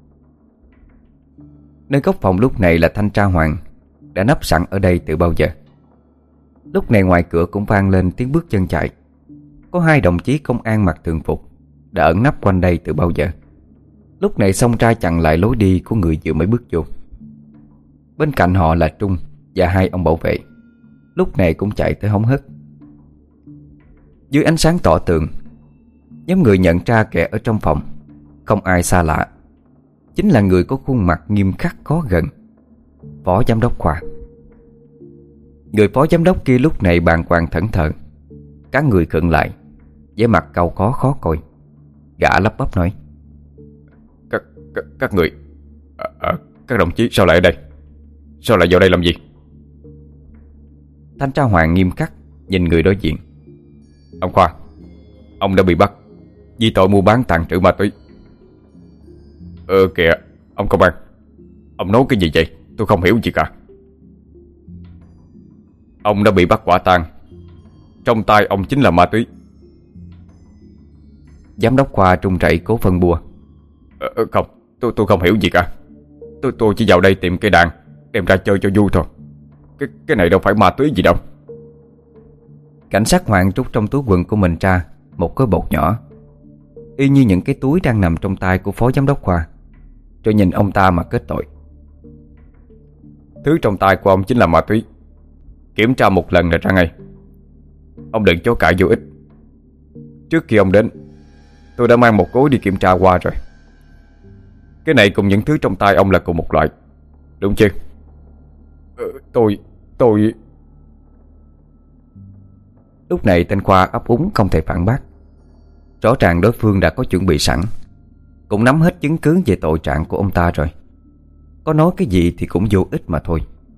Nơi góc phòng lúc này là thanh tra Hoàng, đã nấp sẵn ở đây từ bao giờ. Lúc này ngoài cửa cũng vang lên tiếng bước chân chạy. Có hai đồng chí công an mặc thường phục đã ẩn nấp quanh đây từ bao giờ. Lúc này xông ra chặn lại lối đi của người vừa mới bước vô. Bên cạnh họ là Trung và hai ông bảo vệ, lúc này cũng chạy tới hống hớt. Dưới ánh sáng tỏ tường, nhóm người nhận ra kẻ ở trong phòng không ai xa lạ, chính là người có khuôn mặt nghiêm khắc khó gần, Phó Giám đốc Khoa. Người phó giám đốc kia lúc này bàng hoàng thẫn thờ, cả người khựng lại, vẻ mặt cau có khó coi. Gã lắp bắp nói: Các, các, các người à, à, Các đồng chí sao lại ở đây? Sao lại vào đây làm gì? Thanh tra Hoàng nghiêm khắc nhìn người đối diện: Ông Khoa, ông đã bị bắt vì tội mua bán tàng trữ ma túy. Ờ kìa, ông công an, ông nói cái gì vậy? Tôi không hiểu gì cả. Ông đã bị bắt quả tang, trong tay ông chính là ma túy. Giám đốc Khoa trung rẩy cố phân bua: ờ, Không, tôi tôi không hiểu gì cả. Tôi tôi chỉ vào đây tìm cây đàn đem ra chơi cho vui thôi. Cái cái này đâu phải ma túy gì đâu. Cảnh sát Hoàng rút trong túi quần của mình ra một cái bột nhỏ, y như những cái túi đang nằm trong tay của phó giám đốc Khoa, rồi nhìn ông ta mà kết tội: Thứ trong tay của ông chính là ma túy. Kiểm tra một lần là ra ngay. Ông đừng chối cãi vô ích. Trước khi ông đến, tôi đã mang một gối đi kiểm tra qua rồi. Cái này cùng những thứ trong tay ông là cùng một loại, đúng chưa? ờ, Tôi... tôi... Lúc này tên Khoa ấp úng không thể phản bác. Rõ ràng đối phương đã có chuẩn bị sẵn, cũng nắm hết chứng cứ về tội trạng của ông ta rồi. Có nói cái gì thì cũng vô ích mà thôi.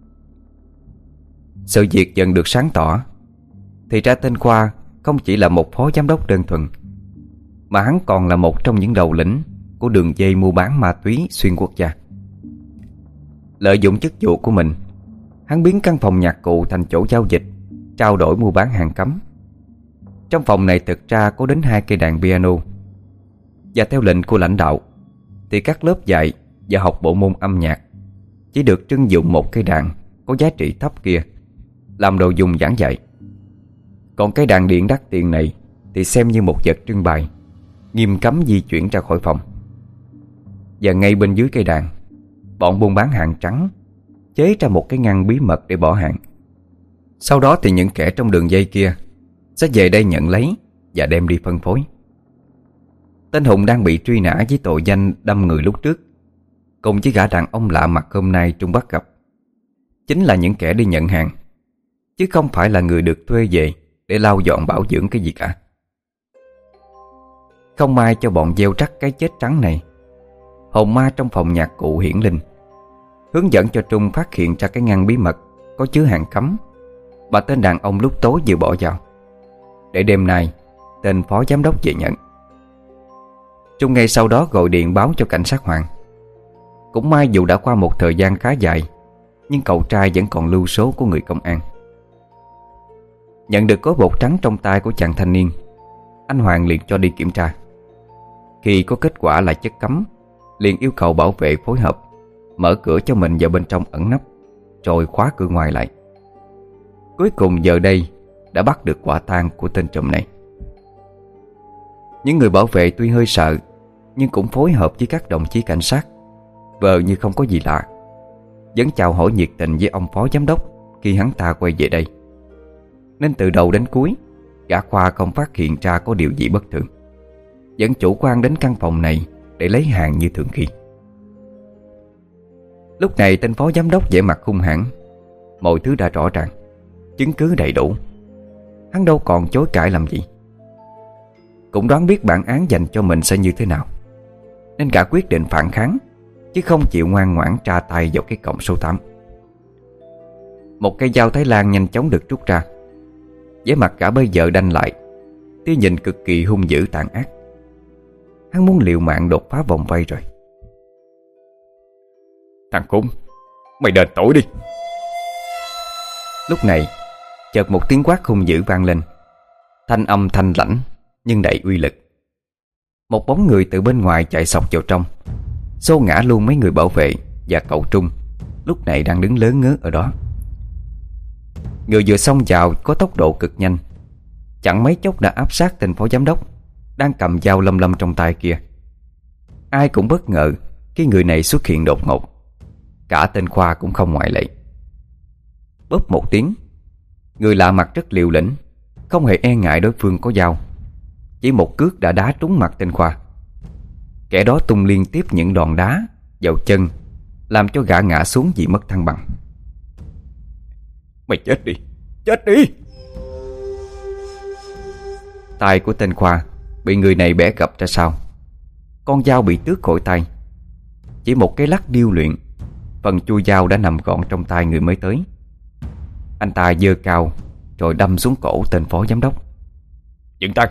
Sự việc dần được sáng tỏ, thì ra tên Khoa không chỉ là một phó giám đốc đơn thuần, mà hắn còn là một trong những đầu lĩnh của đường dây mua bán ma túy xuyên quốc gia. Lợi dụng chức vụ của mình, hắn biến căn phòng nhạc cụ thành chỗ giao dịch, trao đổi mua bán hàng cấm. Trong phòng này thực ra có đến hai cây đàn piano, và theo lệnh của lãnh đạo thì các lớp dạy và học bộ môn âm nhạc chỉ được trưng dụng một cây đàn có giá trị thấp kia làm đồ dùng giảng dạy. Còn cái đàn điện đắt tiền này thì xem như một vật trưng bày, nghiêm cấm di chuyển ra khỏi phòng. Và ngay bên dưới cây đàn, bọn buôn bán hàng trắng chế ra một cái ngăn bí mật để bỏ hàng. Sau đó thì những kẻ trong đường dây kia sẽ về đây nhận lấy và đem đi phân phối. Tên Hùng đang bị truy nã với tội danh đâm người lúc trước, cùng với gã đàn ông lạ mặt hôm nay Trung bắt gặp, chính là những kẻ đi nhận hàng, chứ không phải là người được thuê về để lau dọn bảo dưỡng cái gì cả. Không may cho bọn gieo rắc cái chết trắng này, hồn ma trong phòng nhạc cụ hiển linh, hướng dẫn cho Trung phát hiện ra cái ngăn bí mật có chứa hàng cấm mà tên đàn ông lúc tối vừa bỏ vào, để đêm nay tên phó giám đốc về nhận. Trung ngay sau đó gọi điện báo cho cảnh sát Hoàng. Cũng may dù đã qua một thời gian khá dài, nhưng cậu trai vẫn còn lưu số của người công an. Nhận được gói bột trắng trong tay của chàng thanh niên, anh Hoàng liền cho đi kiểm tra. Khi có kết quả là chất cấm, liền yêu cầu bảo vệ phối hợp mở cửa cho mình vào bên trong ẩn nấp, rồi khóa cửa ngoài lại. Cuối cùng giờ đây đã bắt được quả tang của tên trùm này. Những người bảo vệ tuy hơi sợ, nhưng cũng phối hợp với các đồng chí cảnh sát, vờ như không có gì lạ, vẫn chào hỏi nhiệt tình với ông phó giám đốc khi hắn ta quay về đây. Nên từ đầu đến cuối, gã Khoa không phát hiện ra có điều gì bất thường, vẫn chủ quan đến căn phòng này để lấy hàng như thường khi. Lúc này tên phó giám đốc vẻ mặt hung hãn. Mọi thứ đã rõ ràng, chứng cứ đầy đủ, hắn đâu còn chối cãi làm gì. Cũng đoán biết bản án dành cho mình sẽ như thế nào, nên gã quyết định phản kháng, chứ không chịu ngoan ngoãn tra tay vào cái cổng số tám. Một cây dao Thái Lan nhanh chóng được rút ra. Vẻ mặt gã bây giờ đanh lại, tia nhìn cực kỳ hung dữ tàn ác. Hắn muốn liều mạng đột phá vòng vây rồi. Thằng khốn, mày đền tội đi. Lúc này chợt một tiếng quát hung dữ vang lên, thanh âm thanh lãnh nhưng đầy uy lực. Một bóng người từ bên ngoài chạy sộc vào trong, xô ngã luôn mấy người bảo vệ và cậu Trung lúc này đang đứng lớn ngớ ở đó. Người vừa xông vào có tốc độ cực nhanh, chẳng mấy chốc đã áp sát tên phó giám đốc đang cầm dao lâm lâm trong tay kia. Ai cũng bất ngờ khi người này xuất hiện đột ngột, cả tên Khoa cũng không ngoại lệ. Bóp một tiếng, người lạ mặt rất liều lĩnh, không hề e ngại đối phương có dao, chỉ một cước đã đá trúng mặt tên Khoa. Kẻ đó tung liên tiếp những đòn đá vào chân, làm cho gã ngã xuống vì mất thăng bằng. Mày chết đi, chết đi! Tay của tên Khoa bị người này bẻ gập ra sau, con dao bị tước khỏi tay. Chỉ một cái lắc điêu luyện, phần chui dao đã nằm gọn trong tay người mới tới. Anh ta giơ cao rồi đâm xuống cổ tên phó giám đốc. Dừng tay!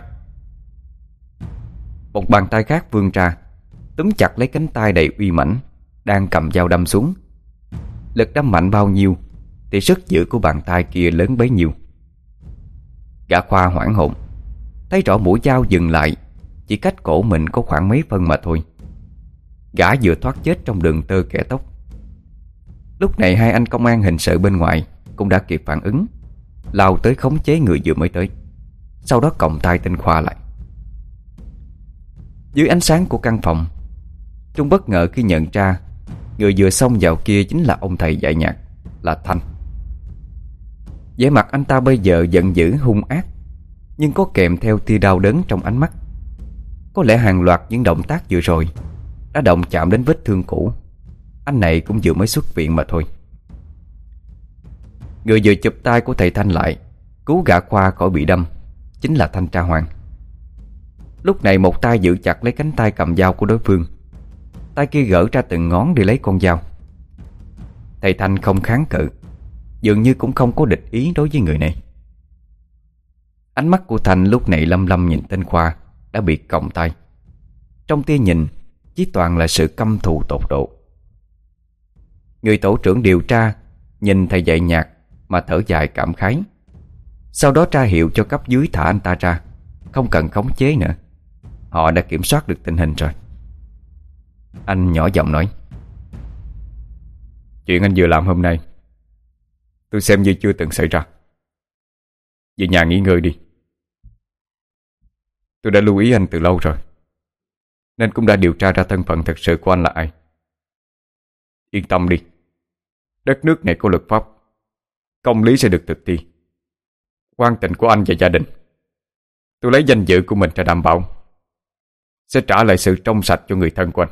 Một bàn tay khác vươn ra, túm chặt lấy cánh tay đầy uy mãnh đang cầm dao đâm xuống. Lực đâm mạnh bao nhiêu thì sức giữ của bàn tay kia lớn bấy nhiêu. Gã Khoa hoảng hồn, thấy rõ mũi dao dừng lại chỉ cách cổ mình có khoảng mấy phân mà thôi. Gã vừa thoát chết trong đường tơ kẻ tóc. Lúc này hai anh công an hình sự bên ngoài cũng đã kịp phản ứng, lao tới khống chế người vừa mới tới, sau đó còng tay tên Khoa lại. Dưới ánh sáng của căn phòng, Trung bất ngờ khi nhận ra người vừa xông vào kia chính là ông thầy dạy nhạc, là Thanh. Vẻ mặt anh ta bây giờ giận dữ hung ác, nhưng có kèm theo tia đau đớn trong ánh mắt. Có lẽ hàng loạt những động tác vừa rồi đã động chạm đến vết thương cũ. Anh này cũng vừa mới xuất viện mà thôi. Người vừa chụp tay của thầy Thanh lại, cứu gã Khoa khỏi bị đâm, chính là thanh tra Hoàng. Lúc này một tay giữ chặt lấy cánh tay cầm dao của đối phương, tay kia gỡ ra từng ngón để lấy con dao. Thầy Thanh không kháng cự, dường như cũng không có địch ý đối với người này. Ánh mắt của Thanh lúc này lâm lâm nhìn tên Khoa đã bị còng tay. Trong tia nhìn chỉ toàn là sự căm thù tột độ. Người tổ trưởng điều tra nhìn thầy dạy nhạc mà thở dài cảm khái, sau đó tra hiệu cho cấp dưới thả anh ta ra, không cần khống chế nữa. Họ đã kiểm soát được tình hình rồi. Anh nhỏ giọng nói: Chuyện anh vừa làm hôm nay tôi xem như chưa từng xảy ra. Về nhà nghỉ ngơi đi. Tôi đã lưu ý anh từ lâu rồi, nên cũng đã điều tra ra thân phận thật sự của anh là ai. Yên tâm đi, đất nước này có luật pháp, công lý sẽ được thực thi. Quan tình của anh và gia đình, tôi lấy danh dự của mình ra đảm bảo, sẽ trả lại sự trong sạch cho người thân của anh.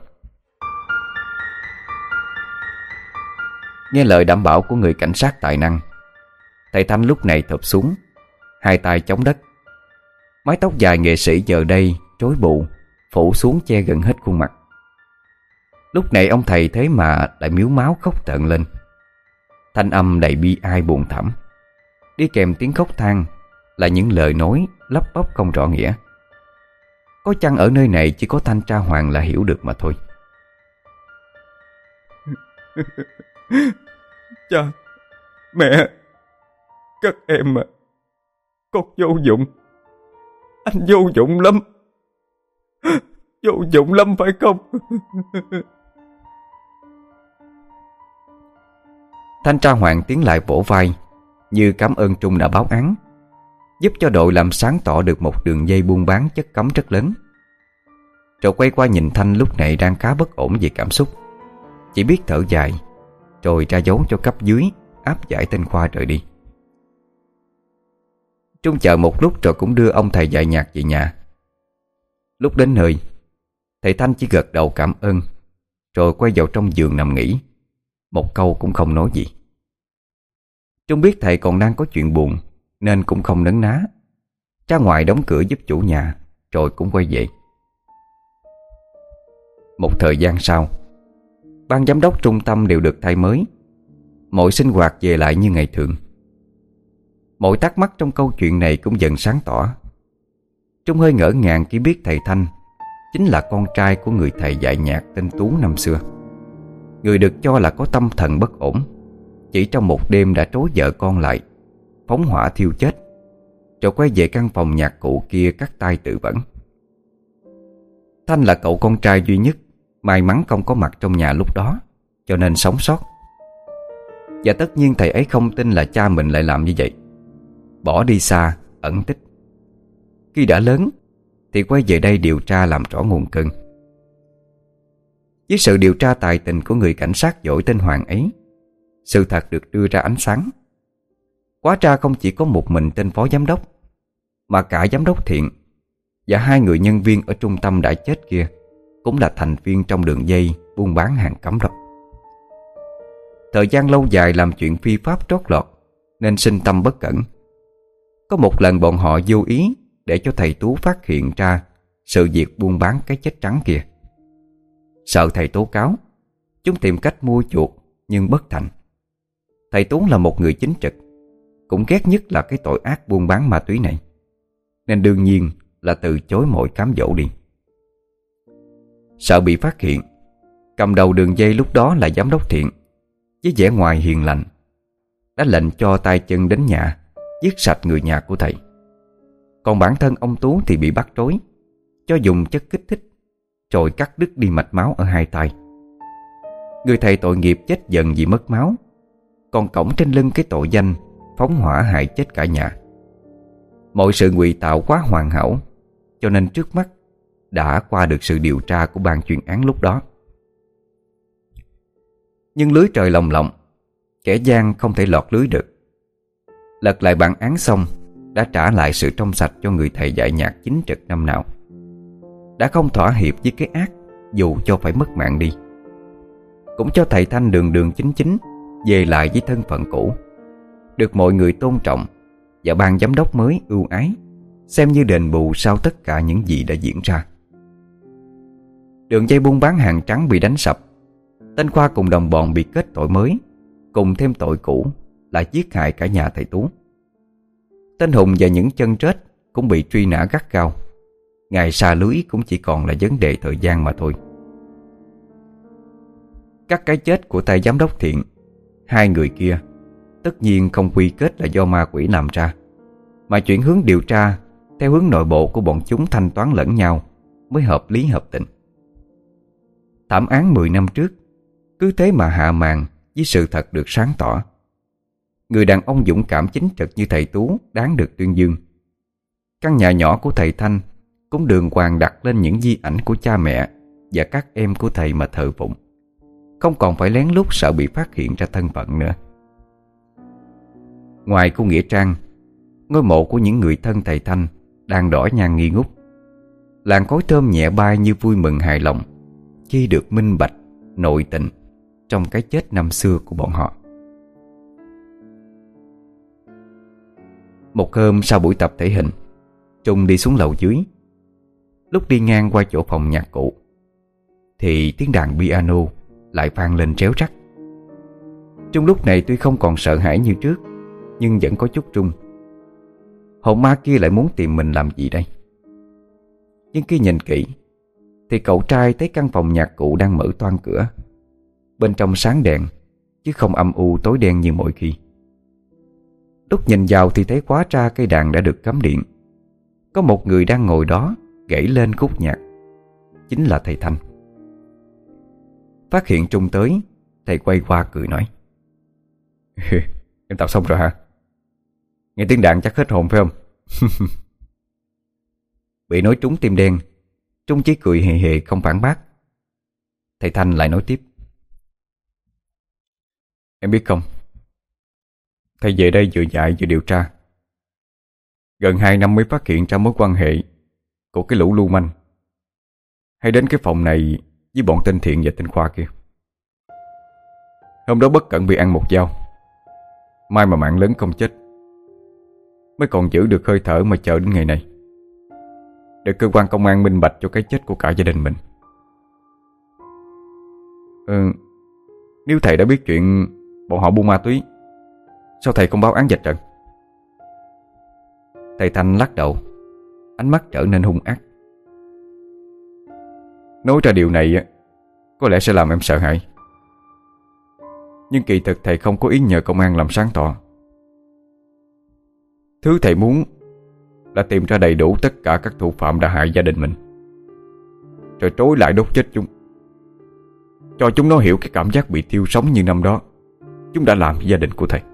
Nghe lời đảm bảo của người cảnh sát tài năng, thầy Thanh lúc này thụp xuống, hai tay chống đất. Mái tóc dài nghệ sĩ giờ đây rối bù, phủ xuống che gần hết khuôn mặt. Lúc này ông thầy thế mà lại miếu máu khóc tợn lên. Thanh âm đầy bi ai buồn thảm, đi kèm tiếng khóc than là những lời nói lắp bắp không rõ nghĩa. Có chăng ở nơi này chỉ có Thanh Tra Hoàng là hiểu được mà thôi. Cha, mẹ, các em à, con vô dụng. Anh vô dụng lắm. Vô dụng lắm phải không? Thanh Tra Hoàng tiến lại vỗ vai, như cảm ơn Trung đã báo án, giúp cho đội làm sáng tỏ được một đường dây buôn bán chất cấm rất lớn. Rồi quay qua nhìn Thanh lúc này đang khá bất ổn về cảm xúc, chỉ biết thở dài, rồi ra dấu cho cấp dưới áp giải tên Khoa rời đi. Trung chờ một lúc rồi cũng đưa ông thầy dạy nhạc về nhà. Lúc đến nơi, thầy Thanh chỉ gật đầu cảm ơn, rồi quay vào trong giường nằm nghỉ, một câu cũng không nói gì. Trung biết thầy còn đang có chuyện buồn, nên cũng không nấn ná, ra ngoài đóng cửa giúp chủ nhà, rồi cũng quay về. Một thời gian sau, ban giám đốc trung tâm đều được thay mới, mọi sinh hoạt về lại như ngày thường. Mọi thắc mắc trong câu chuyện này cũng dần sáng tỏ. Trung hơi ngỡ ngàng khi biết thầy Thanh chính là con trai của người thầy dạy nhạc tên Tú năm xưa, người được cho là có tâm thần bất ổn, chỉ trong một đêm đã trối vợ con lại, phóng hỏa thiêu chết, rồi quay về căn phòng nhạc cụ kia cắt tay tự vẫn. Thanh là cậu con trai duy nhất, may mắn không có mặt trong nhà lúc đó, cho nên sống sót. Và tất nhiên thầy ấy không tin là cha mình lại làm như vậy, bỏ đi xa, ẩn tích. Khi đã lớn thì quay về đây điều tra làm rõ nguồn cơn. Với sự điều tra tài tình của người cảnh sát giỏi tên Hoàng ấy, sự thật được đưa ra ánh sáng. Hóa ra không chỉ có một mình tên phó giám đốc, mà cả giám đốc Thiện và hai người nhân viên ở trung tâm đã chết kia cũng là thành viên trong đường dây buôn bán hàng cấm đó. Thời gian lâu dài làm chuyện phi pháp trót lọt nên sinh tâm bất cẩn. Có một lần bọn họ vô ý để cho thầy Tú phát hiện ra sự việc buôn bán cái chết trắng kia. Sợ thầy tố cáo, chúng tìm cách mua chuộc nhưng bất thành. Thầy Tú là một người chính trực, cũng ghét nhất là cái tội ác buôn bán ma túy này, nên đương nhiên là từ chối mọi cám dỗ đi. Sợ bị phát hiện, cầm đầu đường dây lúc đó là giám đốc Thiện, với vẻ ngoài hiền lành, đã lệnh cho tay chân đến nhà giết sạch người nhà của thầy. Còn bản thân ông Tú thì bị bắt trối, cho dùng chất kích thích, rồi cắt đứt đi mạch máu ở hai tay. Người thầy tội nghiệp chết dần vì mất máu, còn cõng trên lưng cái tội danh phóng hỏa hại chết cả nhà. Mọi sự ngụy tạo quá hoàn hảo, cho nên trước mắt đã qua được sự điều tra của ban chuyên án lúc đó. Nhưng lưới trời lồng lộng, kẻ gian không thể lọt lưới được. Lật lại bản án xong, đã trả lại sự trong sạch cho người thầy dạy nhạc chính trực năm nào, đã không thỏa hiệp với cái ác dù cho phải mất mạng đi. Cũng cho thầy Thanh đường đường chính chính về lại với thân phận cũ, được mọi người tôn trọng và ban giám đốc mới ưu ái, xem như đền bù sau tất cả những gì đã diễn ra. Đường dây buôn bán hàng trắng bị đánh sập, tên Khoa cùng đồng bọn bị kết tội mới, cùng thêm tội cũ là giết hại cả nhà thầy Tú. Tên Hùng và những chân rết cũng bị truy nã gắt gao, ngày xa lưới cũng chỉ còn là vấn đề thời gian mà thôi. Các cái chết của tay giám đốc Thiện, hai người kia tất nhiên không quy kết là do ma quỷ làm ra, mà chuyển hướng điều tra theo hướng nội bộ của bọn chúng thanh toán lẫn nhau mới hợp lý hợp tình. Thảm án mười năm trước cứ thế mà hạ màn với sự thật được sáng tỏ. Người đàn ông dũng cảm chính trực như thầy Tú đáng được tuyên dương. Căn nhà nhỏ của thầy Thanh cũng đường hoàng đặt lên những di ảnh của cha mẹ và các em của thầy mà thờ phụng, không còn phải lén lút sợ bị phát hiện ra thân phận nữa. Ngoài khu nghĩa trang, ngôi mộ của những người thân thầy Thanh đang đỏ nhang nghi ngút. Làn khói thơm nhẹ bay như vui mừng hài lòng khi được minh bạch nội tình trong cái chết năm xưa của bọn họ. Một hôm sau buổi tập thể hình, Trung đi xuống lầu dưới. Lúc đi ngang qua chỗ phòng nhạc cụ thì tiếng đàn piano lại vang lên réo rắt. Trung lúc này tuy không còn sợ hãi như trước, nhưng vẫn có chút run. Hồn ma kia lại muốn tìm mình làm gì đây? Nhưng khi nhìn kỹ thì cậu trai thấy căn phòng nhạc cụ đang mở toang cửa. Bên trong sáng đèn, chứ không âm u tối đen như mọi khi. Lúc nhìn vào thì thấy hóa ra cây đàn đã được cắm điện. Có một người đang ngồi đó gảy lên khúc nhạc. Chính là thầy Thanh. Phát hiện Trung tới, thầy quay qua cười nói: Em tập xong rồi hả? Nghe tiếng đàn chắc hết hồn phải không? Bị nói trúng tim đen, Trung chỉ cười hề hề không phản bác. Thầy Thanh lại nói tiếp: Em biết không, thầy về đây vừa dạy vừa điều tra. Gần hai năm mới phát hiện ra mối quan hệ của cái lũ lưu manh hay đến cái phòng này với bọn tên Thiện và tên Khoa kia. Hôm đó bất cẩn bị ăn một dao, may mà mạng lớn không chết, mới còn giữ được hơi thở mà chờ đến ngày này, để cơ quan công an minh bạch cho cái chết của cả gia đình mình. Ừ, nếu thầy đã biết chuyện bọn họ buôn ma túy, sao thầy không báo án vạch trần? Thầy Thanh lắc đầu, ánh mắt trở nên hung ác. Nói ra điều này có lẽ sẽ làm em sợ hãi, nhưng kỳ thực thầy không có ý nhờ công an làm sáng tỏ. Thứ thầy muốn là tìm ra đầy đủ tất cả các thủ phạm đã hại gia đình mình, rồi trối lại đốt chết chúng, cho chúng nó hiểu cái cảm giác bị thiêu sống như năm đó chúng đã làm với gia đình của thầy.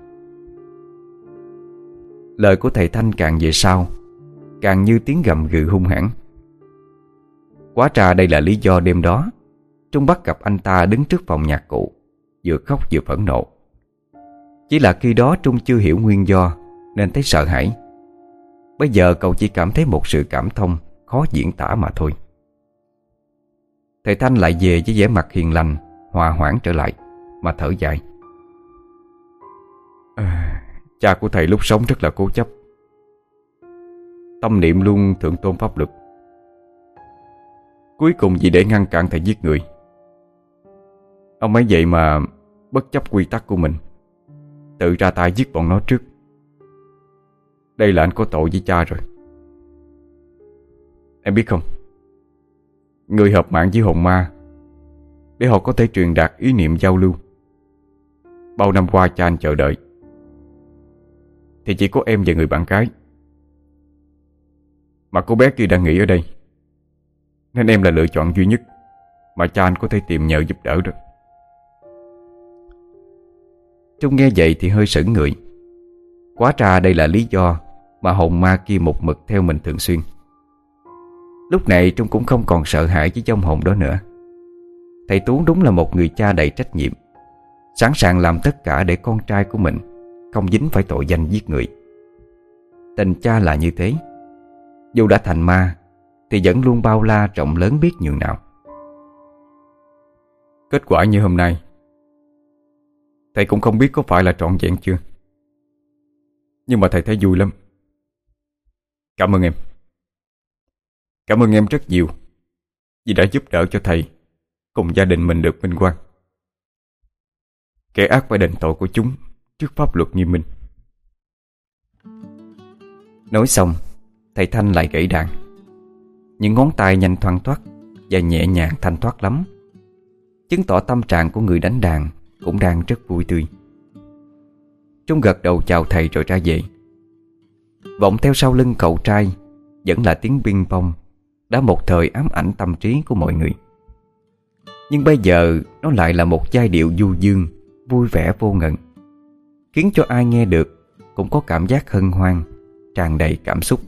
Lời của thầy Thanh càng về sau càng như tiếng gầm gừ hung hãn. Hóa ra đây là lý do đêm đó Trung bắt gặp anh ta đứng trước phòng nhạc cụ, vừa khóc vừa phẫn nộ. Chỉ là khi đó Trung chưa hiểu nguyên do nên thấy sợ hãi. Bây giờ cậu chỉ cảm thấy một sự cảm thông khó diễn tả mà thôi. Thầy Thanh lại về với vẻ mặt hiền lành, hòa hoãn trở lại mà thở dài. À, cha của thầy lúc sống rất là cố chấp, tâm niệm luôn thượng tôn pháp luật. Cuối cùng vì để ngăn cản thầy giết người, ông ấy vậy mà bất chấp quy tắc của mình, tự ra tay giết bọn nó trước. Đây là anh có tội với cha rồi. Em biết không, người hợp mạng với hồn ma để họ có thể truyền đạt ý niệm giao lưu. Bao năm qua cha anh chờ đợi thì chỉ có em và người bạn gái, mà cô bé kia đang nghỉ ở đây, nên em là lựa chọn duy nhất mà cha anh có thể tìm nhờ giúp đỡ được. Trung nghe vậy thì hơi sững người. Hóa ra đây là lý do mà hồn ma kia một mực theo mình thường xuyên. Lúc này Trung cũng không còn sợ hãi với vong hồn đó nữa. Thầy Tú đúng là một người cha đầy trách nhiệm, sẵn sàng làm tất cả để con trai của mình không dính phải tội danh giết người. Tình cha là như thế, dù đã thành ma thì vẫn luôn bao la rộng lớn biết nhường nào. Kết quả như hôm nay, thầy cũng không biết có phải là trọn vẹn chưa, nhưng mà thầy thấy vui lắm. Cảm ơn em. Cảm ơn em rất nhiều vì đã giúp đỡ cho thầy cùng gia đình mình được vinh quang. Kẻ ác phải đền tội của chúng trước pháp luật nghiêm minh. Nói xong, thầy Thanh lại gảy đàn. Những ngón tay nhanh thoăn thoắt và nhẹ nhàng thanh thoát lắm, chứng tỏ tâm trạng của người đánh đàn cũng đang rất vui tươi. Trung gật đầu chào thầy rồi ra về. Vọng theo sau lưng cậu trai vẫn là tiếng ping pong đã một thời ám ảnh tâm trí của mọi người. Nhưng bây giờ nó lại là một giai điệu du dương vui vẻ vô ngần, khiến cho ai nghe được cũng có cảm giác hân hoan, tràn đầy cảm xúc.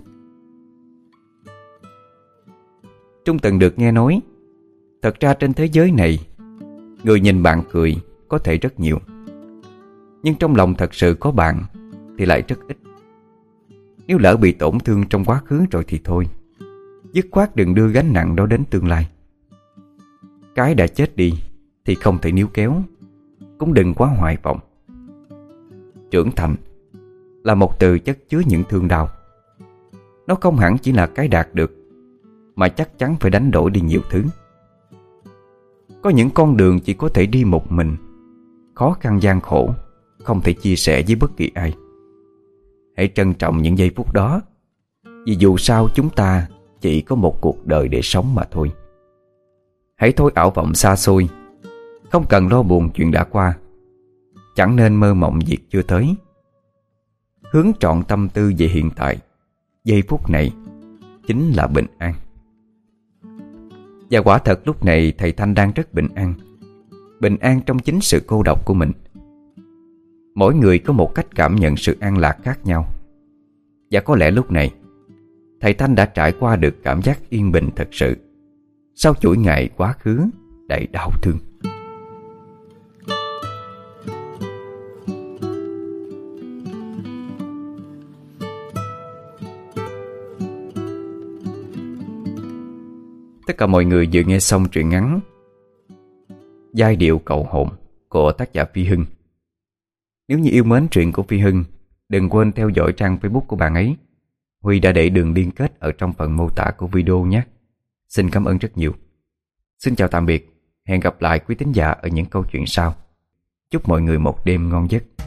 Trung từng được nghe nói, thật ra trên thế giới này, người nhìn bạn cười có thể rất nhiều, nhưng trong lòng thật sự có bạn thì lại rất ít. Nếu lỡ bị tổn thương trong quá khứ rồi thì thôi, dứt khoát đừng đưa gánh nặng đó đến tương lai. Cái đã chết đi thì không thể níu kéo, cũng đừng quá hoài vọng. Trưởng thành là một từ chất chứa những thương đau. Nó không hẳn chỉ là cái đạt được, mà chắc chắn phải đánh đổi đi nhiều thứ. Có những con đường chỉ có thể đi một mình, khó khăn gian khổ, không thể chia sẻ với bất kỳ ai. Hãy trân trọng những giây phút đó, vì dù sao chúng ta chỉ có một cuộc đời để sống mà thôi. Hãy thôi ảo vọng xa xôi, không cần lo buồn chuyện đã qua, chẳng nên mơ mộng việc chưa tới. Hướng trọn tâm tư về hiện tại, giây phút này chính là bình an. Và quả thật lúc này thầy Thanh đang rất bình an. Bình an trong chính sự cô độc của mình. Mỗi người có một cách cảm nhận sự an lạc khác nhau. Và có lẽ lúc này thầy Thanh đã trải qua được cảm giác yên bình thật sự, sau chuỗi ngày quá khứ đầy đau thương. Tất cả mọi người vừa nghe xong truyện ngắn Giai điệu cầu hồn của tác giả Phi Hưng. Nếu như yêu mến truyện của Phi Hưng, đừng quên theo dõi trang Facebook của bạn ấy. Huy đã để đường liên kết ở trong phần mô tả của video nhé. Xin cảm ơn rất nhiều. Xin chào tạm biệt. Hẹn gặp lại quý thính giả ở những câu chuyện sau. Chúc mọi người một đêm ngon giấc.